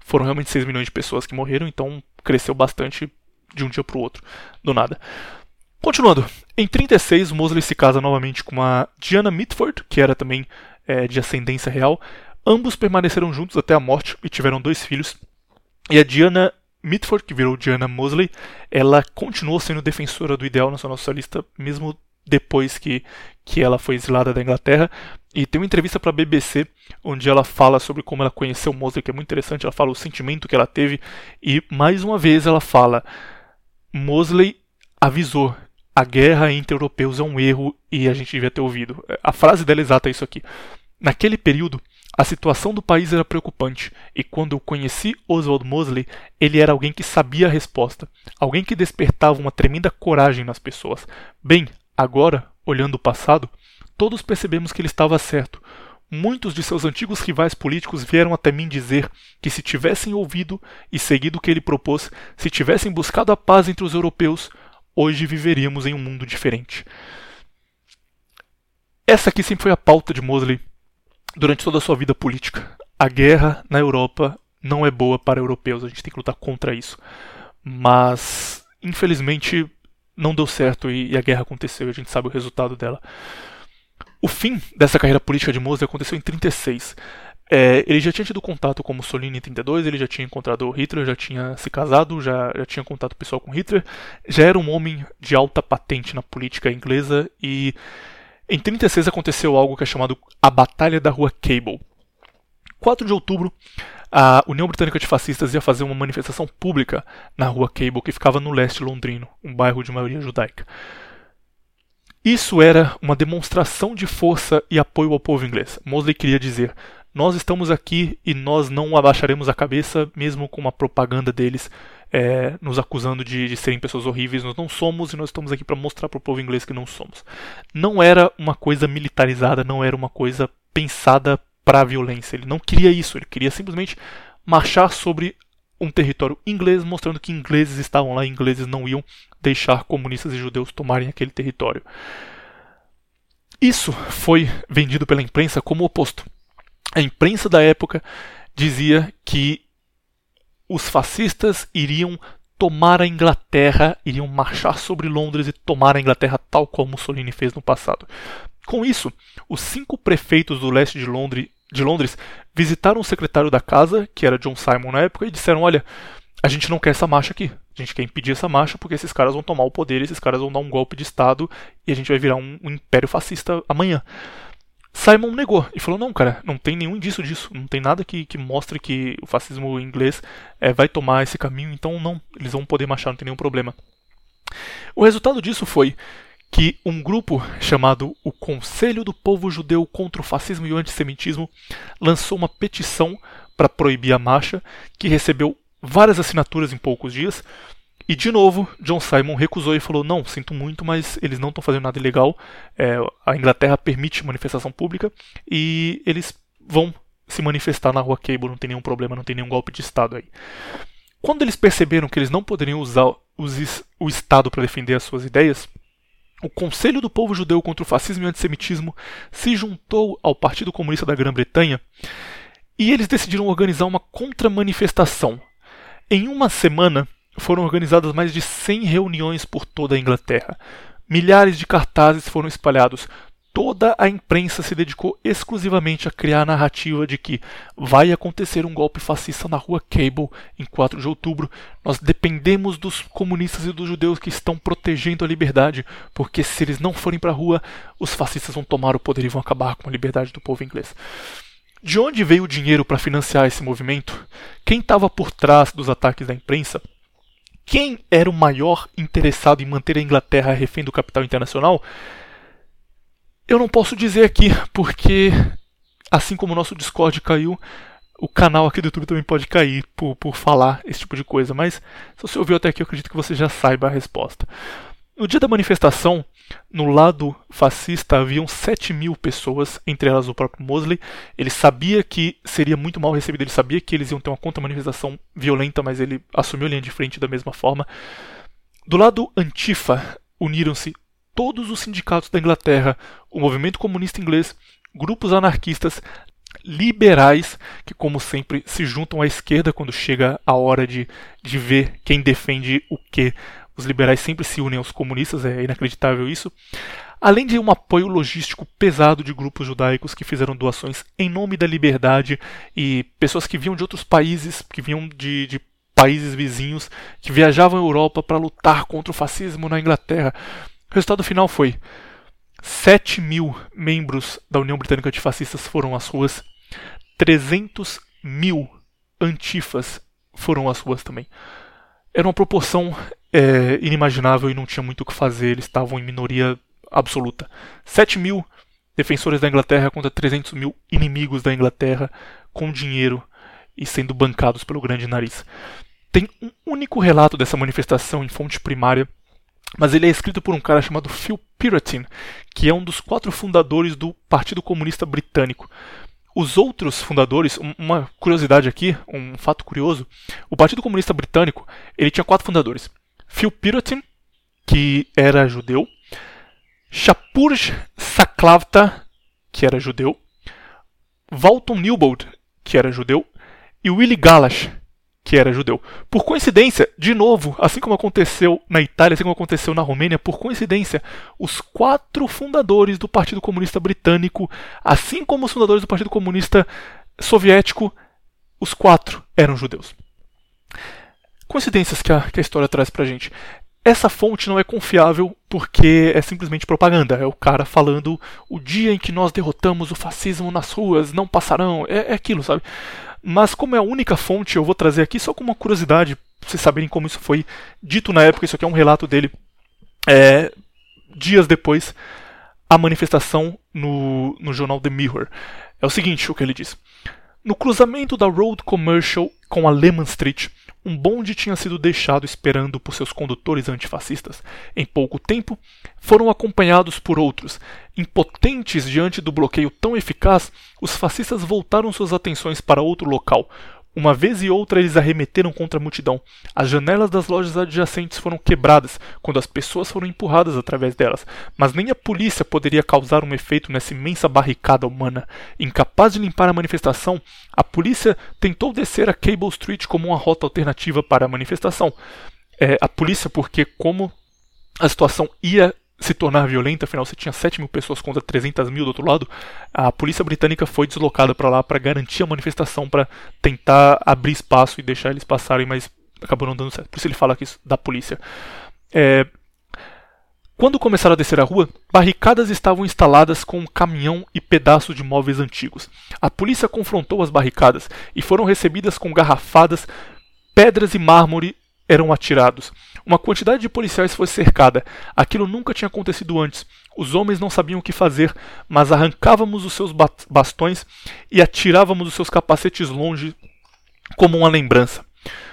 foram realmente 6 milhões de pessoas que morreram, então cresceu bastante de um dia para o outro, do nada. Continuando, em 36, Mosley se casa novamente com a Diana Mitford, que era também de ascendência real. Ambos permaneceram juntos até a morte e tiveram 2 filhos. E a Diana Mitford, que virou Diana Mosley, ela continuou sendo defensora do ideal nacional-socialista, mesmo depois que ela foi exilada da Inglaterra. E tem uma entrevista para a BBC, onde ela fala sobre como ela conheceu Mosley, que é muito interessante. Ela fala o sentimento que ela teve. E, mais uma vez, ela fala: Mosley avisou, a guerra entre europeus é um erro e a gente devia ter ouvido. A frase dela exata é isso aqui. Naquele período, a situação do país era preocupante, e quando eu conheci Oswald Mosley, ele era alguém que sabia a resposta, alguém que despertava uma tremenda coragem nas pessoas. Bem, agora, olhando o passado, todos percebemos que ele estava certo. Muitos de seus antigos rivais políticos vieram até mim dizer que se tivessem ouvido e seguido o que ele propôs, se tivessem buscado a paz entre os europeus, hoje viveríamos em um mundo diferente. Essa aqui sempre foi a pauta de Mosley durante toda a sua vida política. A guerra na Europa não é boa para europeus, a gente tem que lutar contra isso. Mas, infelizmente, não deu certo e a guerra aconteceu e a gente sabe o resultado dela. O fim dessa carreira política de Mosley aconteceu em 36. Ele já tinha tido contato com Mussolini em 32, ele já tinha encontrado Hitler, já tinha se casado, já tinha contato pessoal com Hitler, já era um homem de alta patente na política inglesa e em 36 aconteceu algo que é chamado a Batalha da Rua Cable. 4 de outubro, a União Britânica de Fascistas ia fazer uma manifestação pública na Rua Cable, que ficava no leste londrino, um bairro de maioria judaica. Isso era uma demonstração de força e apoio ao povo inglês. Mosley queria dizer: nós estamos aqui e nós não abaixaremos a cabeça, mesmo com uma propaganda deles nos acusando de serem pessoas horríveis. Nós não somos e nós estamos aqui para mostrar para o povo inglês que não somos. Não era uma coisa militarizada, não era uma coisa pensada para a violência. Ele não queria isso, ele queria simplesmente marchar sobre um território inglês, mostrando que ingleses estavam lá e ingleses não iam deixar comunistas e judeus tomarem aquele território. Isso foi vendido pela imprensa como o oposto. A imprensa da época dizia que os fascistas iriam tomar a Inglaterra, iriam marchar sobre Londres e tomar a Inglaterra tal como Mussolini fez no passado. Com isso, os 5 prefeitos do leste de Londres visitaram o secretário da casa, que era John Simon na época, e disseram: olha, a gente não quer essa marcha aqui, a gente quer impedir essa marcha porque esses caras vão tomar o poder, esses caras vão dar um golpe de Estado e a gente vai virar um império fascista amanhã. Simon negou e falou: não, cara, não tem nenhum indício disso, não tem nada que mostre que o fascismo inglês vai tomar esse caminho, então não, eles vão poder marchar, não tem nenhum problema. O resultado disso foi que um grupo chamado o Conselho do Povo Judeu contra o Fascismo e o Antissemitismo lançou uma petição para proibir a marcha, que recebeu várias assinaturas em poucos dias. E, de novo, John Simon recusou e falou: não, sinto muito, mas eles não estão fazendo nada ilegal. A Inglaterra permite manifestação pública e eles vão se manifestar na Rua Cable, não tem nenhum problema, não tem nenhum golpe de Estado aí. Quando eles perceberam que eles não poderiam usar o Estado para defender as suas ideias, o Conselho do Povo Judeu contra o Fascismo e o Antissemitismo se juntou ao Partido Comunista da Grã-Bretanha e eles decidiram organizar uma contra-manifestação. Em uma semana, foram organizadas mais de 100 reuniões por toda a Inglaterra. Milhares de cartazes foram espalhados. Toda a imprensa se dedicou exclusivamente a criar a narrativa de que vai acontecer um golpe fascista na Rua Cable em 4 de outubro. Nós dependemos dos comunistas e dos judeus que estão protegendo a liberdade, porque se eles não forem para a rua, os fascistas vão tomar o poder e vão acabar com a liberdade do povo inglês. De onde veio o dinheiro para financiar esse movimento? Quem estava por trás dos ataques da imprensa? Quem era o maior interessado em manter a Inglaterra refém do capital internacional? Eu não posso dizer aqui, porque assim como o nosso Discord caiu, o canal aqui do YouTube também pode cair por falar esse tipo de coisa. Mas se você ouviu até aqui, eu acredito que você já saiba a resposta. No dia da manifestação, no lado fascista, haviam 7.000 pessoas, entre elas o próprio Mosley. Ele sabia que seria muito mal recebido, ele sabia que eles iam ter uma contra-manifestação violenta, mas ele assumiu a linha de frente da mesma forma. Do lado Antifa, uniram-se todos os sindicatos da Inglaterra, o movimento comunista inglês, grupos anarquistas, liberais, que como sempre se juntam à esquerda quando chega a hora de ver quem defende o quê. Os liberais sempre se unem aos comunistas, é inacreditável isso. Além de um apoio logístico pesado de grupos judaicos que fizeram doações em nome da liberdade e pessoas que vinham de outros países, que vinham de países vizinhos, que viajavam à Europa para lutar contra o fascismo na Inglaterra. O resultado final foi 7 mil membros da União Britânica Antifascistas foram às ruas, 300 mil antifas foram às ruas também. Era uma proporção inimaginável e não tinha muito o que fazer, eles estavam em minoria absoluta. 7 mil defensores da Inglaterra contra 300 mil inimigos da Inglaterra, com dinheiro e sendo bancados pelo grande nariz. Tem um único relato dessa manifestação em fonte primária, mas ele é escrito por um cara chamado Phil Piratin, que é um dos 4 fundadores do Partido Comunista Britânico. Os outros fundadores, uma curiosidade aqui, um fato curioso, o Partido Comunista Britânico ele tinha 4 fundadores. Phil Piratin, que era judeu, Shapurj Saklavta, que era judeu, Walton Newbold, que era judeu, e Willy Galash, que era judeu. Por coincidência, de novo, assim como aconteceu na Itália, assim como aconteceu na Romênia, por coincidência, os 4 fundadores do Partido Comunista Britânico, assim como os fundadores do Partido Comunista Soviético, os 4 eram judeus. Coincidências que a história traz pra gente. Essa fonte não é confiável porque é simplesmente propaganda. É o cara falando o dia em que nós derrotamos o fascismo nas ruas, não passarão. É aquilo, sabe? Mas como é a única fonte, eu vou trazer aqui só como uma curiosidade, pra vocês saberem como isso foi dito na época. Isso aqui é um relato dele dias depois a manifestação no jornal The Mirror. É o seguinte, o que ele diz. No cruzamento da Road Commercial com a Lehman Street, um bonde tinha sido deixado esperando por seus condutores antifascistas. Em pouco tempo, foram acompanhados por outros. Impotentes diante do bloqueio tão eficaz, os fascistas voltaram suas atenções para outro local. Uma vez e outra eles arremeteram contra a multidão. As janelas das lojas adjacentes foram quebradas, quando as pessoas foram empurradas através delas. Mas nem a polícia poderia causar um efeito nessa imensa barricada humana. Incapaz de limpar a manifestação, a polícia tentou descer a Cable Street como uma rota alternativa para a manifestação. A polícia, porque como a situação ia se tornar violenta, afinal você tinha 7 mil pessoas contra 300 mil do outro lado, a polícia britânica foi deslocada para lá para garantir a manifestação, para tentar abrir espaço e deixar eles passarem, mas acabou não dando certo. Por isso ele fala aqui da polícia. Quando começaram a descer a rua, barricadas estavam instaladas com um caminhão e pedaços de móveis antigos. A polícia confrontou as barricadas e foram recebidas com garrafadas, pedras e mármore eram atirados. Uma quantidade de policiais foi cercada. Aquilo nunca tinha acontecido antes. Os homens não sabiam o que fazer, mas arrancávamos os seus bastões e atirávamos os seus capacetes longe como uma lembrança.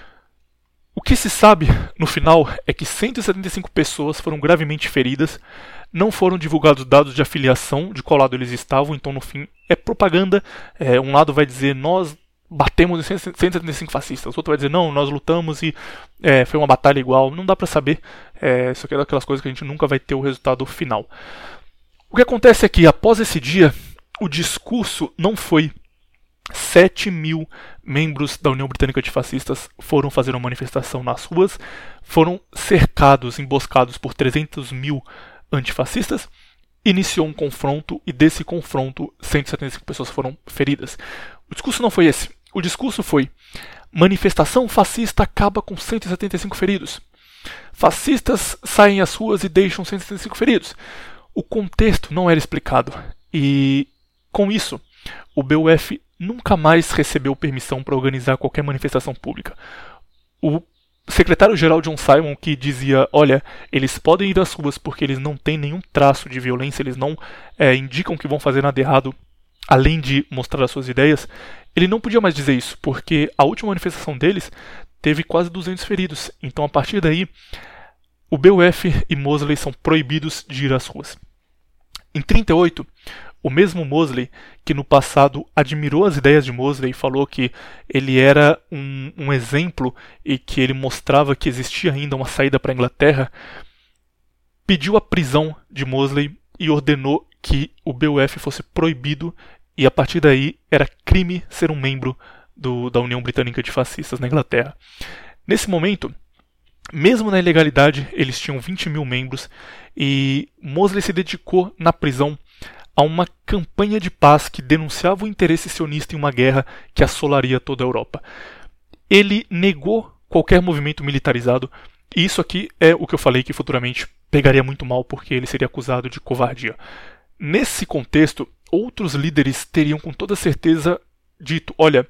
O que se sabe, no final, é que 175 pessoas foram gravemente feridas. Não foram divulgados dados de afiliação, de qual lado eles estavam, então no fim é propaganda. Um lado vai dizer, nós batemos em 175 fascistas. O outro vai dizer, não, nós lutamos e foi uma batalha igual. Não dá pra saber. Isso aqui é daquelas coisas que a gente nunca vai ter o resultado final. O que acontece é que, após esse dia, o discurso não foi 7 mil membros da União Britânica Antifascistas foram fazer uma manifestação nas ruas, foram cercados, emboscados por 300 mil antifascistas, iniciou um confronto e desse confronto 175 pessoas foram feridas. O discurso não foi esse. O discurso foi: manifestação fascista acaba com 175 feridos. Fascistas saem às ruas e deixam 175 feridos. O contexto não era explicado. E com isso, o BUF nunca mais recebeu permissão para organizar qualquer manifestação pública. O secretário-geral John Simon, que dizia, olha, eles podem ir às ruas porque eles não têm nenhum traço de violência, eles não indicam que vão fazer nada errado, além de mostrar as suas ideias, ele não podia mais dizer isso, porque a última manifestação deles teve quase 200 feridos. Então, a partir daí, o BUF e Mosley são proibidos de ir às ruas. Em 1938, o mesmo Mosley, que no passado admirou as ideias de Mosley e falou que ele era um exemplo e que ele mostrava que existia ainda uma saída para a Inglaterra, pediu a prisão de Mosley e ordenou que o BUF fosse proibido e a partir daí era crime ser um membro da União Britânica de Fascistas na Inglaterra. Nesse momento, mesmo na ilegalidade, eles tinham 20 mil membros e Mosley se dedicou na prisão a uma campanha de paz que denunciava o interesse sionista em uma guerra que assolaria toda a Europa. Ele negou qualquer movimento militarizado, e isso aqui é o que eu falei que futuramente pegaria muito mal porque ele seria acusado de covardia. Nesse contexto, outros líderes teriam com toda certeza dito: olha,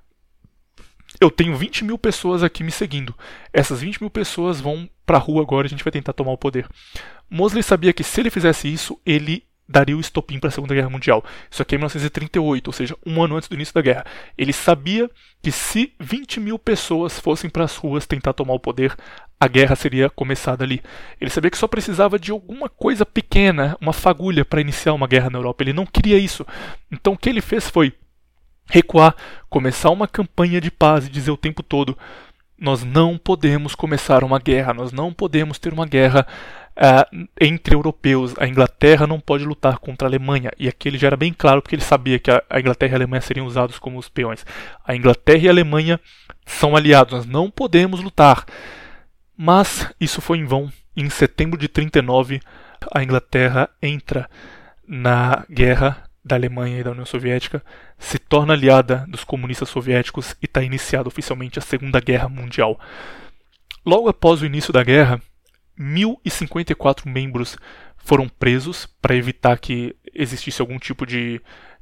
eu tenho 20 mil pessoas aqui me seguindo. Essas 20 mil pessoas vão pra rua agora e a gente vai tentar tomar o poder. Mosley sabia que se ele fizesse isso, ele daria o estopim para a Segunda Guerra Mundial. Isso aqui é 1938, ou seja, um ano antes do início da guerra. Ele sabia que se 20 mil pessoas fossem para as ruas tentar tomar o poder, a guerra seria começada ali. Ele sabia que só precisava de alguma coisa pequena, uma fagulha, para iniciar uma guerra na Europa. Ele não queria isso. Então o que ele fez foi recuar, começar uma campanha de paz e dizer o tempo todo: nós não podemos começar uma guerra, nós não podemos ter uma guerra entre europeus. A Inglaterra não pode lutar contra a Alemanha. E aqui ele já era bem claro, porque ele sabia que a Inglaterra e a Alemanha seriam usados como os peões. A Inglaterra e a Alemanha são aliados, nós não podemos lutar. Mas isso foi em vão. Em setembro de 1939, a Inglaterra entra na guerra da Alemanha e da União Soviética, se torna aliada dos comunistas soviéticos e está iniciada oficialmente a Segunda Guerra Mundial. Logo após o início da guerra, 1.054 membros foram presos para evitar que existisse algum tipo de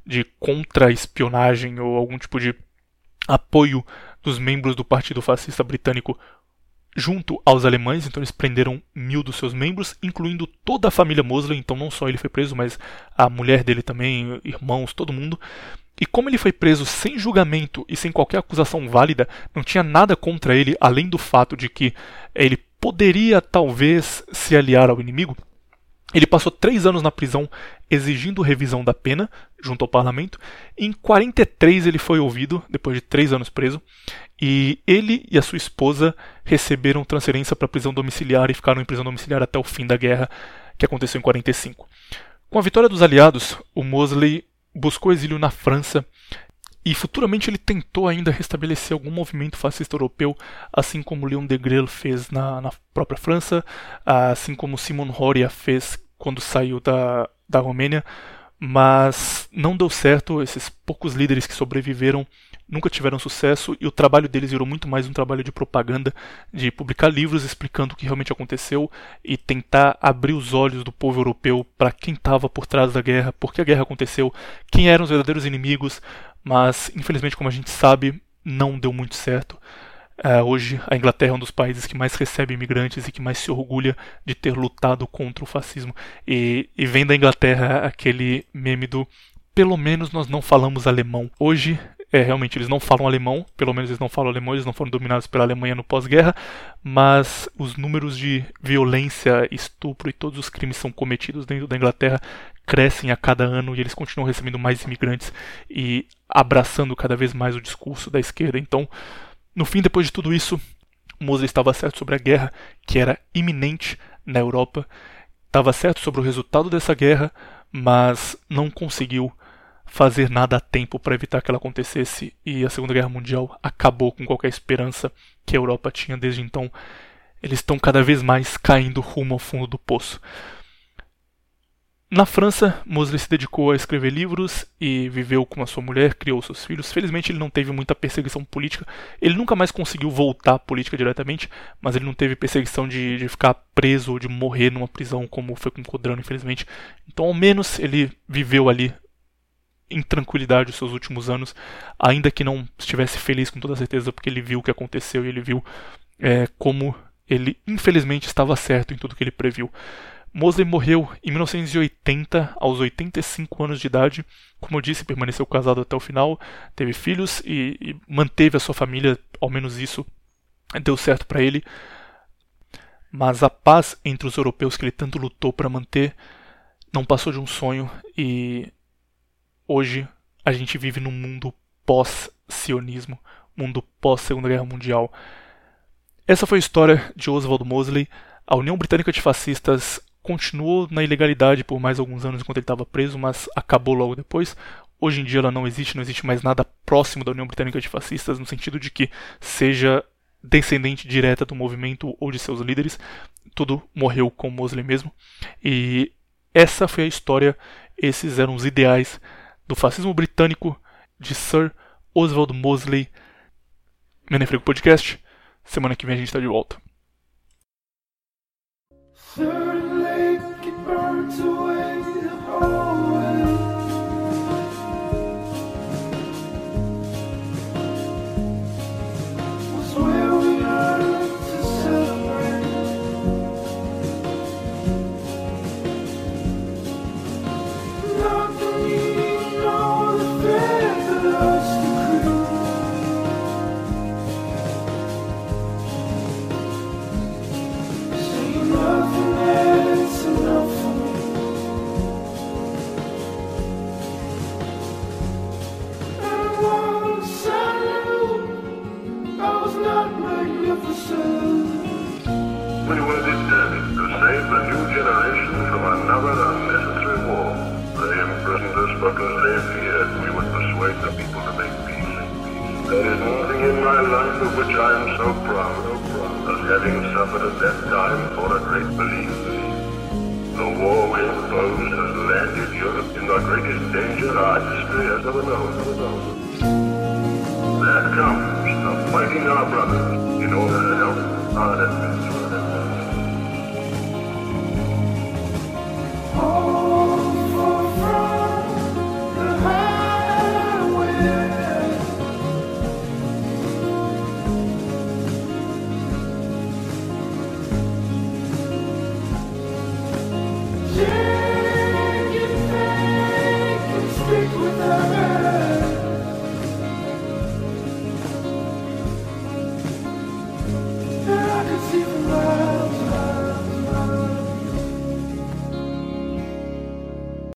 contra-espionagem ou algum tipo de apoio dos membros do Partido Fascista Britânico junto aos alemães. Então eles prenderam 1.000 dos seus membros, incluindo toda a família Mosley. Então não só ele foi preso, mas a mulher dele também, irmãos, todo mundo. E como ele foi preso sem julgamento e sem qualquer acusação válida, não tinha nada contra ele, além do fato de que ele poderia talvez se aliar ao inimigo. Ele passou 3 anos na prisão exigindo revisão da pena junto ao parlamento. Em 43 ele foi ouvido, depois de 3 anos preso, e ele e a sua esposa receberam transferência para prisão domiciliar e ficaram em prisão domiciliar até o fim da guerra, que aconteceu em 45. Com a vitória dos aliados, o Mosley buscou exílio na França e futuramente ele tentou ainda restabelecer algum movimento fascista europeu, assim como Léon Degrelle fez na própria França, assim como Simon Horia fez quando saiu da Romênia, mas não deu certo. Esses poucos líderes que sobreviveram nunca tiveram sucesso e o trabalho deles virou muito mais um trabalho de propaganda, de publicar livros explicando o que realmente aconteceu e tentar abrir os olhos do povo europeu para quem estava por trás da guerra, por que a guerra aconteceu, quem eram os verdadeiros inimigos. Mas, infelizmente, como a gente sabe, não deu muito certo. Hoje, a Inglaterra é um dos países que mais recebe imigrantes e que mais se orgulha de ter lutado contra o fascismo. E vem da Inglaterra aquele meme do pelo menos nós não falamos alemão. Hoje, realmente, eles não falam alemão, pelo menos eles não falam alemão, eles não foram dominados pela Alemanha no pós-guerra, mas os números de violência, estupro e todos os crimes que são cometidos dentro da Inglaterra crescem a cada ano e eles continuam recebendo mais imigrantes e abraçando cada vez mais o discurso da esquerda. Então, no fim, depois de tudo isso, Mosley estava certo sobre a guerra, que era iminente na Europa, estava certo sobre o resultado dessa guerra, mas não conseguiu fazer nada a tempo para evitar que ela acontecesse, e a Segunda Guerra Mundial acabou com qualquer esperança que a Europa tinha desde então. Eles estão cada vez mais caindo rumo ao fundo do poço. Na França, Mosley se dedicou a escrever livros e viveu com a sua mulher, criou seus filhos. Felizmente ele não teve muita perseguição política. Ele nunca mais conseguiu voltar à política diretamente, mas ele não teve perseguição de ficar preso ou de morrer numa prisão como foi com Codrano, infelizmente. Então ao menos ele viveu ali em tranquilidade os seus últimos anos, ainda que não estivesse feliz com toda certeza, porque ele viu o que aconteceu e ele viu como ele infelizmente estava certo em tudo que ele previu. Mosley morreu em 1980, aos 85 anos de idade. Como eu disse, permaneceu casado até o final, teve filhos e manteve a sua família, ao menos isso deu certo para ele. Mas a paz entre os europeus que ele tanto lutou para manter não passou de um sonho, e hoje a gente vive num mundo pós-sionismo, mundo pós-Segunda Guerra Mundial. Essa foi a história de Oswald Mosley. A União Britânica de Fascistas continuou na ilegalidade por mais alguns anos enquanto ele estava preso, mas acabou logo depois. Hoje em dia ela não existe mais nada próximo da União Britânica de Fascistas, no sentido de que seja descendente direta do movimento ou de seus líderes. Tudo morreu com Mosley mesmo. E essa foi a história, esses eram os ideais do fascismo britânico de Sir Oswald Mosley. Menefrego Podcast. Semana que vem a gente está de volta. We were determined to save the new generation from another unnecessary war. They imprisoned us because they feared we would persuade the people to make peace. There is nothing in my life of which I am so proud as having suffered at that time for a great belief. The war we imposed has landed Europe in the greatest danger our history has ever known. There comes the fighting our brothers in order to help our enemies. Stick with